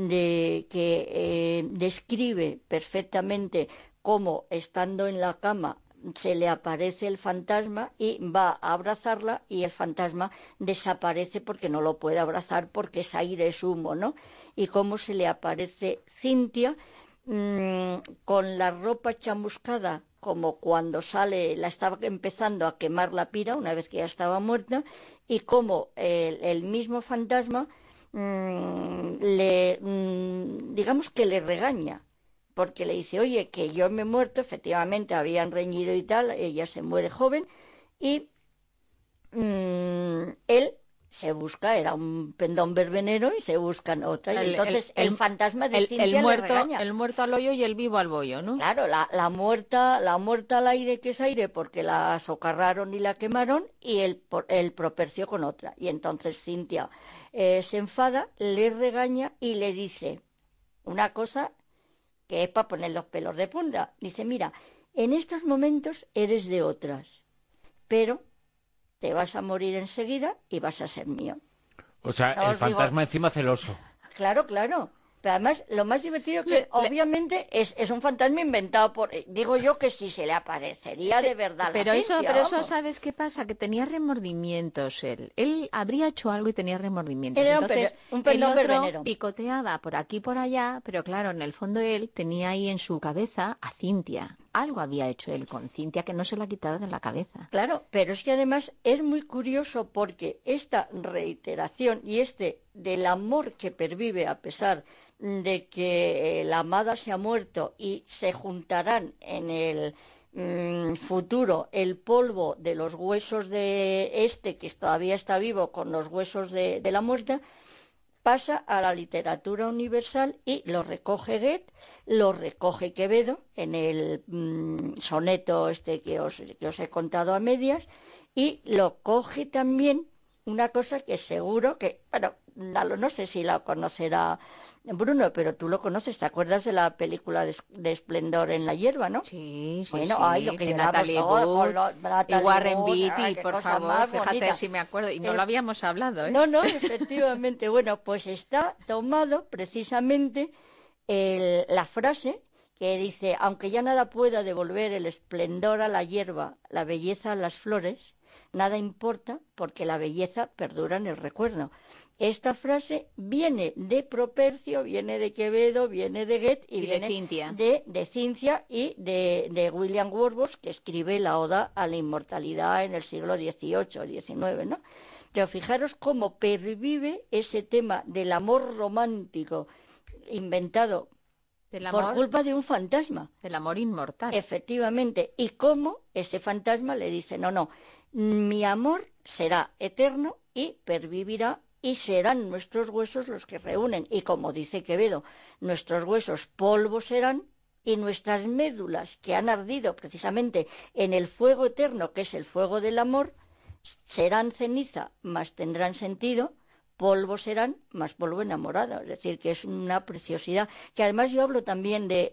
Speaker 13: que describe perfectamente cómo, estando en la cama, se le aparece el fantasma y va a abrazarla, y el fantasma desaparece porque no lo puede abrazar porque es aire, es humo, ¿no? Y cómo se le aparece Cintia con la ropa chamuscada, como cuando sale, la estaba empezando a quemar la pira una vez que ya estaba muerta, y cómo el mismo fantasma digamos que le regaña, porque le dice: oye, que yo me he muerto, efectivamente habían reñido y tal, ella se muere joven, y él se busca, era un pendón verbenero, y se buscan otra, y entonces el fantasma de Cintia le regaña.
Speaker 5: El muerto al hoyo y el vivo al bollo, ¿no?
Speaker 13: Claro, la muerta al aire, que es aire porque la socarraron y la quemaron, y el Propercio con otra, y entonces Cintia se enfada, le regaña y le dice una cosa que es para poner los pelos de punta. Dice: mira, en estos momentos eres de otras, pero te vas a morir enseguida y vas a ser mío.
Speaker 2: O sea, el fantasma encima celoso.
Speaker 13: Claro. Pero además, lo más divertido que, obviamente, es un fantasma inventado por... Digo yo que si se le aparecería de verdad
Speaker 5: pero
Speaker 13: la
Speaker 5: eso,
Speaker 13: Cintia,
Speaker 5: pero eso, ¿sabes qué pasa? Que tenía remordimientos él. Él habría hecho algo y tenía remordimientos.
Speaker 13: Era
Speaker 5: entonces,
Speaker 13: un pendón verbenero.
Speaker 5: Picoteaba por aquí y por allá, pero claro, en el fondo él tenía ahí en su cabeza a Cintia. Algo había hecho él con Cintia que no se la ha quitado de la cabeza.
Speaker 13: Claro, pero es que además es muy curioso porque esta reiteración y del amor que pervive a pesar de que la amada se ha muerto, y se juntarán en el futuro el polvo de los huesos de que todavía está vivo con los huesos de la muerta, pasa a la literatura universal, y lo recoge Goethe, lo recoge Quevedo en el soneto que os he contado a medias, y lo coge también una cosa que seguro que, bueno, no sé si la conocerá Bruno, pero tú lo conoces, ¿te acuerdas de la película de Esplendor en la hierba, no?
Speaker 5: Sí,
Speaker 13: bueno,
Speaker 5: sí,
Speaker 13: ay, lo que
Speaker 5: de
Speaker 13: lloramos
Speaker 5: Natalie
Speaker 13: todos
Speaker 5: Wood
Speaker 13: con Natalie
Speaker 5: y Warren
Speaker 13: Wood,
Speaker 5: Beatty,
Speaker 13: ay, qué
Speaker 5: por
Speaker 13: cosa
Speaker 5: favor,
Speaker 13: más
Speaker 5: fíjate
Speaker 13: bonita.
Speaker 5: si me acuerdo, y no lo habíamos hablado, ¿eh?
Speaker 13: No, efectivamente, bueno, pues está tomado precisamente la frase que dice, aunque ya nada pueda devolver el esplendor a la hierba, la belleza a las flores, nada importa porque la belleza perdura en el recuerdo. Esta frase viene de Propercio, viene de Quevedo, viene de Goethe y viene de Cinthia y de William Wordsworth, que escribe la Oda a la Inmortalidad en el siglo XVIII, XIX, ¿no? Pero fijaros cómo pervive ese tema del amor romántico inventado por culpa de un fantasma.
Speaker 5: Del amor inmortal.
Speaker 13: Efectivamente. Y cómo ese fantasma le dice, no, mi amor será eterno y pervivirá y serán nuestros huesos los que reúnen. Y como dice Quevedo, nuestros huesos polvo serán y nuestras médulas que han ardido precisamente en el fuego eterno, que es el fuego del amor, serán ceniza, mas tendrán sentido, polvo serán, más polvo enamorado. Es decir, que es una preciosidad. Que además yo hablo también de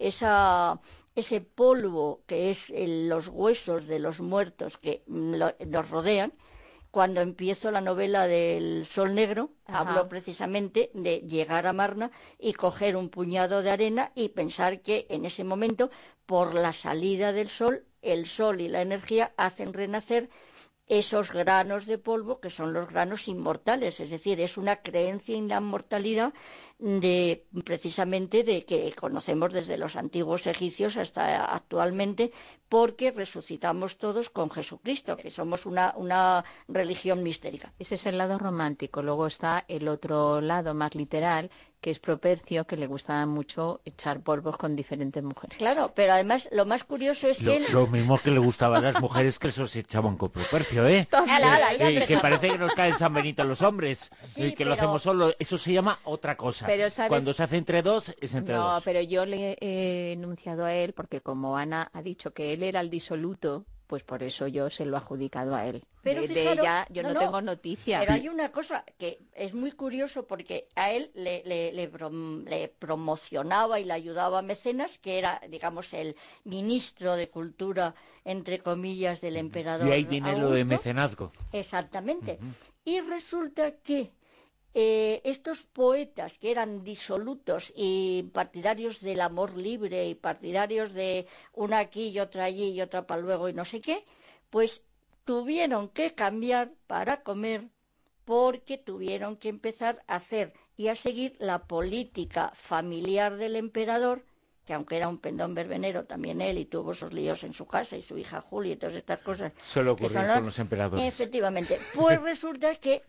Speaker 13: ese polvo que es los huesos de los muertos que nos rodean. Cuando empiezo la novela del Sol Negro, hablo precisamente de llegar a Marna y coger un puñado de arena y pensar que en ese momento, por la salida del sol, el sol y la energía hacen renacer esos granos de polvo que son los granos inmortales, es decir, es una creencia en la inmortalidad precisamente de que conocemos desde los antiguos egipcios hasta actualmente, porque resucitamos todos con Jesucristo, que somos una religión mistérica.
Speaker 5: Ese es el lado romántico. Luego está el otro lado más literal, que es Propercio, que le gustaba mucho echar polvos con diferentes mujeres.
Speaker 13: Claro, pero además lo más curioso es que
Speaker 2: lo mismo que le gustaba a las mujeres que se echaban con Propercio, ¿eh? Que parece que nos cae San Benito a los hombres, que lo hacemos solo. Eso se llama otra cosa.
Speaker 5: Pero, ¿sabes?
Speaker 2: Cuando se hace entre dos, es entre dos.
Speaker 5: No, pero yo le he enunciado a él, porque como Ana ha dicho que él era el disoluto, pues por eso yo se lo he adjudicado a él.
Speaker 13: Pero
Speaker 5: de ella yo no tengo noticias.
Speaker 13: Pero hay una cosa que es muy curioso, porque a él le promocionaba y le ayudaba Mecenas, que era, digamos, el ministro de Cultura, entre comillas, del emperador
Speaker 2: Y ahí viene
Speaker 13: Augusto.
Speaker 2: Lo de mecenazgo.
Speaker 13: Exactamente. Y resulta que estos poetas que eran disolutos y partidarios del amor libre y partidarios de una aquí y otra allí y otra para luego y no sé qué, pues tuvieron que cambiar para comer, porque tuvieron que empezar a hacer y a seguir la política familiar del emperador, que aunque era un pendón verbenero también él, y tuvo esos líos en su casa y su hija Julia y todas estas cosas.
Speaker 2: Suele ocurrir con los emperadores.
Speaker 13: Efectivamente. Pues resulta que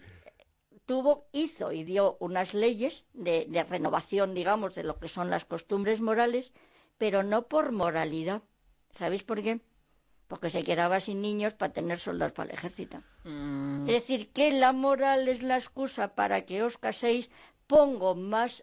Speaker 13: hizo y dio unas leyes de renovación, digamos, de lo que son las costumbres morales, pero no por moralidad. ¿Sabéis por qué? Porque se quedaba sin niños para tener soldados para el ejército. Es decir, que la moral es la excusa para que os caséis, pongo más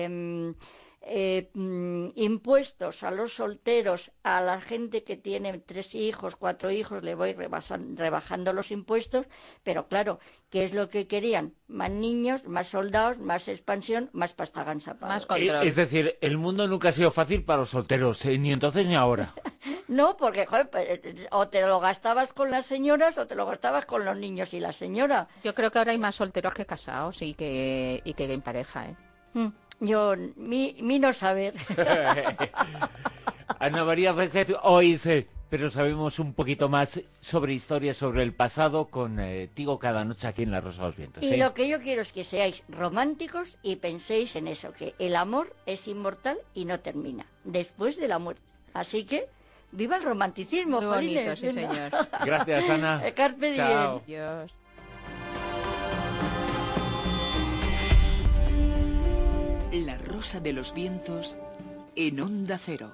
Speaker 13: impuestos a los solteros, a la gente que tiene 3 hijos, 4 hijos, le voy rebajando los impuestos, pero claro, ¿qué es lo que querían? Más niños, más soldados, más expansión, más pasta gansa.
Speaker 5: Más control.
Speaker 2: Es decir, el mundo nunca ha sido fácil para los solteros, ni entonces ni ahora.
Speaker 13: No, porque joder, o te lo gastabas con las señoras o te lo gastabas con los niños y la señora.
Speaker 5: Yo creo que ahora hay más solteros que casados y que en pareja, ¿eh?
Speaker 13: Yo, mi no saber.
Speaker 2: Ana María Vázquez, hoy pero sabemos un poquito más sobre historia, sobre el pasado, contigo cada noche aquí en La Rosa de los Vientos.
Speaker 13: Y lo que yo quiero es que seáis románticos y penséis en eso, que el amor es inmortal y no termina después de la muerte. Así que, ¡viva el romanticismo!
Speaker 5: Muy bonito, sí, señor.
Speaker 2: Gracias, Ana.
Speaker 13: Carpe diem.
Speaker 2: Chao.
Speaker 5: Adiós.
Speaker 8: La Rosa de los Vientos en Onda Cero.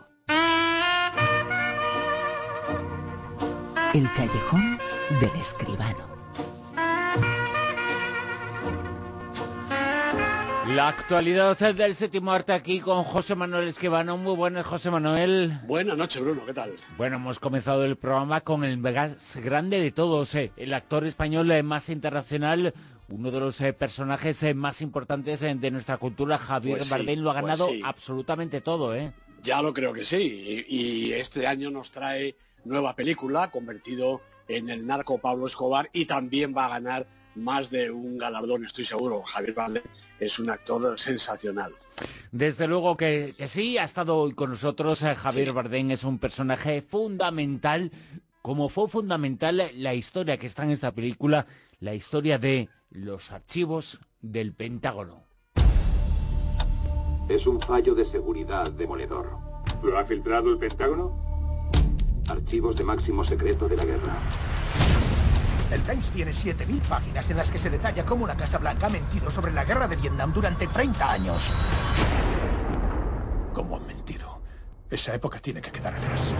Speaker 14: El callejón del escribano.
Speaker 2: La actualidad del séptimo arte aquí con José Manuel Esquivano. Muy buenas, José Manuel.
Speaker 14: Buenas noches, Bruno, ¿qué tal?
Speaker 2: Bueno, hemos comenzado el programa con el más grande de todos, el actor español más internacional, uno de los personajes más importantes de nuestra cultura, Javier Bardem. Lo ha ganado absolutamente todo, ¿eh?
Speaker 14: Ya lo creo que sí, y este año nos trae nueva película, convertido en el narco Pablo Escobar, y también va a ganar más de un galardón, estoy seguro. Javier Bardem es un actor sensacional.
Speaker 2: Desde luego que sí, ha estado hoy con nosotros. Javier Bardem es un personaje fundamental, como fue fundamental la historia que está en esta película, la historia de los archivos del Pentágono.
Speaker 15: Es un fallo de seguridad demoledor.
Speaker 16: ¿Lo ha filtrado el Pentágono?
Speaker 15: Archivos de máximo secreto de la guerra.
Speaker 17: El Times tiene 7.000 páginas en las que se detalla cómo la Casa Blanca ha mentido sobre la guerra de Vietnam durante 30 años. ¿Cómo han mentido? Esa época tiene que quedar atrás.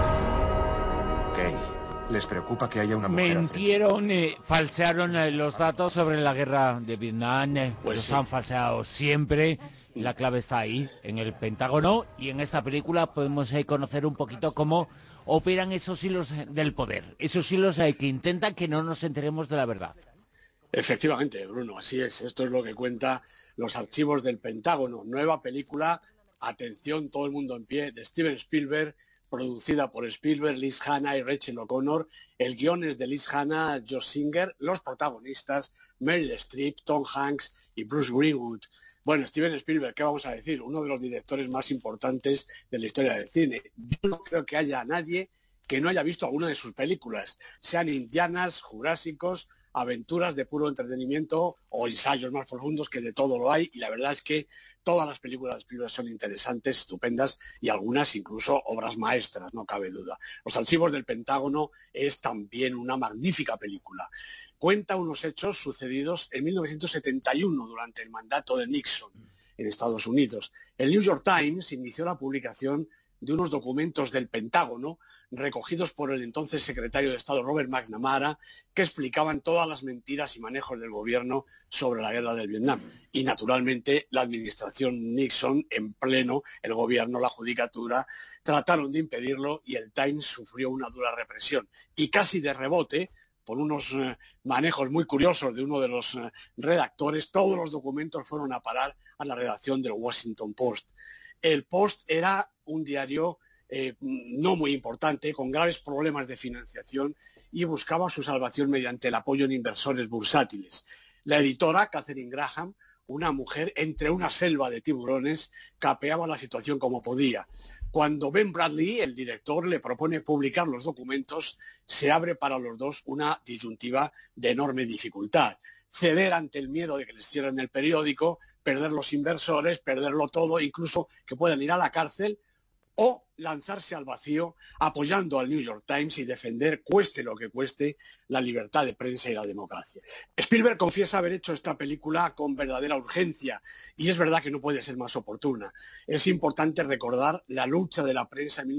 Speaker 16: ¿Qué? ¿Les preocupa que haya una mujer?
Speaker 2: Mentieron, falsearon los datos sobre la guerra de Vietnam. Los han falseado siempre. La clave está ahí, en el Pentágono. Y en esta película podemos conocer un poquito cómo operan esos hilos del poder, esos hilos que intentan que no nos enteremos de la verdad.
Speaker 14: Efectivamente, Bruno, así es. Esto es lo que cuenta Los archivos del Pentágono. Nueva película, atención, todo el mundo en pie, de Steven Spielberg, producida por Spielberg, Liz Hannah y Rachel O'Connor. El guion es de Liz Hannah, Josh Singer, los protagonistas, Meryl Streep, Tom Hanks y Bruce Greenwood. Bueno, Steven Spielberg, ¿qué vamos a decir? Uno de los directores más importantes de la historia del cine. Yo no creo que haya nadie que no haya visto alguna de sus películas, sean indianas, jurásicos, aventuras de puro entretenimiento o ensayos más profundos, que de todo lo hay, y la verdad es que todas las películas de Spielberg son interesantes, estupendas, y algunas incluso obras maestras, no cabe duda. Los archivos del Pentágono es también una magnífica película. Cuenta unos hechos sucedidos en 1971 durante el mandato de Nixon en Estados Unidos. El New York Times inició la publicación de unos documentos del Pentágono recogidos por el entonces secretario de Estado Robert McNamara, que explicaban todas las mentiras y manejos del gobierno sobre la guerra del Vietnam. Y naturalmente la administración Nixon, en pleno, el gobierno, la judicatura, trataron de impedirlo, y el Times sufrió una dura represión. Y casi de rebote, por unos manejos muy curiosos de uno de los redactores, todos los documentos fueron a parar a la redacción del Washington Post. El Post era un diario no muy importante, con graves problemas de financiación, y buscaba su salvación mediante el apoyo en inversores bursátiles. La editora, Katharine Graham, una mujer entre una selva de tiburones, capeaba la situación como podía. Cuando Ben Bradlee, el director, le propone publicar los documentos, se abre para los dos una disyuntiva de enorme dificultad. Ceder ante el miedo de que les cierren el periódico, perder los inversores, perderlo todo, incluso que puedan ir a la cárcel, o lanzarse al vacío apoyando al New York Times y defender, cueste lo que cueste, la libertad de prensa y la democracia. Spielberg confiesa haber hecho esta película con verdadera urgencia, y es verdad que no puede ser más oportuna. Es importante recordar la lucha de la prensa en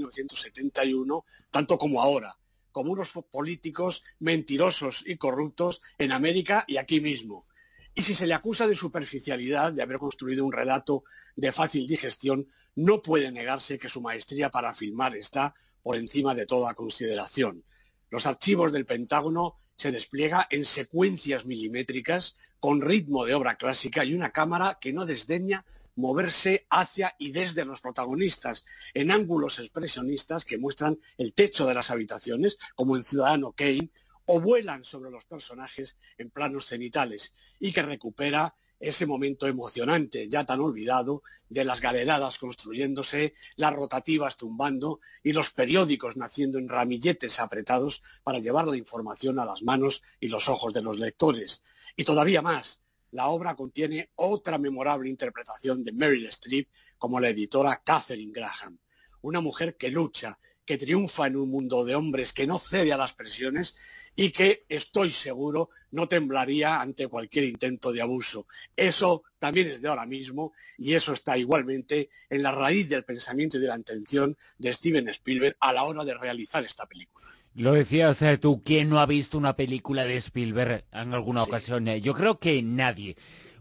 Speaker 14: 1971, tanto como ahora, como unos políticos mentirosos y corruptos en América y aquí mismo. Y si se le acusa de superficialidad, de haber construido un relato de fácil digestión, no puede negarse que su maestría para filmar está por encima de toda consideración. Los archivos del Pentágono se despliega en secuencias milimétricas, con ritmo de obra clásica y una cámara que no desdeña moverse hacia y desde los protagonistas, en ángulos expresionistas que muestran el techo de las habitaciones, como en Ciudadano Kane, o vuelan sobre los personajes en planos cenitales, y que recupera ese momento emocionante, ya tan olvidado, de las galeradas construyéndose, las rotativas tumbando y los periódicos naciendo en ramilletes apretados para llevar la información a las manos y los ojos de los lectores. Y todavía más, la obra contiene otra memorable interpretación de Meryl Streep como la editora Katharine Graham, una mujer que lucha, que triunfa en un mundo de hombres que no cede a las presiones y que, estoy seguro, no temblaría ante cualquier intento de abuso. Eso también es de ahora mismo, y eso está igualmente en la raíz del pensamiento y de la intención de Steven Spielberg a la hora de realizar esta película.
Speaker 2: Lo decías tú, ¿quién no ha visto una película de Spielberg en alguna ocasión? Yo creo que nadie.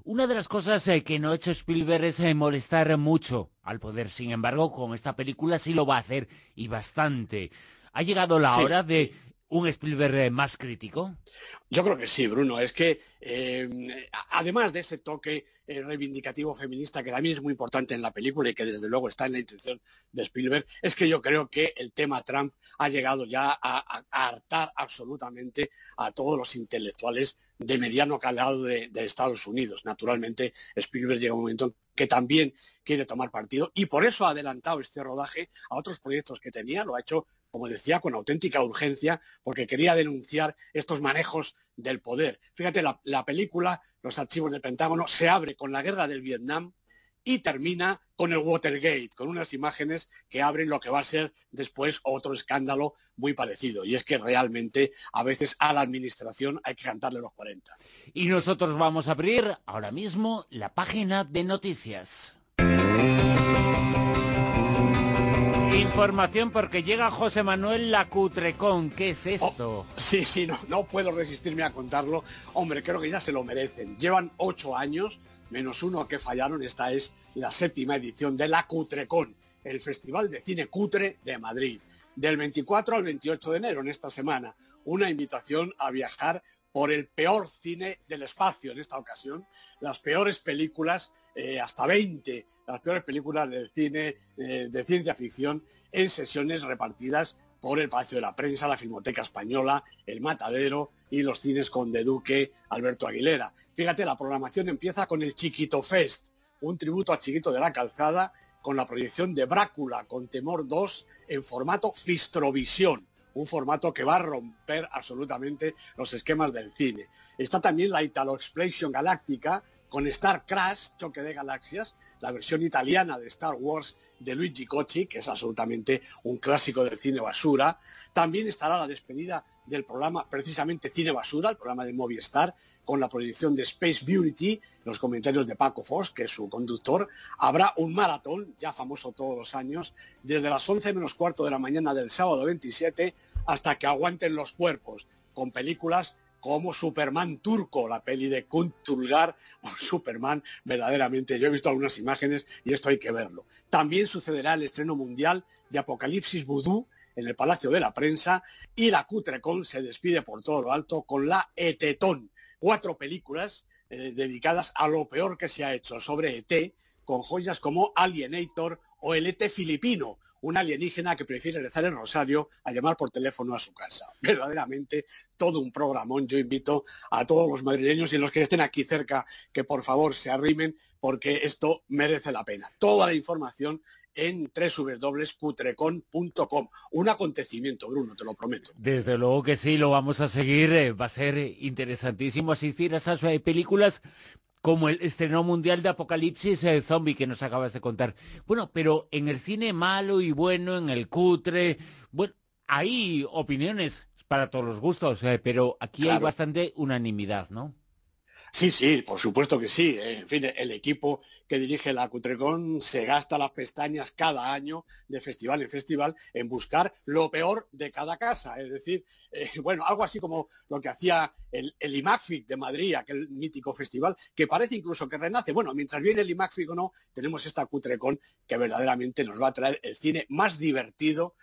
Speaker 2: Una de las cosas que no ha hecho Spielberg es molestar mucho al poder. Sin embargo, con esta película sí lo va a hacer, y bastante. ¿Ha llegado la hora de un Spielberg más crítico?
Speaker 14: Yo creo que sí, Bruno. Es que, además de ese toque reivindicativo feminista, que también es muy importante en la película y que desde luego está en la intención de Spielberg, es que yo creo que el tema Trump ha llegado ya a hartar absolutamente a todos los intelectuales de mediano calado de Estados Unidos. Naturalmente, Spielberg llega un momento en que también quiere tomar partido, y por eso ha adelantado este rodaje a otros proyectos que tenía. Lo ha hecho, como decía, con auténtica urgencia, porque quería denunciar estos manejos del poder. Fíjate, la película, Los archivos del Pentágono, se abre con la guerra del Vietnam y termina con el Watergate, con unas imágenes que abren lo que va a ser después otro escándalo muy parecido. Y es que realmente a veces a la administración hay que cantarle los 40.
Speaker 2: Y nosotros vamos a abrir ahora mismo la página de noticias. Información, porque llega José Manuel Lacutrecón. ¿Qué es esto?
Speaker 14: Sí, no puedo resistirme a contarlo. Hombre, creo que ya se lo merecen. Llevan 8 años, menos uno que fallaron. Esta es la 7ª edición de Lacutrecón, el Festival de Cine Cutre de Madrid. Del 24 al 28 de enero, en esta semana. Una invitación a viajar por el peor cine del espacio en esta ocasión. Las peores películas, hasta 20, las peores películas del cine de ciencia ficción, en sesiones repartidas por el Palacio de la Prensa, la Filmoteca Española, el Matadero y los cines Conde Duque, Alberto Aguilera. Fíjate, la programación empieza con el Chiquito Fest, un tributo a Chiquito de la Calzada, con la proyección de Brácula con Temor 2 en formato Fistrovisión, un formato que va a romper absolutamente los esquemas del cine. Está también la Italo Explosion Galáctica con Star Crash, Choque de Galaxias, la versión italiana de Star Wars de Luigi Cocci, que es absolutamente un clásico del cine basura. También estará la despedida del programa, precisamente Cine Basura, el programa de Movistar, con la proyección de Space Beauty, los comentarios de Paco Fos, que es su conductor. Habrá un maratón, ya famoso todos los años, desde las 11 menos cuarto de la mañana del sábado 27 hasta que aguanten los cuerpos, con películas como Superman Turco, la peli de Kunt Tulgar, o Superman, verdaderamente. Yo he visto algunas imágenes y esto hay que verlo. También sucederá el estreno mundial de Apocalipsis Vudú en el Palacio de la Prensa, y la Cutrecon se despide por todo lo alto con la ET-Ton, 4 películas dedicadas a lo peor que se ha hecho sobre ET, con joyas como Alienator o el ET filipino, un alienígena que prefiere rezar el rosario a llamar por teléfono a su casa. Verdaderamente todo un programón. Yo invito a todos los madrileños y los que estén aquí cerca que por favor se arrimen, porque esto merece la pena. Toda la información en www.cutrecon.com. Un acontecimiento, Bruno, te lo prometo.
Speaker 2: Desde luego que sí, lo vamos a seguir. Va a ser interesantísimo asistir a esas películas, como el estreno mundial de Apocalipsis Zombie que nos acabas de contar. Bueno, pero en el cine malo y bueno, en el cutre, bueno, hay opiniones para todos los gustos, pero aquí hay bastante unanimidad, ¿no?
Speaker 14: Sí, por supuesto que sí. En fin, el equipo que dirige la Cutrecon se gasta las pestañas cada año, de festival en festival, en buscar lo peor de cada casa. Es decir, bueno, algo así como lo que hacía el IMAGFIC de Madrid, aquel mítico festival, que parece incluso que renace. Bueno, mientras viene el IMAGFIC o no, tenemos esta Cutrecon que verdaderamente nos va a traer el cine más divertido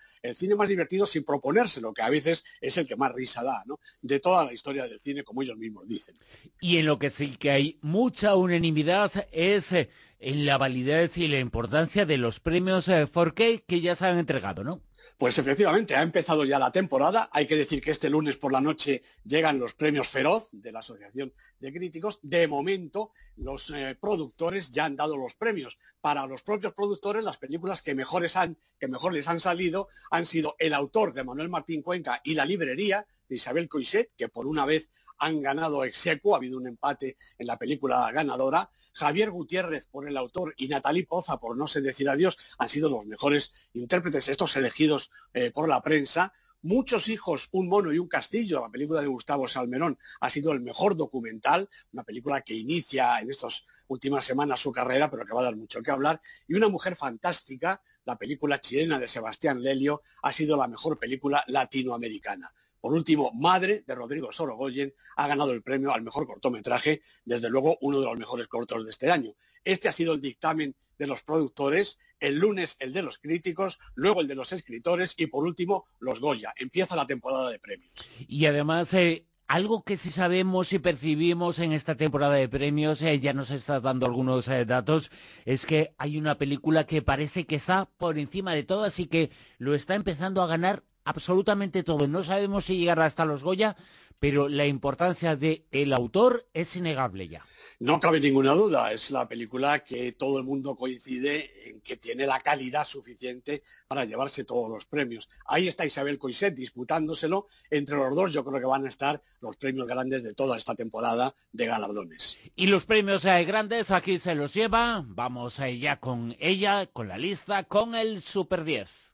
Speaker 14: sin proponérselo, que a veces es el que más risa da, ¿no?, de toda la historia del cine, como ellos mismos dicen.
Speaker 2: Y en lo que sí que hay mucha unanimidad es en la validez y la importancia de los premios 4K que ya se han entregado, ¿no?
Speaker 14: Pues efectivamente, ha empezado ya la temporada. Hay que decir que este lunes por la noche llegan los premios Feroz de la Asociación de Críticos. De momento, los productores ya han dado los premios. Para los propios productores, las películas que mejor les han salido han sido El autor, de Manuel Martín Cuenca, y La librería, de Isabel Coixet, que por una vez han ganado ex aequo, ha habido un empate en la película ganadora. Javier Gutiérrez por El autor y Natalie Poza por No sé decir adiós han sido los mejores intérpretes, estos elegidos por la prensa. Muchos hijos, un mono y un castillo, la película de Gustavo Salmerón, ha sido el mejor documental, una película que inicia en estas últimas semanas su carrera, pero que va a dar mucho que hablar. Y Una mujer fantástica, la película chilena de Sebastián Lelio, ha sido la mejor película latinoamericana. Por último, Madre, de Rodrigo Sorogoyen, ha ganado el premio al mejor cortometraje, desde luego uno de los mejores cortos de este año. Este ha sido el dictamen de los productores, el lunes el de los críticos, luego el de los escritores y por último los Goya. Empieza la temporada de premios.
Speaker 2: Y además, algo que sí sabemos y percibimos en esta temporada de premios, ya nos estás dando algunos datos, es que hay una película que parece que está por encima de todas y que lo está empezando a ganar absolutamente todo. No sabemos si llegará hasta los Goya, pero la importancia del autor es innegable ya.
Speaker 14: No cabe ninguna duda, es la película que todo el mundo coincide en que tiene la calidad suficiente para llevarse todos los premios. Ahí está Isabel Coixet disputándoselo. Entre los dos yo creo que van a estar los premios grandes de toda esta temporada de galardones.
Speaker 2: Y los premios grandes aquí se los lleva. Vamos ya con ella, con la lista, con el Super 10.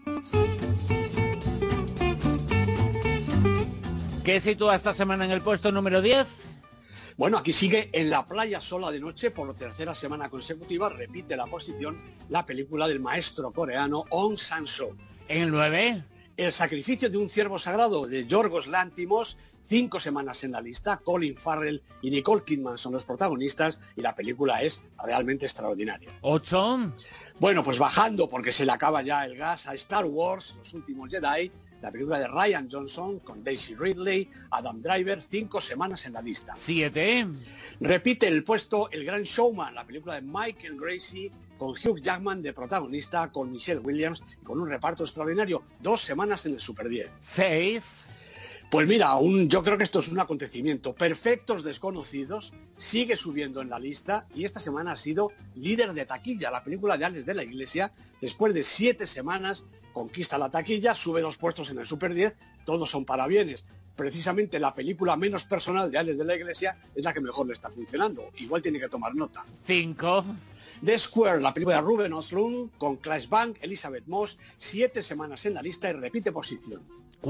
Speaker 2: ¿Qué sitúa esta semana en el puesto número 10?
Speaker 14: Bueno, aquí sigue En la playa sola de noche, por la tercera semana consecutiva, repite la posición la película del maestro coreano Aung San Suu.
Speaker 2: ¿En el 9?
Speaker 14: El sacrificio de un ciervo sagrado, de Yorgos Lanthimos, 5 semanas en la lista. Colin Farrell y Nicole Kidman son los protagonistas y la película es realmente extraordinaria.
Speaker 2: 8.
Speaker 14: Bueno, pues bajando, porque se le acaba ya el gas, a Star Wars, Los últimos Jedi, la película de Rian Johnson con Daisy Ridley, Adam Driver, 5 semanas en la lista.
Speaker 2: 7.
Speaker 14: Repite el puesto El Gran Showman, la película de Michael Gracie con Hugh Jackman de protagonista, con Michelle Williams y con un reparto extraordinario. 2 semanas en el Super 10.
Speaker 2: 6.
Speaker 14: Pues mira, yo creo que esto es un acontecimiento. Perfectos Desconocidos sigue subiendo en la lista y esta semana ha sido líder de taquilla. La película de Alex de la Iglesia, después de 7 semanas, conquista la taquilla, sube 2 puestos en el Super 10, todos son parabienes. Precisamente la película menos personal de Alex de la Iglesia es la que mejor le está funcionando. Igual tiene que tomar nota.
Speaker 2: 5.
Speaker 14: The Square, la película de Ruben Östlund con Claes Bang, Elizabeth Moss, 7 semanas en la lista y repite posición.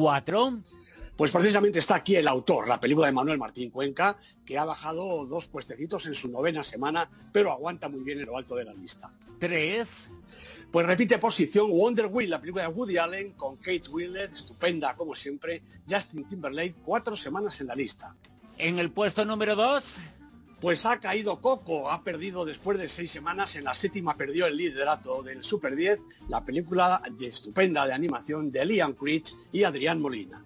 Speaker 2: 4.
Speaker 14: Pues precisamente está aquí el autor, la película de Manuel Martín Cuenca, que ha bajado 2 puestecitos en su 9ª semana, pero aguanta muy bien en lo alto de la lista.
Speaker 2: 3.
Speaker 14: Pues repite posición Wonder Wheel, la película de Woody Allen, con Kate Winslet, estupenda como siempre, Justin Timberlake, 4 semanas en la lista.
Speaker 2: En el puesto número 2...
Speaker 14: Pues ha caído Coco, ha perdido después de 6 semanas, en la 7ª perdió el liderato del Super 10, la película estupenda de animación de Liam Creech y Adrián Molina.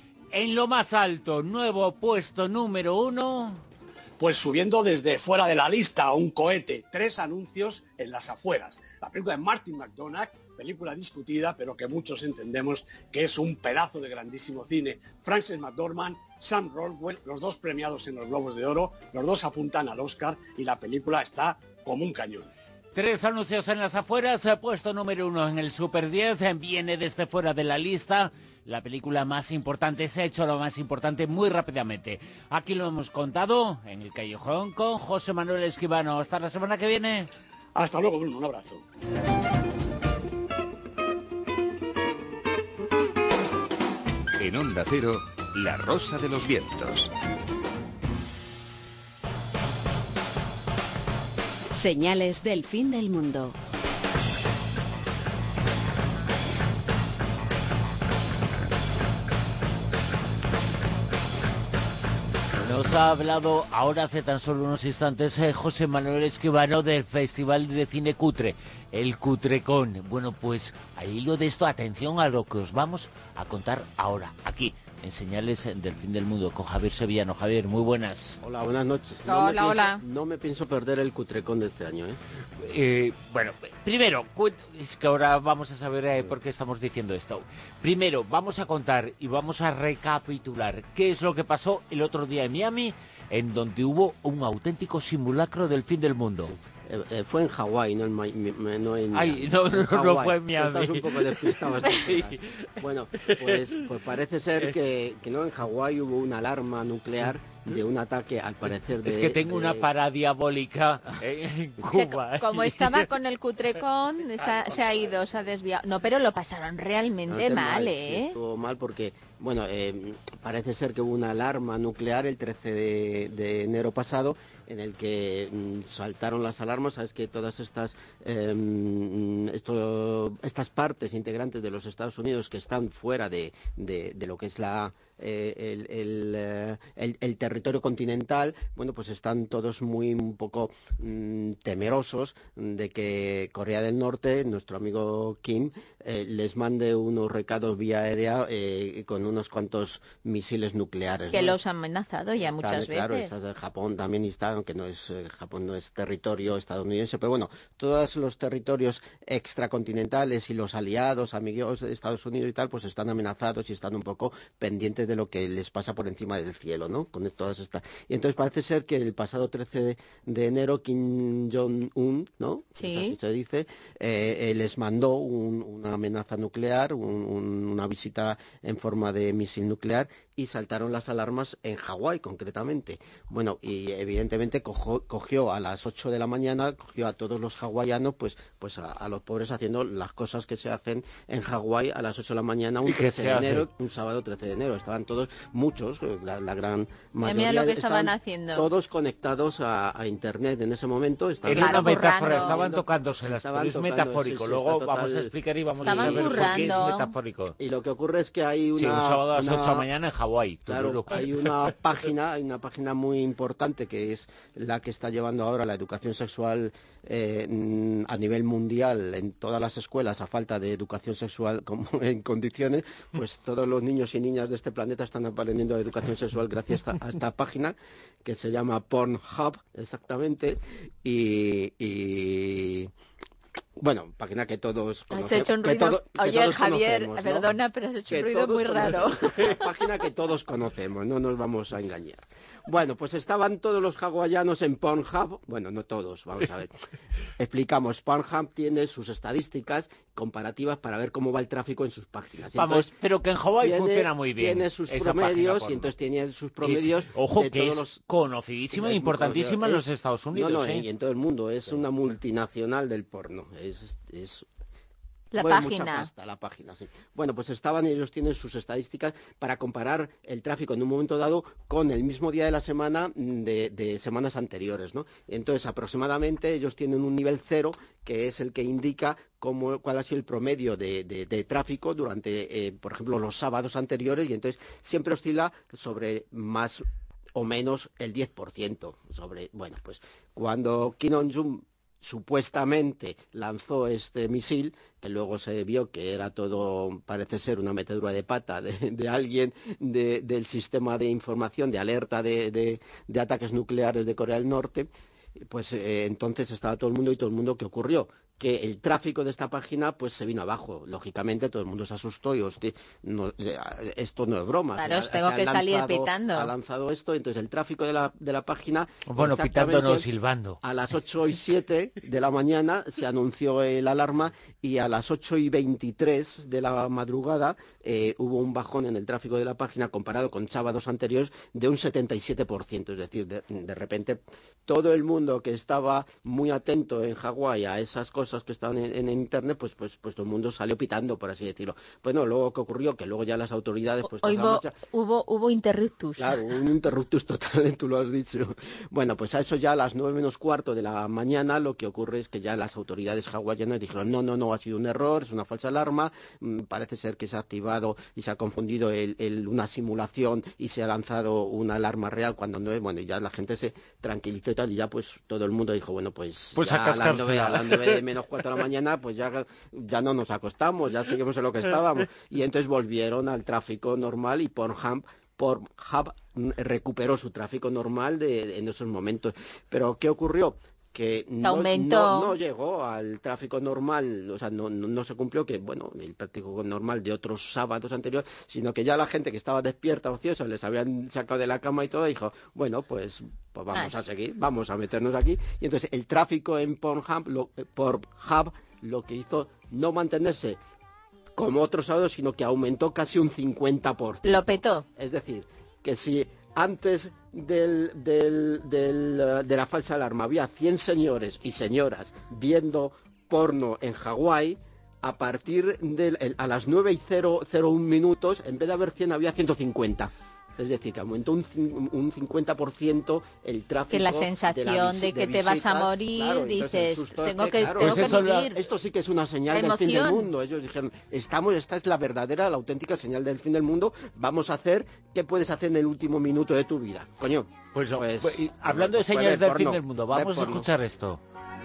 Speaker 2: En lo más alto, nuevo puesto número 1...
Speaker 14: Pues subiendo desde fuera de la lista, un cohete, 3 anuncios en las afueras. La película de Martin McDonagh, película discutida, pero que muchos entendemos que es un pedazo de grandísimo cine. Frances McDormand, Sam Rockwell, los 2 premiados en los Globos de Oro, los 2 apuntan al Oscar y la película está como un cañón.
Speaker 2: 3 anuncios en las afueras, puesto número 1 en el Super 10, viene desde fuera de la lista. La película más importante, se ha hecho lo más importante muy rápidamente. Aquí lo hemos contado en el Callejón con José Manuel Esquivano. Hasta la semana que viene.
Speaker 14: Hasta luego, Bruno, un abrazo.
Speaker 9: En Onda Cero, La Rosa de los Vientos.
Speaker 18: Señales del fin del mundo.
Speaker 2: Nos ha hablado ahora hace tan solo unos instantes José Manuel Esquivano del Festival de Cine Cutre, el Cutrecon. Bueno, pues al hilo de esto, atención a lo que os vamos a contar ahora, aquí, en Señales del Fin del Mundo, con Javier Sevillano. Javier, muy buenas.
Speaker 19: Hola, buenas noches.
Speaker 5: Hola.
Speaker 19: No me pienso perder el Cutrecon de este año,
Speaker 2: Bueno, primero, es que ahora vamos a saber por qué estamos diciendo esto. Primero, vamos a contar y vamos a recapitular qué es lo que pasó el otro día en Miami, en donde hubo un auténtico simulacro del fin del mundo.
Speaker 19: Fue en Hawái, no en Miami.
Speaker 2: Ay, no fue en Miami.
Speaker 19: Estás un poco despistado.
Speaker 2: Sí.
Speaker 19: Bueno, pues parece ser que no en Hawái hubo una alarma nuclear de un ataque, al parecer,
Speaker 2: Es que tengo una paradiabólica en Cuba.
Speaker 5: Como estaba con el cutrecón, se ha ido, se ha desviado. No, pero lo pasaron realmente mal, ¿eh?
Speaker 19: Sí, estuvo mal porque, bueno, parece ser que hubo una alarma nuclear el 13 de enero pasado, en el que saltaron las alarmas. Sabes que todas estas partes integrantes de los Estados Unidos que están fuera de lo que es el territorio continental, bueno, pues están todos un poco temerosos de que Corea del Norte, nuestro amigo Kim, les mande unos recados vía aérea con unos cuantos misiles nucleares.
Speaker 5: Que
Speaker 19: ¿no?
Speaker 5: los han amenazado ya muchas veces.
Speaker 19: Claro, Japón también está, aunque Japón no es territorio estadounidense, pero bueno, todos los territorios extracontinentales y los aliados, amigos de Estados Unidos y tal, pues están amenazados y están un poco pendientes de lo que les pasa por encima del cielo, ¿no? Con todas estas. Y entonces parece ser que el pasado 13 de enero Kim Jong-un, ¿no?
Speaker 5: Sí.
Speaker 19: Así se dice, les mandó una amenaza nuclear, una visita en forma de misil nuclear, y saltaron las alarmas en Hawái concretamente. Bueno, y evidentemente cogió a las 8 de la mañana, cogió a todos los hawaianos, pues a los pobres haciendo las cosas que se hacen en Hawái a las 8 de la mañana un 13 de enero, un sábado 13 de enero. Estaban todos, muchos, la gran mayoría,
Speaker 5: mira lo que estaban haciendo.
Speaker 19: Todos conectados a internet en ese momento.
Speaker 2: Era una metáfora, estaban tocándoselas, pero es metafórico. Luego vamos a explicar y vamos a ver por qué es metafórico.
Speaker 19: Y lo que ocurre es que hay un
Speaker 2: sábado a las 8 de la mañana en Hawái.
Speaker 19: Claro, hay una página muy importante que es la que está llevando ahora la educación sexual a nivel mundial en todas las escuelas, a falta de educación sexual como en condiciones, pues todos los niños y niñas de este planeta están aprendiendo educación sexual gracias a esta página que se llama Pornhub, exactamente, y bueno, página que todos conocemos.
Speaker 5: Has hecho un ruido. Oye, Javier,
Speaker 19: ¿no?
Speaker 5: Perdona, pero has hecho un ruido muy raro.
Speaker 19: Página que todos conocemos, no nos vamos a engañar. Bueno, pues estaban todos los hawaianos en Pornhub. Bueno, no todos, vamos a ver. Explicamos, Pornhub tiene sus estadísticas comparativas para ver cómo va el tráfico en sus páginas.
Speaker 2: Vamos, pero que en Hawái funciona muy bien.
Speaker 19: Tiene sus promedios, y entonces tiene sus promedios.
Speaker 2: Ojo,
Speaker 19: de
Speaker 2: que
Speaker 19: todos
Speaker 2: es
Speaker 19: los...
Speaker 2: conocidísima e importantísima en los Estados Unidos.
Speaker 19: Y en todo el mundo. Es una multinacional del porno.
Speaker 5: La página.
Speaker 19: Mucha pasta, la página, sí. Bueno, pues ellos tienen sus estadísticas para comparar el tráfico en un momento dado con el mismo día de la semana de semanas anteriores, ¿no? Entonces, aproximadamente, ellos tienen un nivel 0, que es el que indica cuál ha sido el promedio de tráfico durante, por ejemplo, los sábados anteriores, y entonces siempre oscila sobre más o menos el 10%. Bueno, pues cuando Kim Jong-un supuestamente lanzó este misil, que luego se vio que era todo, parece ser una metedura de pata de alguien del sistema de información, de alerta de ataques nucleares de Corea del Norte, pues entonces estaba todo el mundo, ¿qué ocurrió? Que el tráfico de esta página pues se vino abajo. Lógicamente todo el mundo se asustó y esto no es broma.
Speaker 5: Claro, tengo que salir pitando.
Speaker 19: Ha lanzado esto, entonces el tráfico de la página...
Speaker 2: Bueno, pitando no, silbando.
Speaker 19: A las 8:07 de la mañana se anunció el alarma, y a las 8:23 de la madrugada hubo un bajón en el tráfico de la página comparado con sábados anteriores de un 77%. Es decir, de repente todo el mundo que estaba muy atento en Hawái a esas cosas que estaban en internet, pues todo el mundo salió pitando, por así decirlo. Bueno, luego, ¿qué ocurrió? Que luego ya las autoridades... pues
Speaker 5: hubo interruptus.
Speaker 19: Claro, un interruptus total, tú lo has dicho. Bueno, pues a eso ya a las 9:15 de la mañana lo que ocurre es que ya las autoridades hawaianas dijeron no, ha sido un error, es una falsa alarma, parece ser que se ha activado y se ha confundido una simulación y se ha lanzado una alarma real cuando no es. Bueno, y ya la gente se tranquilizó y tal, y ya pues todo el mundo dijo, bueno, pues
Speaker 2: ya
Speaker 19: a las 9 menos 4 de la mañana, pues ya no nos acostamos, ya seguimos en lo que estábamos. Y entonces volvieron al tráfico normal, y Pornhub recuperó su tráfico normal en esos momentos. Pero ¿qué ocurrió? Que no llegó al tráfico normal, o sea, no se cumplió el tráfico normal de otros sábados anteriores, sino que ya la gente que estaba despierta, ociosa, les habían sacado de la cama y todo, dijo, bueno, pues vamos a seguir, vamos a meternos aquí. Y entonces el tráfico en Pornhub lo que hizo no mantenerse como otros sábados, sino que aumentó casi un 50%.
Speaker 5: Lo petó.
Speaker 19: Es decir, que si antes de la falsa alarma había 100 señores y señoras viendo porno en Hawái, a partir de a las 9:01 minutos, en vez de haber 100 había 150. Es decir, que aumentó un 50% el tráfico.
Speaker 5: Que la sensación de que te vas a morir,
Speaker 19: claro,
Speaker 5: dices, tengo que
Speaker 19: pues
Speaker 5: vivir.
Speaker 19: Esto sí que es una señal del fin del mundo. Ellos dijeron, esta es la verdadera, la auténtica señal del fin del mundo. Vamos a hacer, ¿qué puedes hacer en el último minuto de tu vida? Coño,
Speaker 2: pues hablando de señales del fin del mundo, vamos a escuchar esto.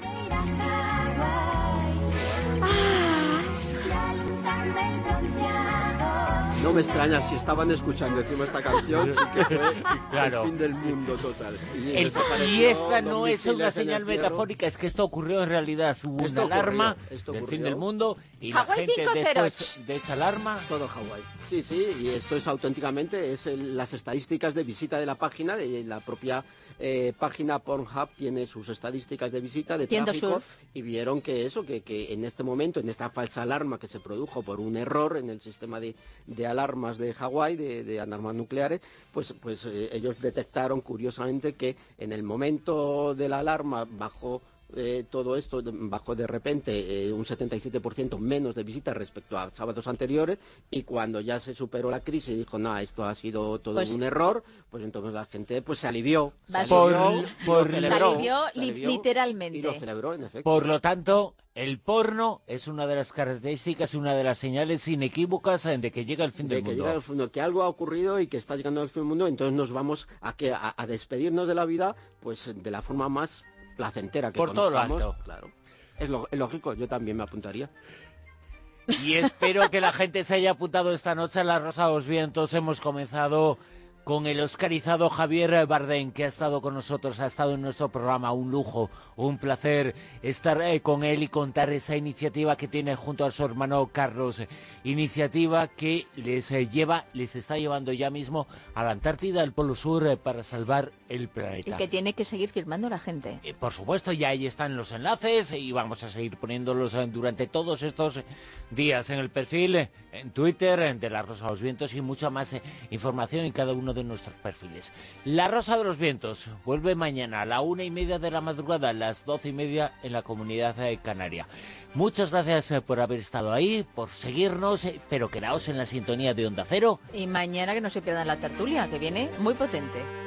Speaker 19: No me extraña, si estaban escuchando encima esta canción, sí que fue
Speaker 2: claro.
Speaker 19: El fin del mundo total.
Speaker 2: Y esta no es una señal metafórica, es que esto ocurrió en realidad. Hubo una alarma del fin del mundo y la gente después de esa alarma...
Speaker 19: Todo Hawái. Sí, y esto es auténticamente, las estadísticas de visita de la página, de la propia página Pornhub tiene sus estadísticas de visita, de tráfico, y vieron que en este momento, en esta falsa alarma que se produjo por un error en el sistema de alarmas de Hawái, de alarmas nucleares, pues ellos detectaron curiosamente que en el momento de la alarma bajó todo esto, bajó de repente un 77% menos de visitas respecto a sábados anteriores, y cuando ya se superó la crisis y dijo, no, esto ha sido todo un error, pues entonces la gente se alivió.
Speaker 5: Literalmente.
Speaker 19: Y lo celebró, en efecto.
Speaker 2: Por lo tanto, el porno es una de las características y una de las señales inequívocas de que llega el fin del mundo.
Speaker 19: Que algo ha ocurrido y que está llegando al fin del mundo, entonces nos vamos a despedirnos de la vida pues de la forma más placentera que
Speaker 2: por todo lo
Speaker 19: alto. Claro. Es lógico, yo también me apuntaría.
Speaker 2: Y espero que la gente se haya apuntado esta noche a La Rosa de los Vientos. Hemos comenzado con el oscarizado Javier Bardem, que ha estado con nosotros, ha estado en nuestro programa. Un lujo, un placer estar con él y contar esa iniciativa que tiene junto a su hermano Carlos. Iniciativa que les está llevando ya mismo a la Antártida, al Polo Sur, para salvar el planeta.
Speaker 5: Y que tiene que seguir firmando la gente.
Speaker 2: Por supuesto, ya ahí están los enlaces y vamos a seguir poniéndolos durante todos estos días en el perfil, en Twitter, de La Rosa de los Vientos, y mucha más información en cada uno de nuestros perfiles. La Rosa de los Vientos vuelve mañana a la 1:30 de la madrugada, a las 12:30 en la Comunidad Canaria. Muchas gracias por haber estado ahí, por seguirnos, pero quedaos en la sintonía de Onda Cero.
Speaker 5: Y mañana que no se pierdan la tertulia, que viene muy potente.